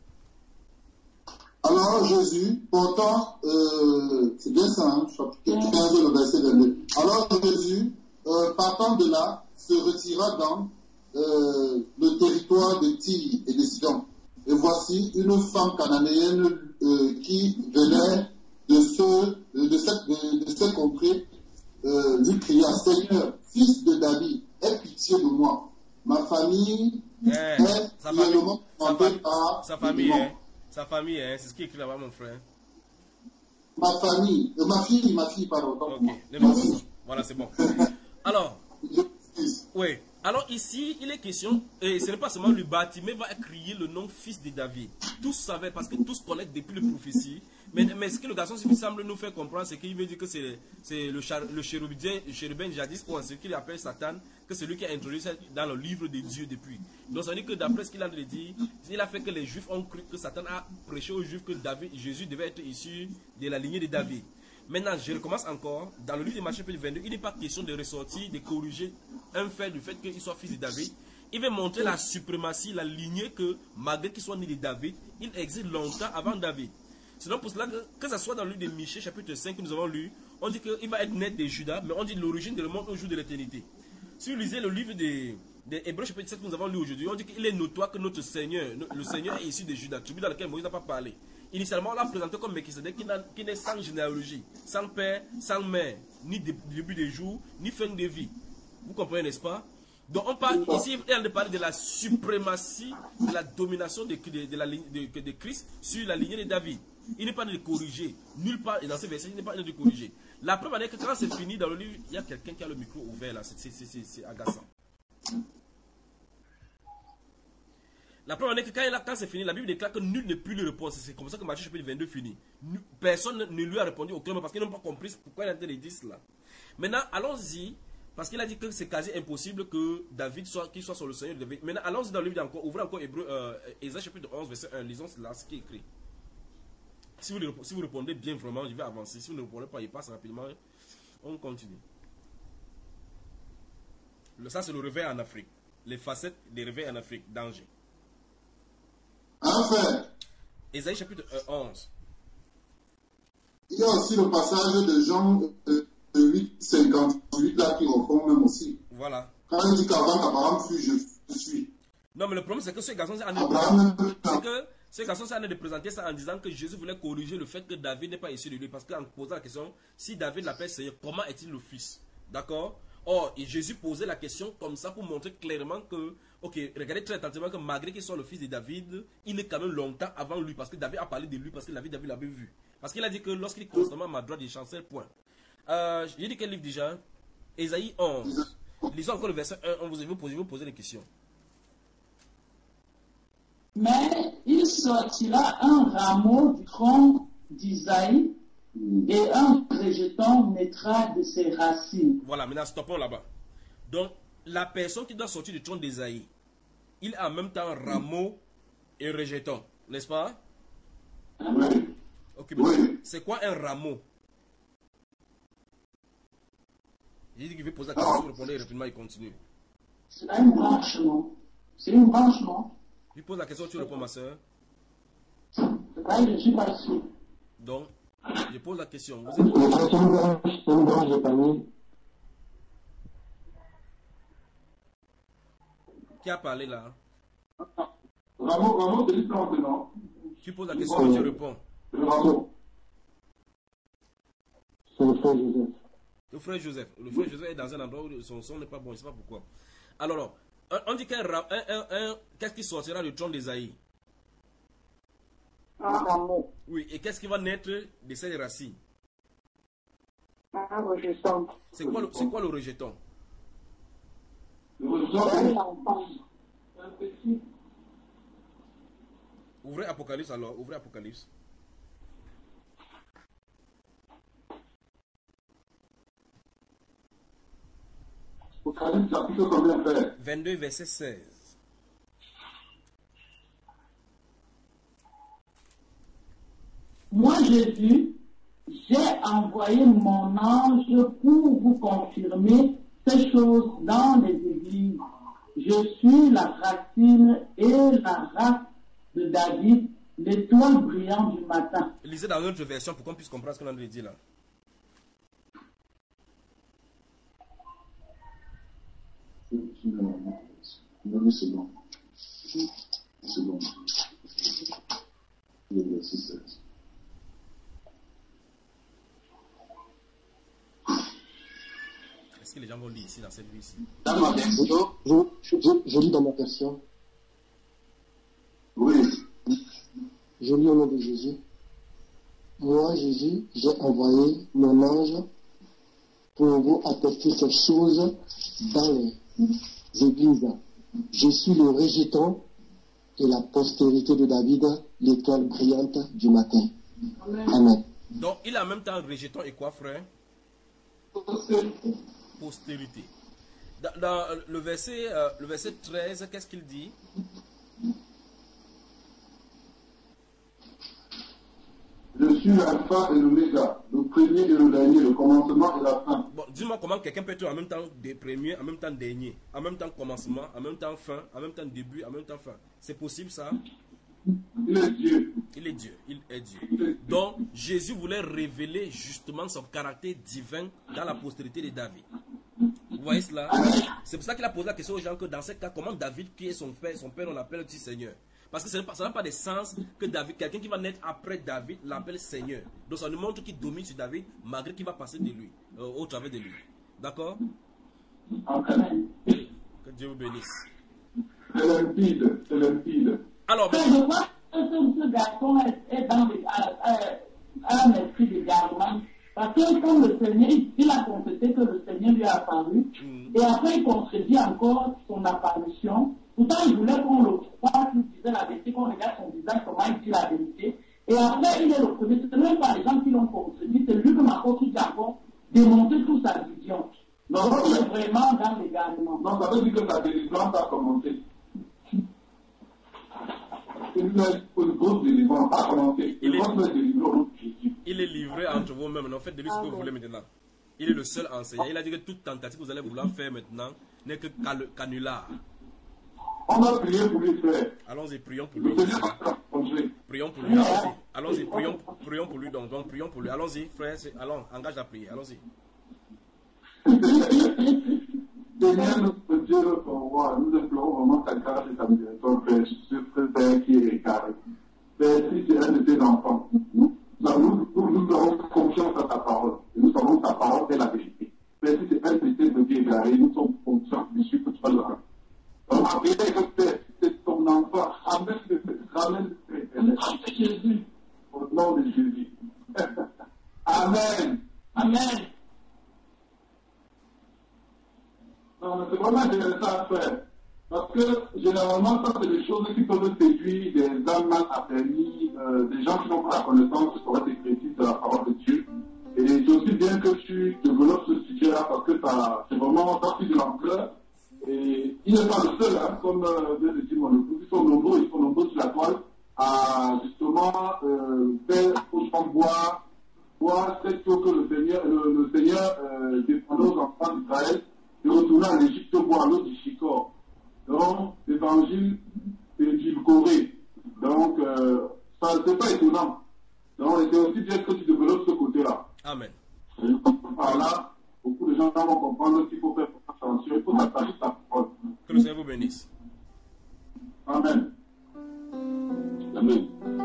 Alors Jésus, portant, euh, c'est bien ça, hein, chapitre quinze, le verset vingt-deux. Alors Jésus, euh, partant de là, se retira dans euh, le territoire de Tyr et de Sidon. Et voici une femme cananéenne euh, qui venait de, ce, de, cette, de, de cette contrée, euh, lui cria, Seigneur, fils de David, aie pitié de moi. Ma famille eh, est sa famille, sa, fa par sa famille, hein, sa famille, hein, c'est ce qui est écrit là-bas, mon frère. Ma famille, euh, ma fille, ma fille, pardon. Ok, ma fille. Voilà, c'est bon. Alors, oui. Alors ici, il est question, et ce n'est pas seulement le bâtiment va crier le nom fils de David. Tous savaient, parce que tous connaissent depuis les prophéties, Mais, mais ce que le garçon semble nous faire comprendre, c'est qu'il veut dire que c'est le, char, le chérubin, chérubin jadis, ou ce qu'il appelle Satan, que c'est lui qui a introduit ça dans le livre de Dieu depuis. Donc ça veut dire que d'après ce qu'il a dit, il a fait que les Juifs ont cru que Satan a prêché aux Juifs que David, Jésus devait être issu de la lignée de David. Maintenant, je recommence encore. Dans le livre de Matthieu chapitre vingt-deux, il n'est pas question de ressortir, de corriger un fait du fait qu'il soit fils de David. Il veut montrer la suprématie, la lignée que, malgré qu'il soit né de David, il existe longtemps avant David. C'est donc pour cela que, que ce soit dans le livre de Michée, chapitre cinq, que nous avons lu, on dit qu'il va être né de Judas, mais on dit l'origine de le monde au jour de l'éternité. Si vous lisez le livre de, de Hébreux, chapitre sept, que nous avons lu aujourd'hui, on dit qu'il est notoire que notre Seigneur, le Seigneur est issu de Judas, tribu dans laquelle Moïse n'a pas parlé. Initialement, on l'a présenté comme Melchisedec qui n'est sans généalogie, sans père, sans mère, ni de, début de jour, ni fin de vie. Vous comprenez, n'est-ce pas? Donc on parle ici, il de parler de la suprématie, de la domination de, de, de, la, de, de Christ sur la lignée de David. Il n'est pas de corriger. Nulle part, dans ces versets, il n'est pas de corriger. La preuve est que quand c'est fini dans le livre, il y a quelqu'un qui a le micro ouvert là, c'est agaçant. La preuve est que quand, quand c'est fini, la Bible déclare que nul ne peut lui répondre. C'est comme ça que Matthieu chapitre vingt-deux finit. Personne ne lui a répondu aucun mot parce qu'ils n'ont pas compris pourquoi il a été dit cela. Maintenant, allons-y, parce qu'il a dit que c'est quasi impossible que David soit, qu'il soit sur le Seigneur de David. Maintenant, allons-y dans le livre encore, ouvrez encore Hébreu, euh, Ésaïe chapitre onze, verset un, lisons là ce qui est écrit. Si vous, si vous répondez bien vraiment, je vais avancer. Si vous ne répondez pas, il passe rapidement. On continue. Le, ça, c'est le réveil en Afrique. Les facettes des réveils en Afrique. Danger. Enfin, Ésaïe chapitre onze. Il y a aussi le passage de Jean euh, huit, cinquante-huit là qui reprend même aussi. Voilà. Quand il dit qu'avant qu'Abraham fut, je suis. Non, mais le problème c'est que ce garçon, c'est que ce garçon s'est de présenter ça en disant que Jésus voulait corriger le fait que David n'est pas issu de lui. Parce qu'en posant la question, si David l'appelle Seigneur, comment est-il le fils? D'accord? Or, et Jésus posait la question comme ça pour montrer clairement que, ok, regardez très attentivement que malgré qu'il soit le fils de David, il est quand même longtemps avant lui. Parce que David a parlé de lui, parce que David, David l'avait vu. Parce qu'il a dit que lorsqu'il est constamment à ma droite, il chancelle, point. Euh, J'ai dit quel livre déjà? Ésaïe onze. Lisons encore le verset un, on vous vous poser, vous poser des questions. Mais il sortira un rameau du tronc d'Isaïe et un rejeton naîtra de ses racines. Voilà, maintenant stoppons là-bas. Donc, la personne qui doit sortir du tronc d'Isaïe, il a en même temps un rameau et un rejeton, n'est-ce pas? Oui. Ok, oui. C'est quoi un rameau? Il dit qu'il veut poser la question, vous répondez rapidement, il continue. C'est un branchement. C'est une branche, non? Il pose la question, tu réponds, ma soeur. Là, je ne suis pas sûr. Donc, je pose la question. Vous êtes... C'est une branche de panier. Qui a parlé là? Rameau, Rameau, c'est une plante, non? Tu poses la question, tu réponds. Le rameau. C'est le frère Joseph. Le frère Joseph. Le frère Joseph est dans un endroit où son son n'est pas bon, je ne sais pas pourquoi. Alors, on dit qu'un un, un, un, qu'est-ce qui sortira du tronc d'Ésaïe? Un rameau. Oui, et qu'est-ce qui va naître de ces racines? Un rejeton. C'est quoi, le, quoi le rejeton? Le rejeton, c'est un petit. Ouvrez Apocalypse alors, ouvrez Apocalypse. Apocalypse chapitre combien, frère? vingt-deux, verset seize. Moi, Jésus, j'ai envoyé mon ange pour vous confirmer ces choses dans les églises. Je suis la racine et la race de David, l'étoile brillante du matin. Lisez dans notre version pour qu'on puisse comprendre ce qu'on a dit là. Une seconde. Une seconde. Le verset seize. Est-ce que les gens vont lire ici dans cette vie ici? Dans ma version. Je, je, je, je lis dans ma version. Oui. Je lis au nom de Jésus. Moi, Jésus, j'ai envoyé mon ange pour vous attester ces choses dans les églises. Je suis le rejeton et la postérité de David, l'étoile brillante du matin. Amen. Donc, il est en même temps rejeton et quoi, frère? Postérité. Dans, dans le, verset, euh, le verset treize, qu'est-ce qu'il dit? Je suis l'alpha et l'oméga, le premier et le dernier, le commencement et la fin. Bon, dis-moi comment quelqu'un peut être en même temps des premiers, en même temps dernier, en même temps commencement, en même temps fin, en même temps début, en même temps fin. C'est possible ça? Il est Dieu. Il est Dieu, il est Dieu. Donc, Jésus voulait révéler justement son caractère divin dans la postérité de David. Vous voyez cela? C'est pour ça qu'il a posé la question aux gens que dans ce cas, comment David, qui est son père, son père, on l'appelle petit Seigneur? Parce que ça n'a pas de sens que David, quelqu'un qui va naître après David, l'appelle Seigneur. Donc ça nous montre qu'il domine sur David, malgré qu'il va passer de lui, euh, au travers de lui. D'accord? Que Dieu vous bénisse. C'est limpide, c'est limpide. Alors, mais je vois que ce garçon est dans les, à, à, un esprit de gardement. Parce que quand le Seigneur, il a confessé que le Seigneur lui a apparu, mm. et après il contredit encore son apparition. Pourtant, il voulait qu'on le croie, qu'il disait la vérité, qu'on regarde son visage, comment il dit la vérité. Et après, il est le premier. Ce n'est même pas les gens qui l'ont contredit, c'est lui que l'apôtre qui a encore démonté toute sa vision. Non, Donc, il est vraiment dans les garnements. Non, ça veut dire que sa délivrance a commencé. Une grosse délivrance a commencé. Il est, il est livré entre vous-mêmes. En fait, de lui ce que vous voulez maintenant. Il est le seul enseignant. Il a dit que toute tentative que vous allez vouloir faire maintenant n'est que canular. On va prier pour lui, frère. Allons-y, prions pour lui. Prions pour lui, allons-y. Allons-y, prions, prions pour lui, donc, donc prions pour lui. Allons-y, frère, allons, engage la prière, allons-y. Seigneur, notre Dieu, notre roi, nous implorons vraiment ta grâce et ta miséricorde, Père, sur ce Père qui est égaré. Père, si tu es un de tes enfants, nous, nous, nous, nous avons confiance à ta parole. Et nous savons que ta parole est la vérité. Père, si tu es un de tes petits égarés, nous sommes confiants dessus que tu vas le rendre. Donc, après que c'est ton enfant, amène le ramène le Jésus, au nom de Jésus. Amen. Amen. Non, mais c'est vraiment intéressant à faire. Parce que généralement, ça, c'est des choses qui peuvent séduire des âmes mal affermies, euh, des gens qui n'ont pas la connaissance pour être précis de la parole de Dieu. Et c'est aussi bien que tu développes ce sujet-là parce que ça, c'est vraiment ça de l'ampleur. Et il n'est pas le seul, hein, comme euh, vient de dire mon époux, ils sont nombreux, ils sont nombreux sur la toile à justement euh, faire aux gens boire, boire cette eau que le Seigneur, le, le Seigneur euh, défendait aux enfants d'Israël de retourner en Égypte boire l'eau du Chicor. Donc, l'évangile est édulcoré. Donc, euh, ça c'est pas étonnant. Donc, c'est aussi bien que tu développes ce côté-là. Amen. Et par là, beaucoup de gens vont comprendre qu'il faut faire attention, il faut s'attacher à ta parole. Que le Seigneur vous bénisse. Amen. Amen.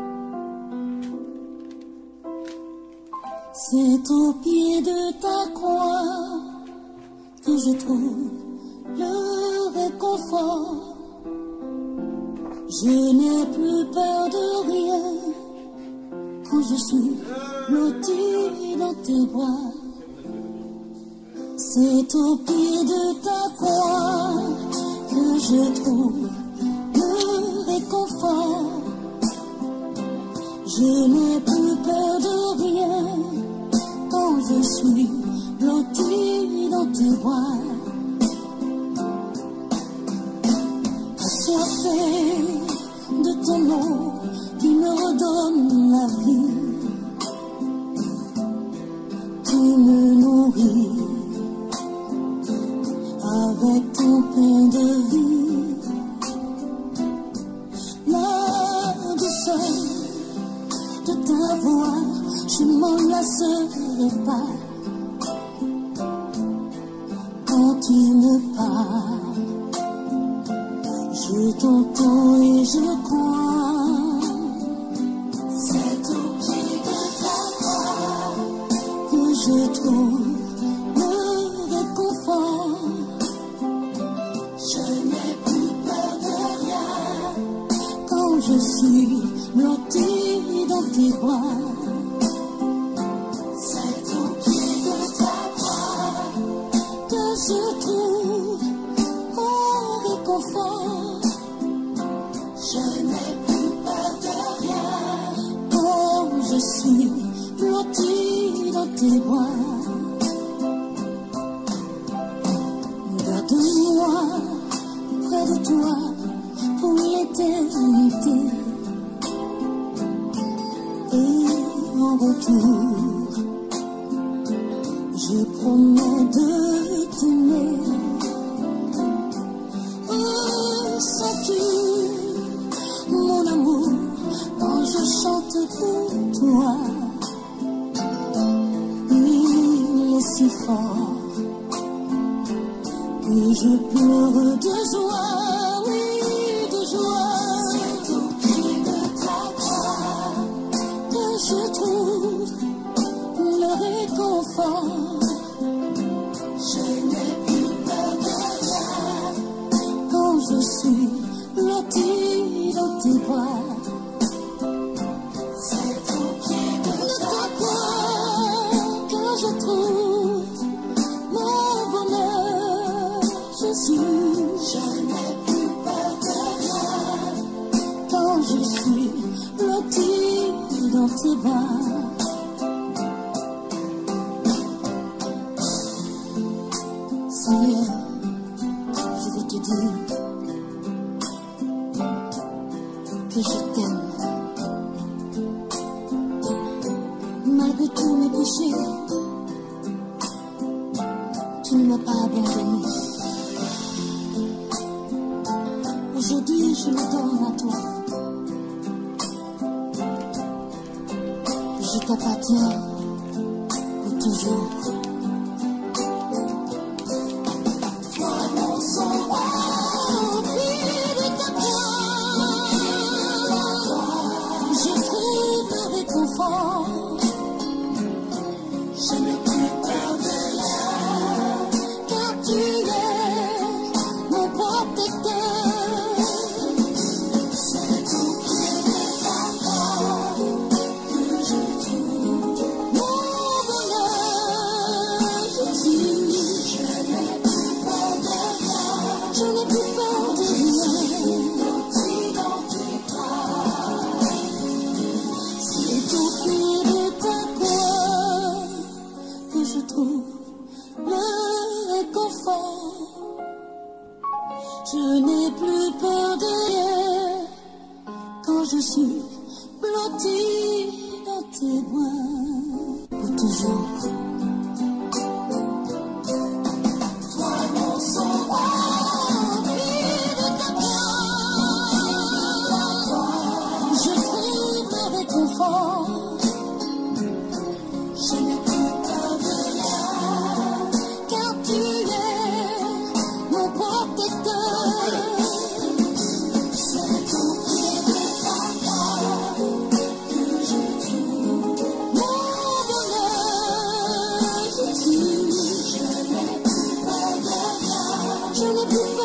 C'est au pied de ta croix que je trouve le réconfort. Je n'ai plus peur de rien quand je suis blotti dans tes bras. C'est au pied de ta croix que je trouve le réconfort. Je n'ai plus peur de rien quand je suis blotti dans tes bras. Assoiffé de ton eau qui me redonne la vie, tu me nourris avec ton pain de vie. La douceur de ta voix, je m'en lasserai pas. Quand tu me parles, je t'entends et je crois. C'est au pied de ta croix que je trouve le réconfort. Je n'ai plus peur de rien quand je suis blotti dans tes bras. C'est au pied de ta croix que je trouve mon réconfort. Je n'ai plus peur de rien quand je suis suis blottie dans tes bras. Garde-moi près de toi pour l'éternité. Et en retour, je promets de t'aimer. Oh, sens-tu mon amour quand je chante pour toi? Il est si fort que je pleure de joie, oui, de joie. C'est au pied de ta croix que je trouve le réconfort. Je n'ai plus peur de rien quand je suis blottie dans tes bras. C'est au pied de ta croix que je trouve mon bonheur. Jésus, je n'ai plus peur de rien quand je suis blottie dans tes bras. Seigneur, je veux te dire que je t'aime. Malgré tous mes péchés, tu ne m'as pas abandonné. Aujourd'hui, je me donne à toi. Je t'appartiens pour toujours. Toi, mon sauveur, au pied de ta croix, je trouve le réconfort. Je n'ai plus peur de rien, car tu es mon protecteur. C'est au pied de ta croix que je trouve mon bonheur. Jésus, je n'ai plus peur de rien, je n'ai plus peur de rien. Blottie dans tes bras, c'est au pied de ta croix que je trouve le réconfort. Je n'ai plus peur de rien quand je suis blottie dans tes bras pour toujours. Toi, mon sauveur, au pied de ta croix, je trouve le réconfort. Je n'ai plus peur de rien, car tu es mon protecteur. C'est au pied de ta croix que je trouve mon bonheur. Jésus, je n'ai plus peur de rien, je n'ai plus peur